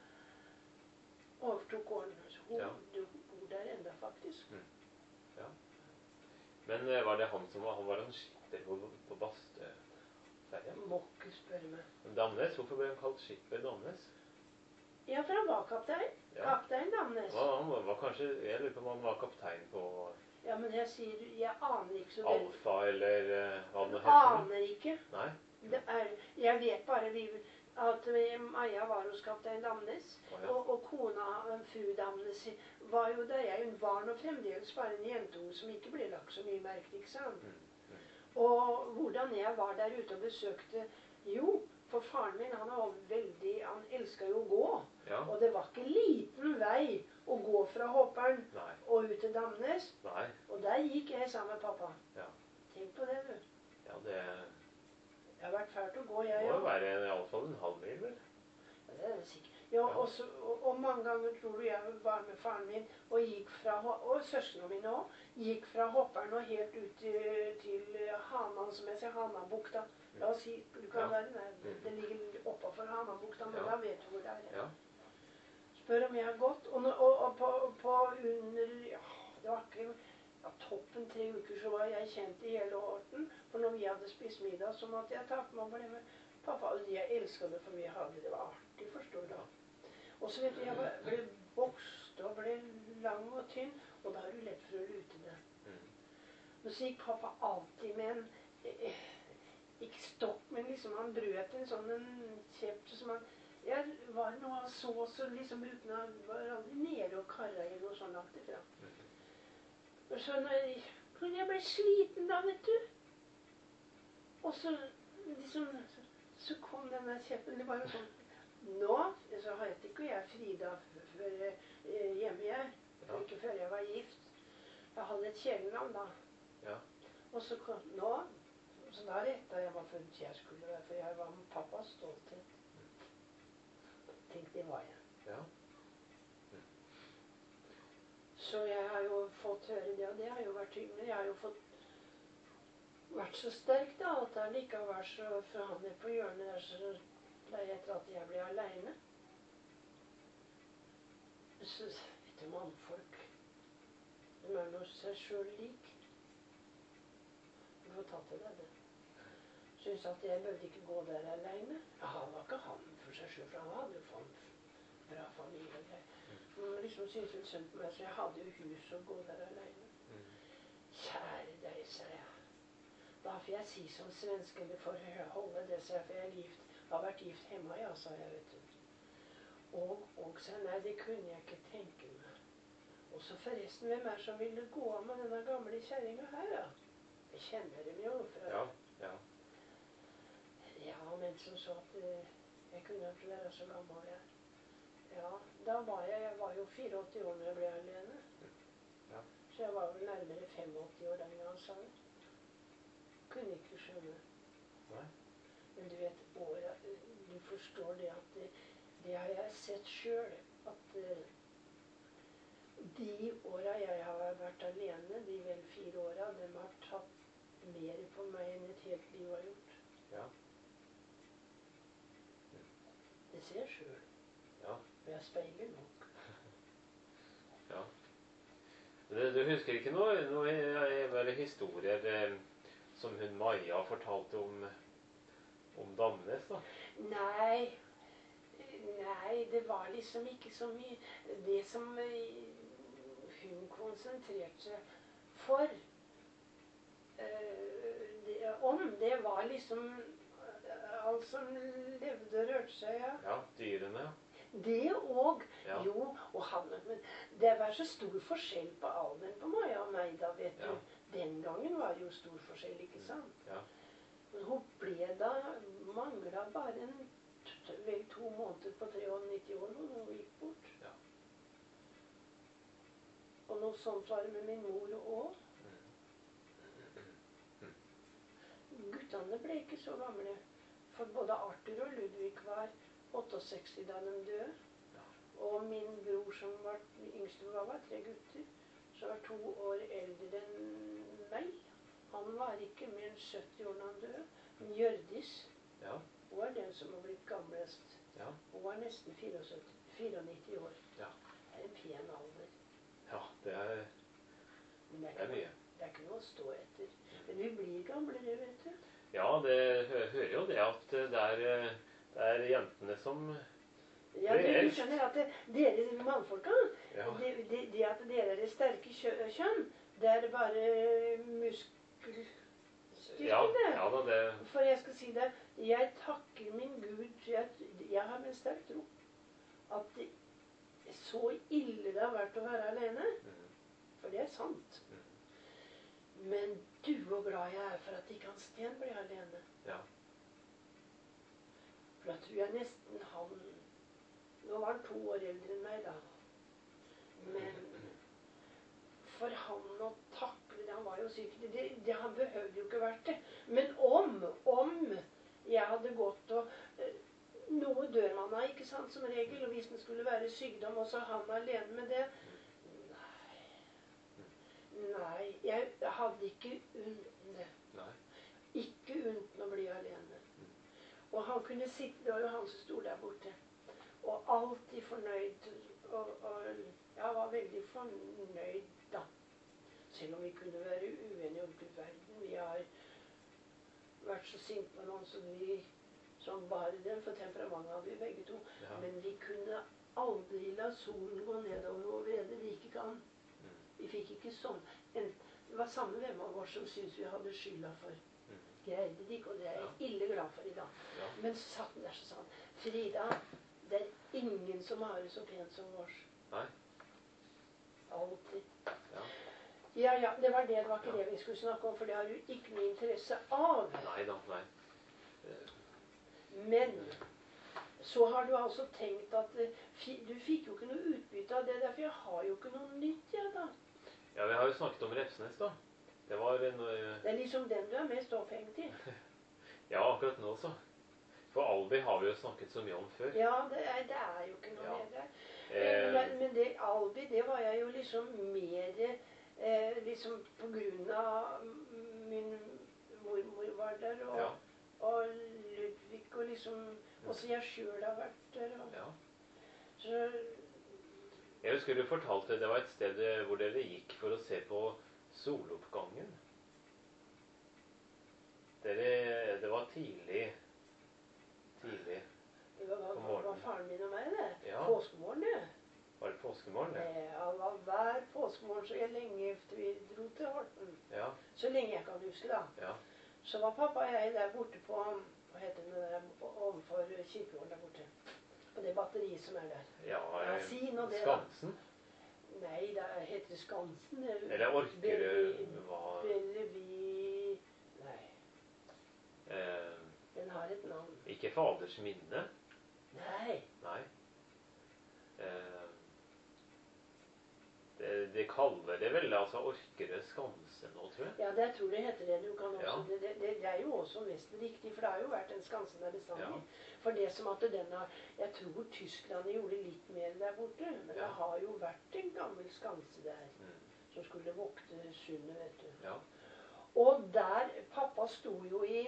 overtok gården. Hun, Ja. hun bor der enda, faktisk. Ja. Men eh, var det han som var Han var en skipper på, på Bastøferja? Må ikke spørre meg. Men Damnes? Hvorfor ble han kalt skipper Damnes? Ja, for han var kaptein. Ja. Kaptein Damnes. Ja, han var, var kanskje Jeg lurer på om han var kaptein på Ja, men jeg sier Jeg aner ikke så veldig. Alfa, eller eh, hva det nå heter. Aner ikke. Nei? Det er, jeg vet bare vi, at vi- Maja var hos kaptein Damnes. Å, ja. Og, og kona, eh, fru Damnes, var jo der jeg hun var nå fremdeles bare en jentunge som ikke ble lagt så mye merke, ikke sant? Mm, mm. Og hvordan jeg var der ute og besøkte Jo, for faren min, han var veldig Han elska jo å gå. Ja. Og det var ikke liten vei å gå fra Hopperen Nei. og ut til Damnes. Nei. Og der gikk jeg sammen med pappa. Ja. Tenk på det, du. Ja, det Det har vært fælt å gå, må jeg jo òg. være iallfall en halv mil, vel? Ja, det er det sikkert. Ja, og, så, og, og mange ganger tror du jeg var med faren min og gikk fra Ho- Og søstrene mine òg. Gikk fra Hopperen og helt ut til, til Hanan, som jeg sier, Hanabukta. La oss si du kan Ja. være der. Det ligger oppafor Hanabukta, men Ja. da vet du hvor det er. Ja. Spør om jeg har gått. Og, nå- og, og på, på under ja, Det var ikke ja, toppen tre uker så var jeg kjent i hele Horten. For når vi hadde spist middag, så måtte jeg ta på meg og bli med pappa. Og jeg elsket det, for vi hadde det var artig, forstår du. Og så vet du, jeg var- ble vokst og ble lang og tynn, og da er du lett for å lute det. Mm. Men så gikk pappa alltid med en eh, ikke stokk, men liksom han brøt en sånn en kjepp som han Jeg var noe han så, så liksom uten han var aldri nede og karra i noe sånn langt ifra. Og så når jeg, når jeg ble sliten da, vet du, og så liksom så, så kom denne kjeppen, det var jo sånn Nå så heter ikke jeg Frida før eh, hjemme jeg. Jeg hadde et kjælenavn da. Ja. Og så kom nå, så da rettet jeg meg for at jeg skulle være, for jeg var med pappas stolthet. Tenk, det var jeg. Ja. Så jeg har jo fått høre det, og det har jo vært hyggelig. Jeg har jo fått vært så sterk da, at det likevel så fra han er på hjørnet der, så ble jeg etter at jeg ble alene. Så vet du, mannfolk, de er noe seg selv lik. Du får ta til deg det. Synes at jeg burde ikke gå der alene. Ja, han var ikke han for seg selv, for han hadde jo fått bra familie og greier. Men liksom synes vel synd på meg, så jeg hadde jo hus å gå der alene. Kjære deg, sa jeg. Da får jeg si som svenske, eller for å holde det, sa jeg, for jeg er gift. Jeg har vært gift hjemme, ja, sa jeg, vet du. Og, og sa nei, det kunne jeg ikke tenke meg. Og så forresten, hvem er som ville gå av med denne gamle kjerringa her, da? Jeg kjenner dem jo fra... Ja, ja. Ja, men som så at uh, jeg kunne ikke være så gammel jeg. Ja, da var jeg, jeg var jo fireogåtti år når jeg ble alene. Ja. Så jeg var vel nærmere femogåtti år den gang, sa jeg. Kunne ikke skjønne. Nei. Men du vet, året, du forstår det at det, det har jeg sett selv, at uh, de åra jeg har vært alene, de vel fire åra, de har tatt mer på meg enn et helt liv har gjort. Ja. Det ser jeg selv. Ja. Og jeg speiler nok. Ja. Du, du husker ikke noe, noe vel historier eh, som hun Maja fortalte om, om Damnes, da? Nei, nei, det var liksom ikke så mye. Det som hun konsentrerte seg for, uh, det, om, det var liksom uh, alt som levde og rørte seg, ja. Ja, dyrene. Det og, Ja. jo, og han, men det var så stor forskjell på alderen på Maja og meg da, vet Ja. du. Den gangen var det jo stor forskjell, ikke sant? Ja. Men hun ble da, manglet bare en, vel to måneder på nittiotre år når hun gikk bort. Ja. Og noe sånt var det med min mor også. Guttene ble ikke så gamle, for både Arthur og Ludvig var seksogåtti da de døde. Ja. Og min bror som var yngste, var, var tre gutter, så var to år eldre enn meg. Han var ikke mer enn sytti år når han døde. Men Hjørdis, Ja. hun var den som har blitt gamlest. Ja. Hun var nesten syttifire, nittifire år. Ja. Det er en pen alder. Ja, det er, Men det er, det er ikke, mye. noe, det er ikke noe å stå etter. Men vi blir gamlere, vet du. Ja, det hø hører jo det at det er, det er jentene som Ja, Det er- du skjønner at det, dere mannfolka, Ja. det, det, det at dere er det sterke kjø- kjønn, det er bare muskelstyrken, Ja, det. ja da, det For jeg skal si det, jeg takker min Gud, jeg, jeg har en sterk tro, at det er så ille det har vært å være alene, mm, for det er sant. mm, Men du hvor glad jeg er for at ikke han Sten ble alene. Ja. For da tror jeg nesten han, nå var han to år eldre enn meg da, men for han å takle det, han var jo syk, det, det, han behøvde jo ikke vært det. Men om, om jeg hadde gått og, eh, noe dør man av, ikke sant, som regel, og hvis det skulle være sykdom, og så han alene med det, nei, nei, jeg hadde ikke unnt det. Nei. Ikke unnt å bli alene. Og han kunne sitte, det var jo han som stod der borte, og alltid fornøyd, og, og jeg var veldig fornøyd da. Selv om vi kunne være uenige om til verden. Vi har vært så sint på noen som vi, som bare den, for temperamentet hadde vi begge to. Ja. Men vi kunne aldri la solen gå nedover vår vrede, det gikk ikke an. Mm, Vi fikk ikke sånn. En, det var samme hvem av oss som syntes vi hadde skylda for. mm, Greide det ikke, og det er jeg ille glad for i dag. Ja. Men så satt den der så sa han, Frida, det er ingen som har det så pent som oss. Nei. Alltid. Ja. Ja, ja, det var det, det var ikke Ja. det vi skulle snakke om, for det har du ikke noe interesse av. Nei da, nei. Eh, Men så har du altså tenkt at eh, fi- du fikk jo ikke noe utbytte av det, derfor jeg har jo ikke noe nytt, ja da. Ja, vi har jo snakket om Refsnes, da. Det var en... Det er liksom den du er mest opphengt i. Ja, akkurat nå så. For Albi har vi jo snakket så mye om før. Ja, det er, det er jo ikke noe Ja. mer der. Eh, Men, men det Albi, det var jeg jo liksom mer eh, liksom på grunn av min mormor var der, og, ja, og Ludvig, og liksom også jeg sjøl har vært der. Og, ja. så Jeg husker du fortalte det var et sted hvor dere gikk for å se på soloppgangen. Dere, det var tidlig, tidlig det var, på var, morgenen. var faren min og meg, det. Ja. Påskemorgen, det. Var det påskemorgen, det? Ja, var hver påskemorgen så lenge efter vi dro til Horten. Ja, Så lenge jeg kan huske, da. ja, Så var pappa og jeg der borte på, hva heter det der, overfor kirkegården der borte. På det batteriet som er der. ja. Ja, eh, si nå det, da. Skansen? Nei, det heter det Skansen. det- Eller Orkerød Bellevi- var... Bellevi... Nei, Eh, den har et navn. ikke Faders minne? Nei, Nei. Eh, det, det kaller det vel altså Orkerød Skanse nå, tror jeg. ja, det jeg tror det heter det. Du kan også, Ja. det, det, det er jo også nesten riktig, for det har jo vært en Skansen der bestandig. Ja. For det som at den har, jeg tror Tyskland gjorde litt mer der borte, men Ja. det har jo vært en gammel Skanse der, Mm. som skulle vokte sundet, vet du. Ja. Og der, pappa sto jo i,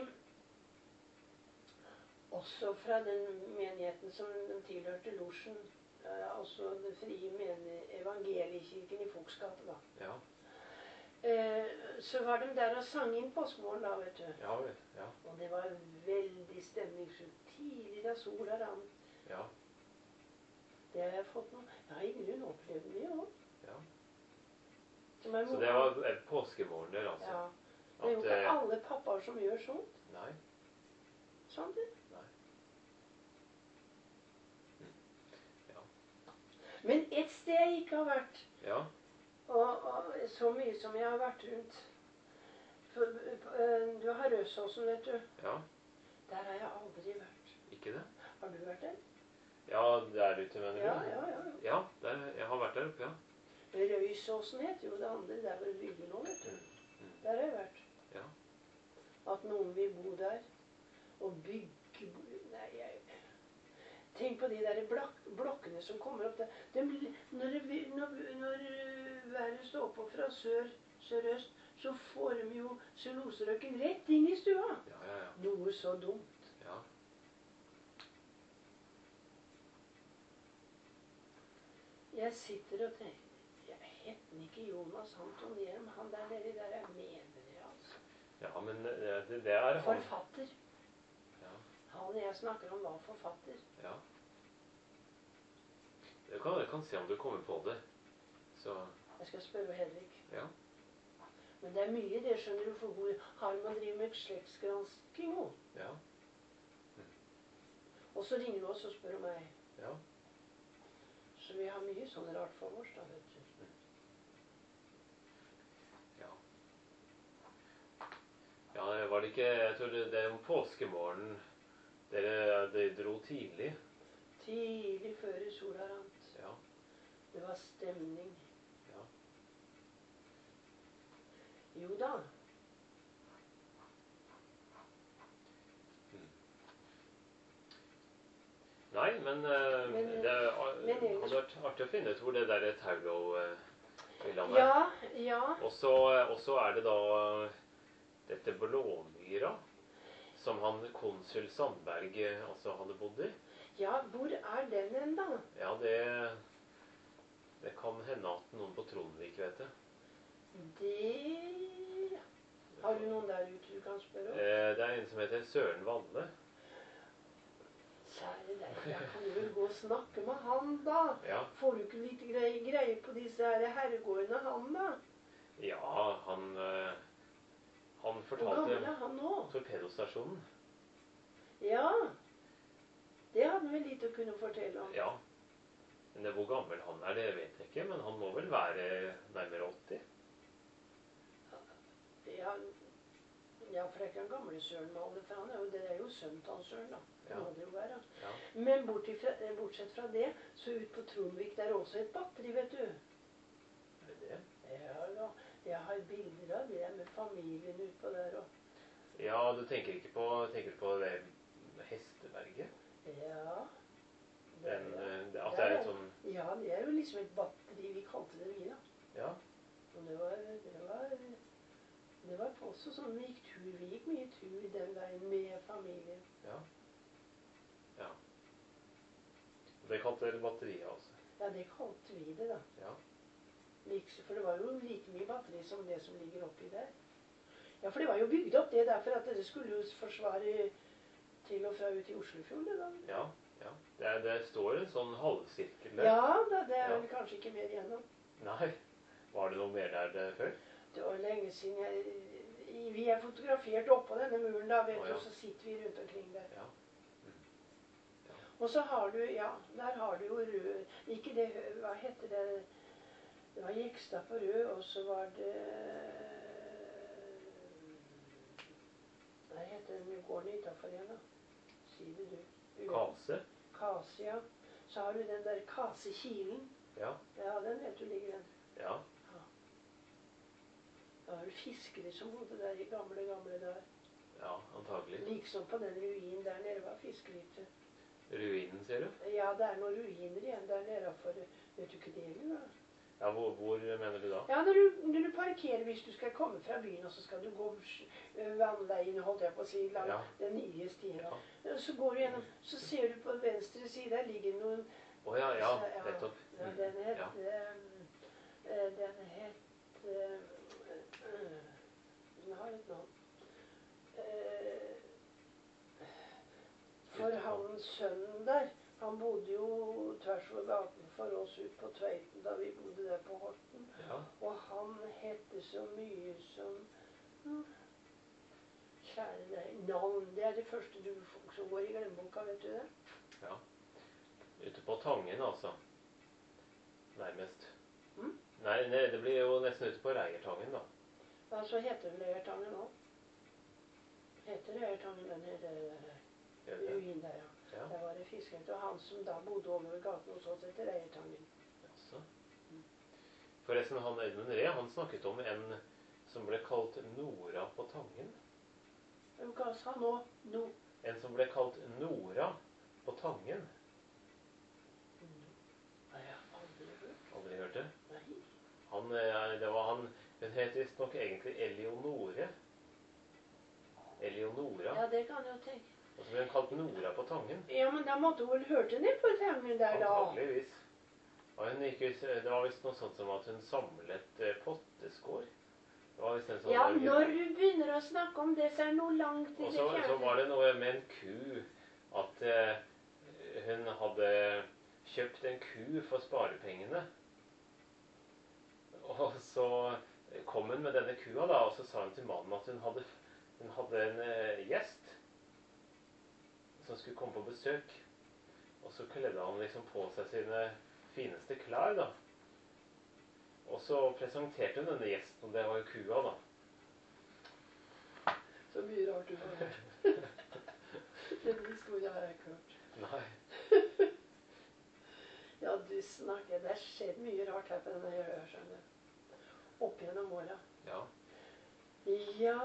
også fra den menigheten som den tilhørte Losjen, eh, altså den frie meni- evangeliekirken i Foksgate da. Ja. Eh, så var de der og sang inn påskemorgen da, vet du. Ja vel. Ja. Og det var veldig stemningsfullt. Tidlig da sola rant. Ja. Det har jeg fått noe. Jeg har i grunnen opplevd mye òg. Ja. Som er Så det var eh, påskemorgen der, altså? Ja. Det er jo At, ikke eh, alle pappaer som gjør sånt. Nei. Sånn det. Nei. Mm. Ja. Men et sted jeg ikke har vært, Ja. og, og så mye som jeg har vært rundt for, eh, Du har Røsåsen, vet du. Ja. Der har jeg aldri vært. Ikke det? Har du vært der? Ja, der ute, mener du? Ja, ja, ja. Ja, der, jeg har vært der oppe, ja. Røysåsen heter jo det andre der hvor det bygger nå, vet du. Mm. Der har jeg vært. Ja. At noen vil bo der. Og bygge Nei, jeg Tenk på de der blok blokkene som kommer opp der. De, når, det, når, når været står på fra sør, sørøst, så får de jo celluloserøyken rett inn i stua. Ja, ja, ja. Noe så dumt. Ja. Jeg sitter og tenker Jeg heter ikke Jonas Anton Hjelm. Han der nede der jeg mener det, altså. Ja, men det, det, det er han. Forfatter. Ja. Han jeg snakker om, var forfatter. Ja. Jeg kan, jeg kan se om du kommer på det. Så, Jeg skal spørre Hedvig. ja. Men det er mye det, skjønner du, for hvor har man driver med slektsgransking òg. Ja. Og så ringer du oss og spør om meg. Ja. Så vi har mye sånn rart for oss, da, vet du. Ja. Ja, var det ikke Jeg tror det, det er om påskemorgen dere, dere dro tidlig. Tidlig før sola rant. Ja. Det var stemning. Ja. Jo da. Nei, men, eh, Men, det er, men hadde ellers- vært artig å finne ut hvor det der Taulo-villaen er. Ja, ja. Og så og så er det da dette Blåmyra, som han konsul Sandberg eh, altså hadde bodd i. Ja, hvor er den hen, da? Ja, det Det kan hende at noen på Trondvik vet det. Det Har du noen der ute du kan spørre om? Eh, Det er en som heter Søren Valle. Kjære deg, jeg kan jo gå og snakke med han, da. Ja, Får du ikke litt greie, greie på disse her herregårdene, han, da? ja han eh, Han Hvor gammel fortalte er han nå? torpedostasjonen. Ja. Det hadde han vel litt å kunne fortelle om. Ja. Men det, hvor gammel han er, det vet jeg ikke. Men han må vel være nærmere åtti? Ja, ja, for det er ikke en gamle Søren Maler, for han er jo, det er jo sønnen til han Søren, da. Det Ja. må det jo være. Ja. Men bortifra, bortsett fra det, så ut på Trondvik, der er også et batteri, vet du. Er det det? Ja da. Jeg har bilder av det med familien utpå der og Ja, du tenker ikke på, tenker du på det hesteberget? Ja. Den, ja. det, at det er et sånn... Ja, det er jo liksom et batteri, vi kalte det vi da. Ja. Og det var, det var, det var også sånn, vi gikk tur, vi gikk mye tur den veien med familien. Ja. Ja. Det kalte dere batteriet, altså? Ja, det kalte vi det da. Ja. For det var jo like mye batteri som det som ligger oppi der. Ja, for det var jo bygd opp det derfor at det skulle jo forsvare til og fra ut i Oslofjorden da. Ja, ja. Det, er, det står en sånn halvsirkel der. Ja, da, det er Ja. vel kanskje ikke mer igjennom. Nei. Var det noe mer der det, før? Det var lenge siden jeg... Vi er fotografert oppå denne muren da, vet Å, du, ja. og så sitter vi rundt omkring der. Ja. Mm. Ja. Og så har du, ja, der har du jo rød... Ikke det, hva heter det? Det var Jekstad på rød, og så var det... Hva heter den gården utenfor igjen da? Si det du. Kase? Kase, ja. Så har du den der Kase-kilen. Ja. Ja, den vet du ligger den. Ja. Da var det fiskere som bodde der i gamle, gamle der. Ja, antagelig. Liksom på den ruinen der nede var fiskehytte. Ruinen, ser du? Ja, det er noen ruiner igjen der nede for, vet du ikke det, eller? Ja, hvor, hvor mener du da? Ja, når du, når du parkerer, hvis du skal komme fra byen, og så skal du gå vannveien, holdt jeg på å si, langt Ja. den nye stien. Ja. Så går du gjennom, så ser du på venstre side, der ligger noen... Å ja, ja, så, nettopp. Ja, den het... Ja. eh, den het... eh, den har et navn. Eh, for han sønnen der, han bodde jo tvers over gaten for oss ut på Tveiten da vi bodde der på Horten. Ja. Og han hette så mye som... hm, Kjære deg, navn, det er det første du, som går i glemmeboka, vet du det? Ja. Ute på Tangen, altså. Nærmest. Mm? Nei, nei, det blir jo nesten ute på Reiertangen, da. Ja, så heter det Reiertangen nå. Heter Reiertangen, den heter Gjør det? ruin der, ja. Ja. Der var det fiskere, og han som da bodde over gaten hos oss heter Reiertangen. Jaså. Forresten, han Edmund Ree, han snakket om en som ble kalt Nora på Tangen. Hva sa han nå? No. En som ble kalt Nora på Tangen. Nei, jeg har aldri hørt. Aldri hørt det? Nei. Han, eh, det var han, hun het visst nok egentlig Eleonore. Eleonora. Ja, det kan jeg jo tenke. Og så ble hun kalt Nora på Tangen. Ja, men da måtte hun vel hørt henne på Tangen der da. Antageligvis. Og hun gikk, ut- det var visst noe sånt som at hun samlet eh, potteskår. Det var visst en sånn Ja, der- når du begynner å snakke om det, så er det noe langt til Og det så, fjerne. så var det noe med en ku, at eh, hun hadde kjøpt en ku for sparepengene. Og så kom hun med denne kua da, og så sa hun til mannen at hun hadde, hun hadde en eh, gjest som skulle komme på besøk. Og så kledde han liksom på seg sine fineste klær da. Og så presenterte hun denne gjesten, og det var jo kua da. Så mye rart du har hørt. Den historien har jeg ikke hørt. Nei. Ja, du snakker. Det har skjedd mye rart her på denne øya, skjønner du. Opp gjennom åra. Ja. Ja.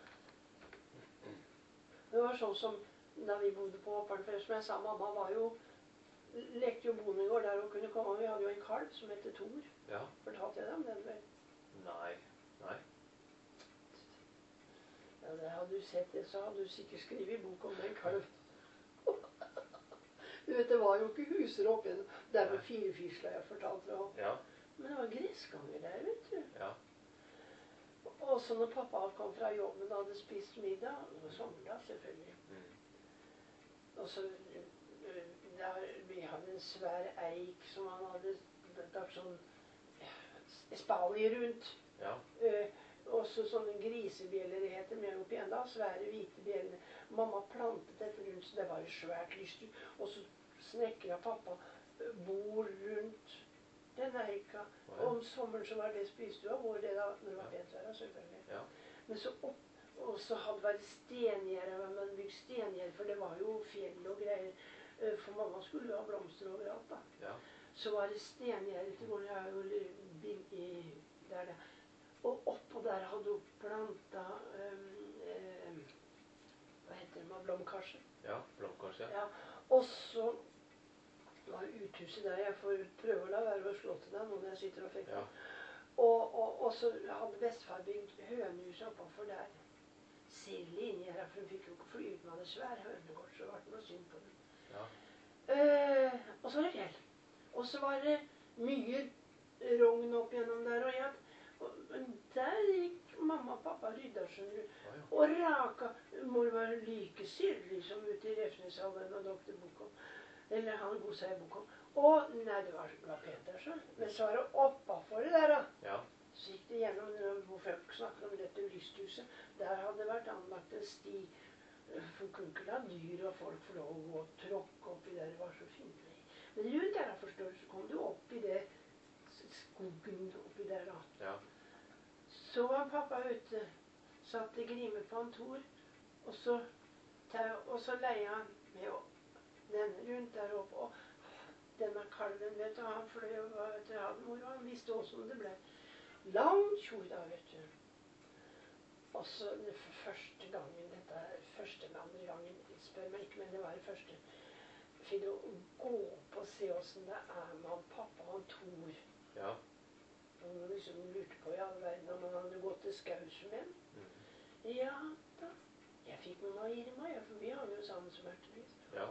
Det var sånn som da vi bodde på Hopperen, for som jeg sa, mamma var jo, lekte jo bondegård der og kunne komme. Vi hadde jo en kalv som hette Thor. Ja. Fortalte jeg deg om den vel? Nei. Nei. Ja, det hadde du sett det, så hadde du sikkert skrevet i bok om den kalv. Du vet, det var jo ikke huser oppe igjen. Det er med fire fisler jeg fortalte om. Ja. Men det var gressganger der, vet du. Ja. Og så når pappa kom fra jobben og hadde spist middag, det var sommerdag selvfølgelig. Mm. Og så, øh, der, vi hadde en svær eik som han hadde lagt sånn spalje rundt. Ja. Uh, også sånne grisebjeller heter med opp igjen da, svære hvite bjeller. Mamma plantet dette rundt, så det var et svært lyst. Og så snekret pappa øh, bord rundt den eika. Ja. Og om sommeren så var det spisestua vår det da, når det var pent vær, selvfølgelig. Ja. Men så opp, og så hadde det vært stengjerde, man bygd stengjerde, for det var jo fjell og greier. Uh, For mamma skulle jo ha blomster overalt da. Ja. Så var det stengjerde til gården. Jeg har jo bil- i det er det. Og oppå der hadde hun planta um, um, hva heter det, blomkarse. Ja, blomkarse. Ja. Og så var uthuset der. Jeg får prøve å la være å slå til deg nå når jeg sitter og fekker. Ja. Og, og, og så hadde bestefar bygd hønehuset oppover der. Silje inni her, for hun fikk jo ikke fly ut med det svære hønegård, så ble det noe synd på det. Ja. Uh, og så var det fjell. Og så var det mye rogn opp gjennom der, og jeg, og, der gikk mamma og pappa rydda, skjønner du, Ja, ja. og raka. Mor var like syrlig som ute i Refneshallen og doktor Bokom. Eller han god seg i Bokom. Og, nei, det var, det var pent der, så. Men så var det oppafor det der, da. Ja. Så gikk det gjennom, hvorfor jeg snakker om dette lysthuset, der hadde det vært anlagt en sti. For kunne ikke la dyr og folk få lov å gå og tråkke oppi der, det var så fint. Men rundt der, forstår du, så kom du opp i det skogen oppi der, da. Ja. Så var pappa ute, satt i grime på en tor, og så, og så leia han med den rundt der oppe, og denne kalven, vet du, han fløy over etter Hadmor, og han visste også om det ble langt kjol da, vet du. Og så det første gangen, dette er første eller andre gangen, spør meg ikke, men det var det første, for å gå opp og se hvordan det er med han pappa og han Tor. Ja. Og man liksom lurte på i all verden om han hadde gått til skaus med. Mm. Ja da. Jeg fikk med meg Irma, ja, for vi hang jo sammen som ertelys. Ja.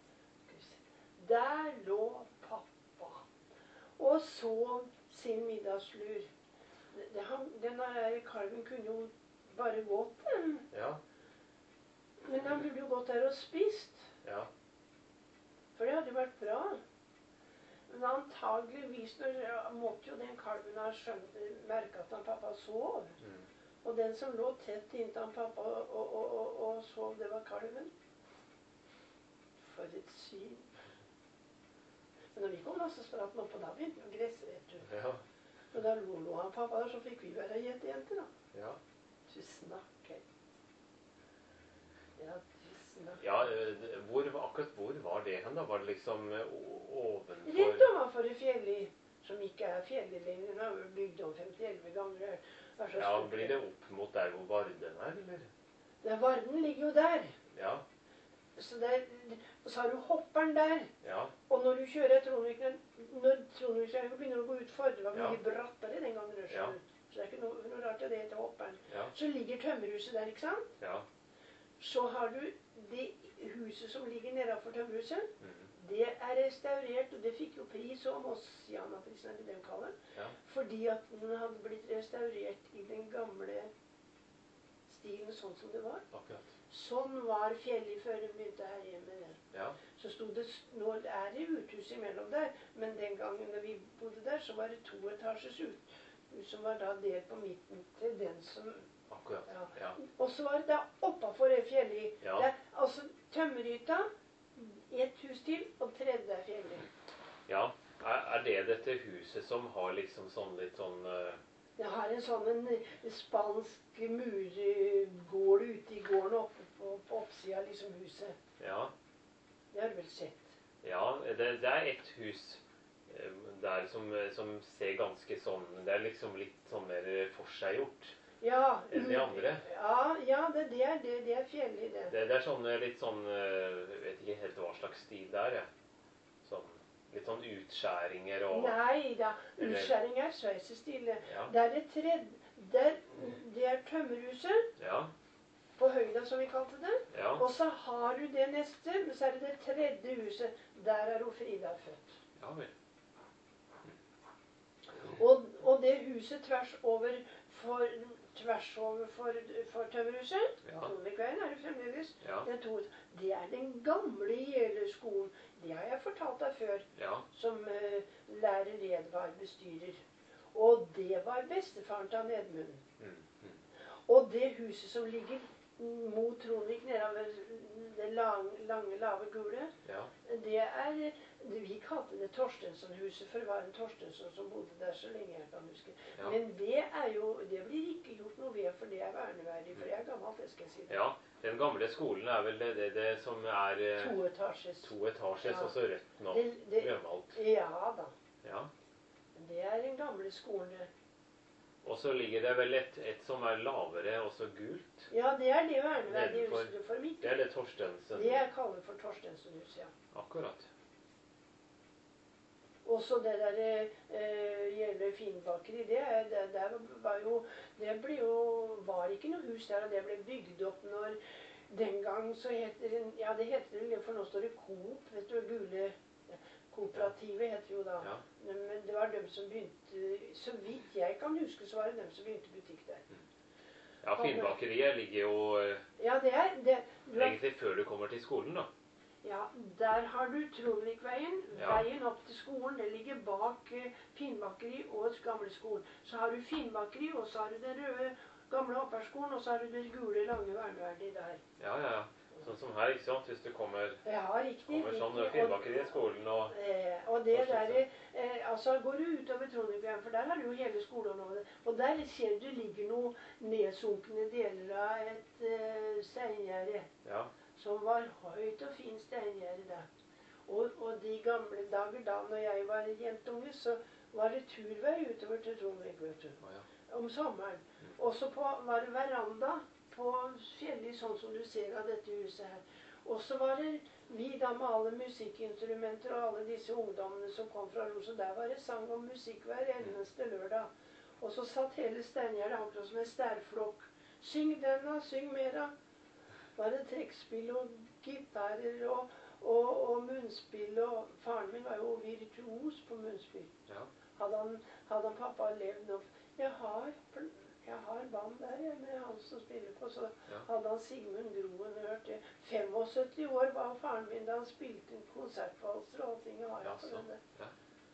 Der lå pappa og sov sin middagslur. Det, det, han, denne kalven kunne jo bare gått den. Ja. Men han burde jo gått der og spist. Ja. For det hadde jo vært bra. Men antageligvis måtte jo den kalven ha skjønt, merket at han pappa sov. Mm. Og den som lå tett inntil han pappa og, og, og, og sov, det var kalven. For et syn. Men når vi kom da, så spratt han opp, og da begynte han å gresse, vet du. Ja. Og da lo, lo han pappa der, så fikk vi være gjettejenter da. Ja. Du snakker. Ja, du snakker. Ja, eh, hvor, akkurat hvor var det hen da? Var det liksom eh, o- ovenfor? Rett overfor det fjellet, som ikke er fjellet lenger. Nå har vi bygd om femti-elleve ganger. Det er så Ja, stort. blir det opp mot der hvor Varden er, eller? Det Varden ligger jo der. Ja. Så, det, og så har du hopperen der. Ja. Og når du kjører Trondvik, når Trondvik begynner å gå utfor, det var mye Ja. brattere den gangen, det, Ja. så det er ikke noe, noe rart at det heter hopperen. Ja. Så ligger tømmerhuset der, ikke sant? Ja. Så har du det huset som ligger nedenfor tømmerhuset. Mm. Det er restaurert, og det fikk jo pris om oss, Jana-prisen er det det de kaller, Ja. fordi at den hadde blitt restaurert i den gamle stilen, sånn som det var. Akkurat. Sånn var fjellet før de begynte her hjemme med det. Ja. Så stod det, nå er det uthus imellom der, men den gangen da vi bodde der, så var det to etasjes ut, som var da delt på midten til den som, Akkurat. ja. Ja. Og så var det da oppafor det fjellet, Ja. der, altså tømmerhytta, et hus til, og tredje er fjellet. Ja. Er, er det dette huset som har liksom sånn litt sånn eh, Jeg har en sånn en spansk murgård ute i gården oppe på, på oppsida av liksom huset. Ja. Det har du vel sett? Ja, det, det er et hus eh, der som, som ser ganske sånn, det er liksom litt sånn mer forseggjort Ja. enn de andre. Ja, ja det, det er det. Det er fjellet, det. Det, det er sånn eh, litt sånn, eh, jeg vet ikke helt hva slags stil det er, jeg. Sånn, litt sånn utskjæringer og... Nei da, utskjæring er sveisestille. Ja. Der er det tredje, der, det er tømmerhuset, Ja, på høyda som vi kalte det. ja, Og så har du det neste, men så er det det tredje huset. Der er hun Frida født. ja vel. Og, og det huset tvers over for, tvers over for, for tømmerhuset, Ja. Trondvikveien er det fremdeles, Ja, det, to, det er den gamle Gjeleskolen. Det har jeg fortalt deg før. ja, Som uh, lærer Edvard bestyrer. Og det var bestefaren til han Edmund. mm, mm. Og det huset som ligger mot Trondvik nedover det lange, lange lave gule, Ja, det er, det, vi kalte det Torstensson-huset, for det var en Torstensson som bodde der så lenge jeg kan huske. ja. Men det er jo, det blir ikke gjort noe ved, for det er verneverdig, for det er gammelt, det skal jeg si. Ja, den gamle skolen er vel det, det, det som er eh, To etasjes. to etasjes, Ja. og så rødt nå. Det, det, Rødmalt. ja da. Ja, Det er den gamle skolen. det. Og så ligger det vel et, et som er lavere, også gult. Ja, det er det verneverdige Nedenfor. huset for mitt. Det er det Torstensen. Det jeg kaller for Torstensen-huset, ja. Akkurat. Også det der eh, gjelder Finnbakeri, det, det, det var jo, det ble jo, var ikke noe hus der, og det ble bygd opp når, den gang så heter det, ja det heter det, for nå står det Coop, vet du, gule, Kooperativet heter det jo da. Ja. Men det var dem som begynte, så vidt jeg kan huske, så var det dem som begynte butikk der. Ja, Finnbakeriet ligger jo eh, Ja, det er, det, du har, egentlig før du kommer til skolen da. ja, der har du Trondvikveien, Ja. veien opp til skolen, det ligger bak eh, Finnbakeri og gamle skolen. Så har du Finnbakeri, og så har du den røde gamle Hopperskolen, og så har du det gule lange verneverdige der. Ja, ja, ja. Sånn som her, ikke sant? Hvis du kommer, Ja, riktig. kommer sånn riktig. Finnbakeriet, skolen og... Eh, og det der, eh, altså går du utover Trondvikveien, for der har du jo hele skoleområdet. Og der ser du det ligger noen nedsunkne deler av et eh, steingjerde. Ja. Som var høyt og fint steingjerde der. Og, og de gamle dager da, når jeg var jentunge, så var det turvei utover til Trondvik, vet du. Å, ja. Om sommeren. Og så var det veranda på fjellet, sånn som du ser av dette huset her. Og så var det vi da med alle musikkinstrumenter og alle disse ungdommene som kom fra Ros, og der var det sang og musikk hver eneste lørdag. Og så satt hele Steingjerde akkurat som en stærflokk. Syng den da, syng mer da. Var det trekkspill og gitarer og, og, og munnspill, og faren min var jo virtuos på munnspill. Ja. Hadde han, hadde han pappa levd nå, jeg har, jeg har band der, jeg, med han som spiller på, så Ja. hadde han Sigmund Groen hørt det. syttifem år var faren min da han spilte en konsertvalser, og allting har jeg på Jaså, den der. ja.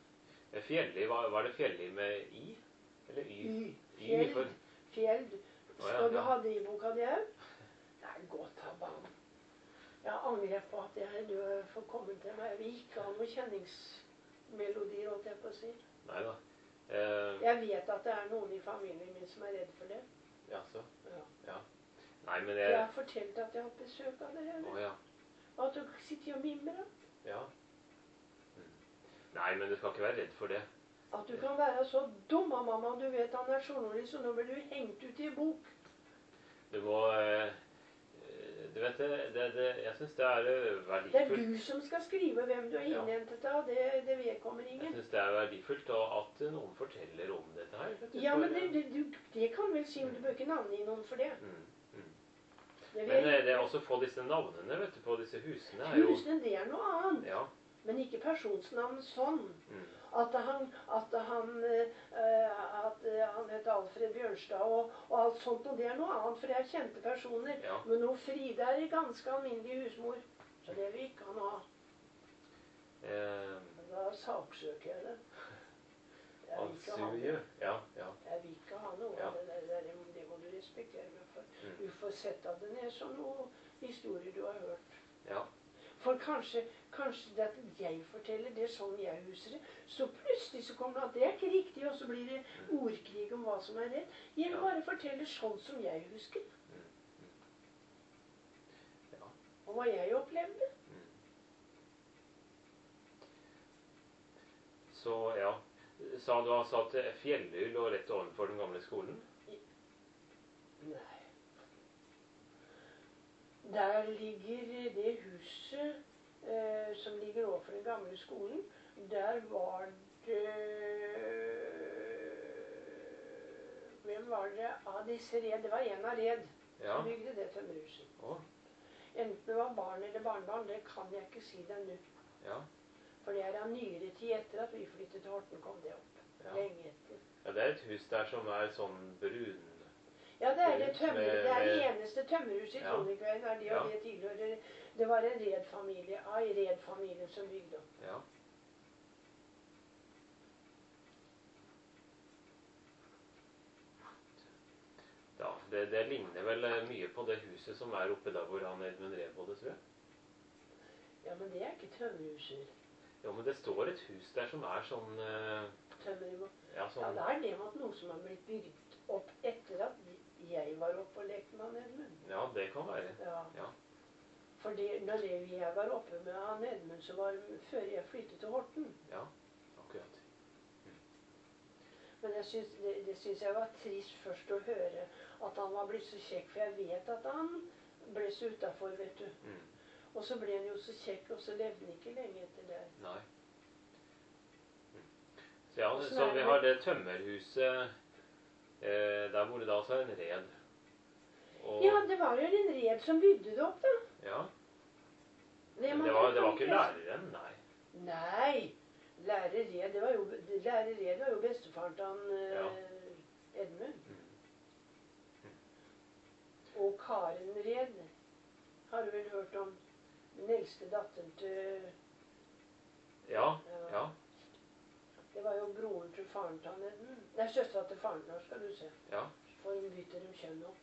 Eh, Fjelli, var, var det Fjelli med I? Eller Y? Y, Y fjell, for... fjell. Å, ja, Skal du ja. ha det i boka di òg? Det er godt å ha band. Jeg angrer på at jeg du får komme til meg. Jeg vil ikke ha noen kjenningsmelodier, holdt jeg på å si. Neida. Eh, Jeg vet at det er noen i familien min som er redd for det. jaså. Ja. Ja. Nei, men Jeg jeg... har fortalt at jeg har hatt besøk av dere. Å, eller? ja. Og at du sitter og mimrer. Ja. Mm. Nei, men du skal ikke være redd for det. At du kan være så dum av mamma. Du vet han er journalist, og nå blir du hengt ut i en bok. Du må... Eh, du vet det, det, det jeg synes det er eh, Det er verdifullt. du som skal skrive hvem du har Ja. innhentet av. Det, det vedkommer Jeg ingen. synes det er verdifullt og at noen forteller om dette her. vet du, Ja, for, men det, eh, det, du, det kan vel si om du bør ikke navngi noen for det. Mm, mm. Det Men vet- eh, det er også å få disse navnene, vet du, på disse husene er jo... Husene, det er noe annet. Ja. Men ikke personsnavn sånn. Mm. At han, at han, eh, at eh, han heter Alfred Bjørnstad og, og alt sånt, og det er noe annet, for det er kjente personer. Ja. Men noe Frida er ganske alminnelig husmor, så det vil ikke han ha. Eh, Da saksøker jeg det. Jeg vil ikke ha Ansuje. det. Ja, ja. Jeg vil ikke ha noe Ja. av det der, det, der, det må du respektere meg for. Mm. Du får sett av det ned som noe historier du har hørt. Ja. For kanskje, kanskje det at jeg forteller det sånn jeg husker det, så plutselig så kommer det at det er ikke riktig, og så blir det ordkrig om hva som er rett. Jeg Ja. bare forteller sånn som jeg husker, Mm. Mm. Ja. og hva jeg opplevde. Mm. Så, ja. Sa du altså at Fjellhyl lå rett ovenfor den gamle skolen? Nei. Der ligger det huset eh, som ligger overfor den gamle skolen. Der var det... Hvem var det av disse red? Det var en av red Ja. som bygde det tømmerhuset. Å, Enten det var barn eller barnebarn, det kan jeg ikke si deg nå. ja. For det er av nyere tid etter at vi flyttet til Horten, kom det opp. Ja. Lenge etter. Ja, det er et hus der som er sånn brun. Ja, det er det, tømmer, Med- det, er det med- eneste tømmerhuset i Ja. Trondvikveien, er det, Ja. og det tilhører, det var en redfamilie, av redfamilien som bygde opp. Ja. Ja, det, det ligner vel eh, mye på det huset som er oppe der hvor han Edmund Ree bodde, tror jeg. Ja, men det er ikke tømmerhuset. Jo, men det står et hus der som er sånn... eh, Tømmer, Ja, ja, sånn... det er det med at noe som har blitt bygd opp etter at jeg var oppe og lekte med han Edmund. Ja, det kan være. Ja. Ja. For det, når det, jeg var oppe med han Edmund, så var det før jeg flyttet til Horten. Ja, akkurat. Men jeg synes, det, det synes jeg var trist først å høre at han var blitt så kjekk, for jeg vet at han ble så utenfor, vet du. Mm. Og så ble han jo så kjekk, og så levde han ikke lenge etter det. Nei. Mm. Så ja, så vi har det tømmerhuset, eh, der hvor det da også er en red. Og, ja, det var jo en red som bygde det opp, da. ja. Det, Men det var, det var ikke læreren, nei. Nei. Lærer Red, det var jo, Lærer Red var jo bestefaren til han uh, Ja. Edmund. Mm. Mm. Og Karen Red har du vel hørt om, den eldste datteren til Ja, ja. Det var jo broren til faren til han Edmund. Det er søstera til faren til, skal du se. Ja. For hun bytter dem kjønn opp.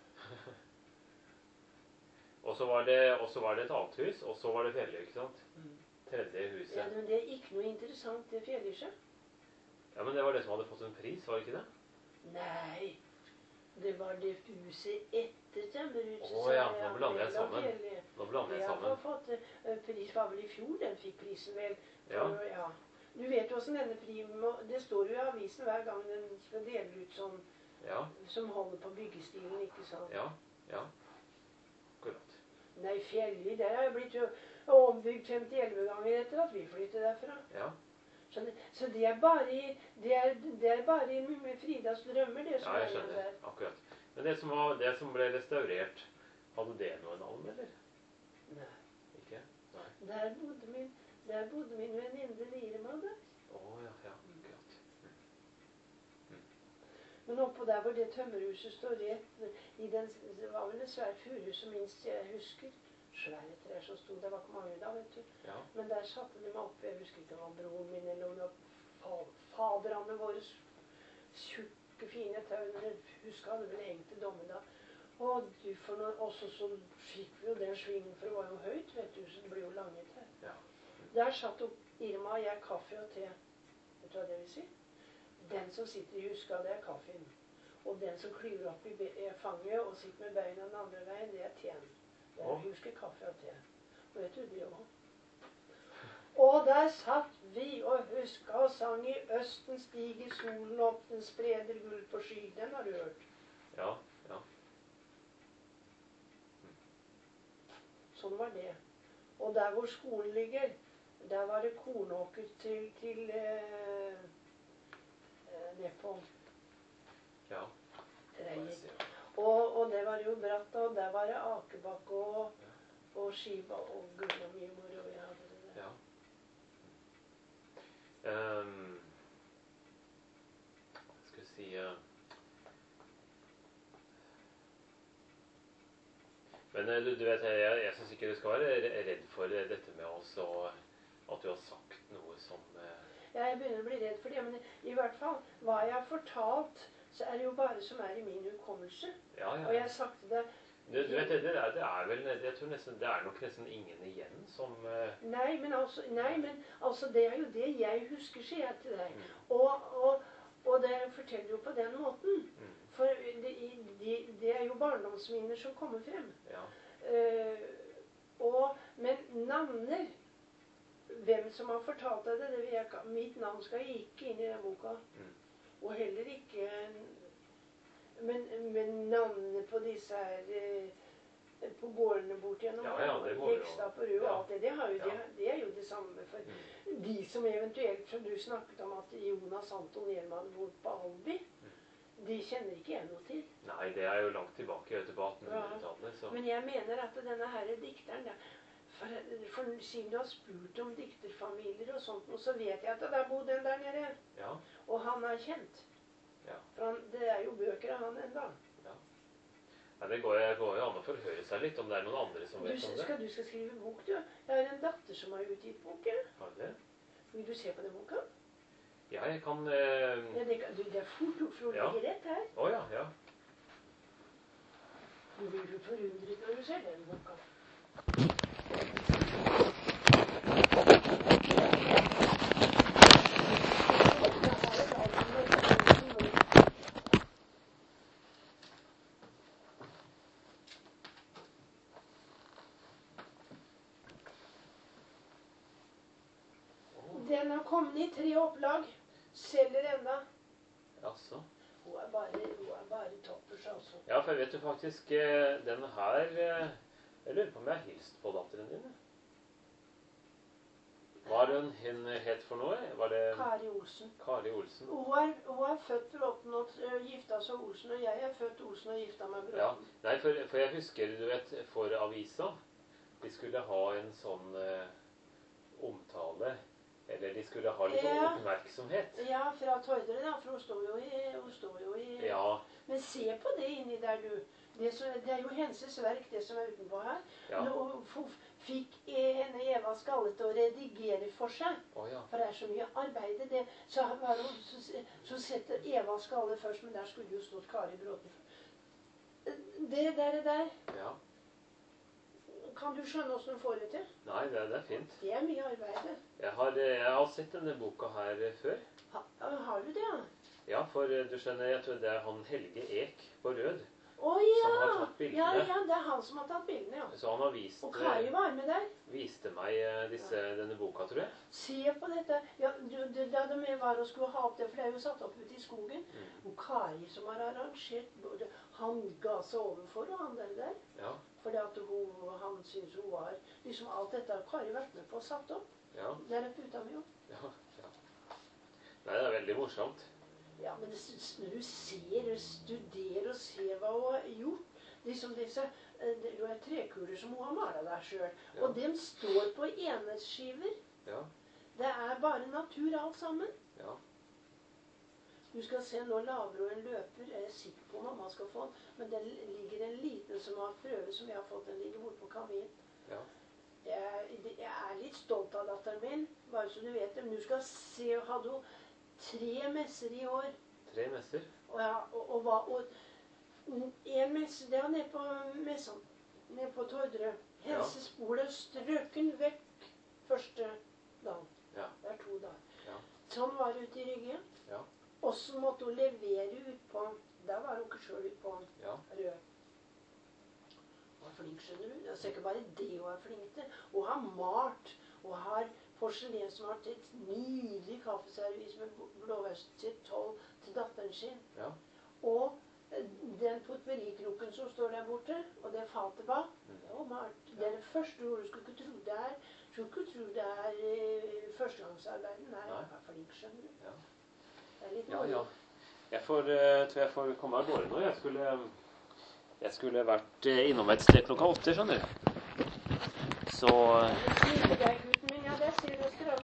Og så var, var det et annet hus, og så var det fjellet, ikke sant? Mm. Tredje huset. Ja, men det er ikke noe interessant, det fjellhuset. Ja, men det var det som hadde fått en pris, var det ikke det? Nei, det var det huset etter tømmerhuset. Å ja, nå blander jeg sammen. Nå blander jeg sammen. Det har fått uh, pris, var vel i fjor den fikk prisen vel. Ja. For, ja. Du vet jo hvordan denne primo, det står jo i avisen hver gang den skal dele ut som, ja. som holder på byggestilen, ikke sant? Ja, ja. Akkurat. Nei, Fjelli, der har jo blitt jo ombygd femti-elleve ganger etter at vi flyttet derfra. Ja. Så det, så det er bare i, det er, det er bare i med Fridas drømmer, det som ja, jeg er skjønner. der. Akkurat. Men det som, var, det som ble restaurert, hadde det noe navn, eller? Nei. Ikke? Nei. Der bodde min, der bodde min venninne Irma der. Å ja, ja, akkurat. Mm. Mm. Men oppå der hvor det tømmerhuset står rett, i den, det var vel et svært furhus som minst jeg husker. Svære trær som stod, det var ikke mange da, vet du. Ja. Men der satte de meg opp, jeg husker ikke om det var broren min eller om det var faderne våre, tjukke, fine tauner, husker hadde vel hengt til dommen da. Og du for noe, også så fikk vi jo den svingen, for det var jo høyt, vet du, så det ble jo lange her. Ja. Der satt Irma og jeg kaffe og te. Vet du hva det vil si? Den som sitter i huska, det er kaffen. Og den som klyver opp i fanget og sitter med beina den andre veien, det er teen. Det er husker kaffe og te. Og vet du det også? Og der satt vi og huska og sang i østen stiger solen opp, den spreder gull på sky. Den har du hørt. Ja, ja. Sånn var det. Og der hvor skolen ligger, der var det kornåker til, til eh, nedpå. Ja. Reier. Og, og det var jo bratt, og der var det akebakke og, og skiba og gull og mye moro. Vi hadde det der. Ja. Um, skal vi si uh, Men du, du vet, jeg, jeg synes ikke du skal være redd for dette med oss, og at du har sagt noe som uh, Ja, jeg begynner å bli redd for det, men i hvert fall, hva jeg har fortalt, så er det jo bare som er i min hukommelse. Ja, ja. Og jeg har sagt det. Du, du vet, det, det, er, det er vel, jeg tror nesten, det er nok nesten ingen igjen som... Uh... Nei, men altså, nei, men altså, det er jo det jeg husker, sier jeg til deg. Mm. Og, og, og det forteller jo på den måten. Mm. For det, de, det er jo barndomsminner som kommer frem. Ja. Uh, og, men navner, hvem som har fortalt deg det, det vil jeg ikke. Mitt navn skal ikke inn i den boka. Mm. Og heller ikke, men, men navnene på disse her, eh, på gårdene bort gjennom, ja, ja, det må vi jo. Hekstad på Rød og Ja. alt det, det, har jo, Ja. det, det er jo det samme for Mm. de som eventuelt, som du snakket om at Jonas Anton Hjelm hadde bodd på Alby, Mm. de kjenner ikke jeg noe til. Nei, det er jo langt tilbake, vet du, på attenhundretallet, så... Men jeg mener at denne her dikteren, da, for, for siden du har spurt om dikterfamilier og sånt, og så vet jeg at det er bodd en der nede, Ja. og han er kjent. Ja. For han, det er jo bøker av han enda. Ja. Nei, det går, går jo an å forhøre seg litt om det er noen andre som Du, vet om det. skal, du skal skrive bok, du. Jeg har en datter som har utgitt bok. Ja. Har du det? Vil du se på den boka? Ja, jeg kan... Eh... Ja, det, kan- du, det er fort gjort, for det Ja. ligger rett her. Å ja, ja. Du blir jo forundret når du ser den boka. Den har kommet i tre opplag. Selger enda. Jaså. Hun er bare, hun er bare toppers, altså. Ja, for vet du faktisk, eh, denne her, eh, jeg lurer på om jeg har hilst på datteren din. ja. Hva er det hun, hun het for noe? Var det Kari Olsen. Kari Olsen? Hun er, hun er født Bråten og uh, gifta seg Olsen, og jeg er født Olsen og gifta meg Bråten. Ja, nei, for, for jeg husker, du vet, for avisa, de skulle ha en sånn eh, omtale, eller de skulle ha litt Ja. oppmerksomhet. Ja, fra Tordre, da, for hun står jo i, hun står jo i Ja, Men se på det inni der, du. Det, som, det er jo hennes verk, det som er utenpå her. ja. Nå f- fikk henne Eva Skalle til å redigere for seg. Å ja. For det er så mye arbeid i det. Så, var hun, så, så setter Eva Skalle først, men der skulle jo stått Kari Bråten. Det der, det der. Ja. Kan du skjønne hvordan du får det til? Nei, det, det er fint. Det er mye arbeid. det. Jeg har, eh, jeg har sett denne boka her eh, før. Ha, har du det? Ja? Ja, for eh, du skjønner, jeg tror det er han Helge Ek på Rød. Å Som har ja! tatt bildene. Ja, ja! Det er han som har tatt bildene, ja. Så han har vist, Og Kari eh, var med der. viste meg eh, disse, denne boka, tror jeg. Se på dette. Ja, du, du, da de var og skulle ha opp det, for det er jo satt opp ute i skogen. Mm. Og Kari som har arrangert både, han ga seg overfor, og han der der. Ja, Fordi at hun, han syntes hun var liksom alt dette har Kari vært med på og satt opp. ja, Der er puta mi jo. ja, ja. Nei, det er veldig morsomt. Ja, men det, s- når du ser og studerer og ser hva hun har gjort, liksom disse, eh, det er trekuler som hun har malet der selv, Ja. og dem står på enhetsskiver. Ja, Det er bare natur alt sammen. ja, Du skal se, nå lager hun en løper, jeg er sikker på mamma skal få den, men det ligger en liten som har prøve som jeg har fått, den ligger bort på kamin. ja. Jeg, jeg er litt stolt av datteren min, bare så du vet det, men du skal se, hadde hun tre messer i år, Tre messer. og, ja, og, og, hva- og en messe, det var nede på messen, nede på Tordre. Helsespole strøken vekk første dagen. Ja. Det er to dager. Ja. Sånn var det ute i Rygge. Ja. Og så måtte hun levere ut på, der var hun ikke selv ut på Ja. Rød. Hun er flink, skjønner du. Det er ikke bare det hun er flink til. Hun har malt, og har porselensmalt et nydelig kaffeservis med blåvest til tolv til datteren sin. Ja. Og eh, den potverikroken som står der borte, og det fatet bak, Mm. det var malt. Det er det første ordet. Du skulle ikke tro det er, skulle ikke tro det er eh, førstegangsarbeid. Nei, Nei. hun er flink, skjønner du. Ja. Det er litt Ja, moro. ja. Jeg får, eh, tror jeg får komme av gårde nå. Jeg skulle, jeg skulle vært eh, innom et sted klokka åtte, skjønner du. Så eh, Litt smidig deg, gutten min. Ja, det ser du.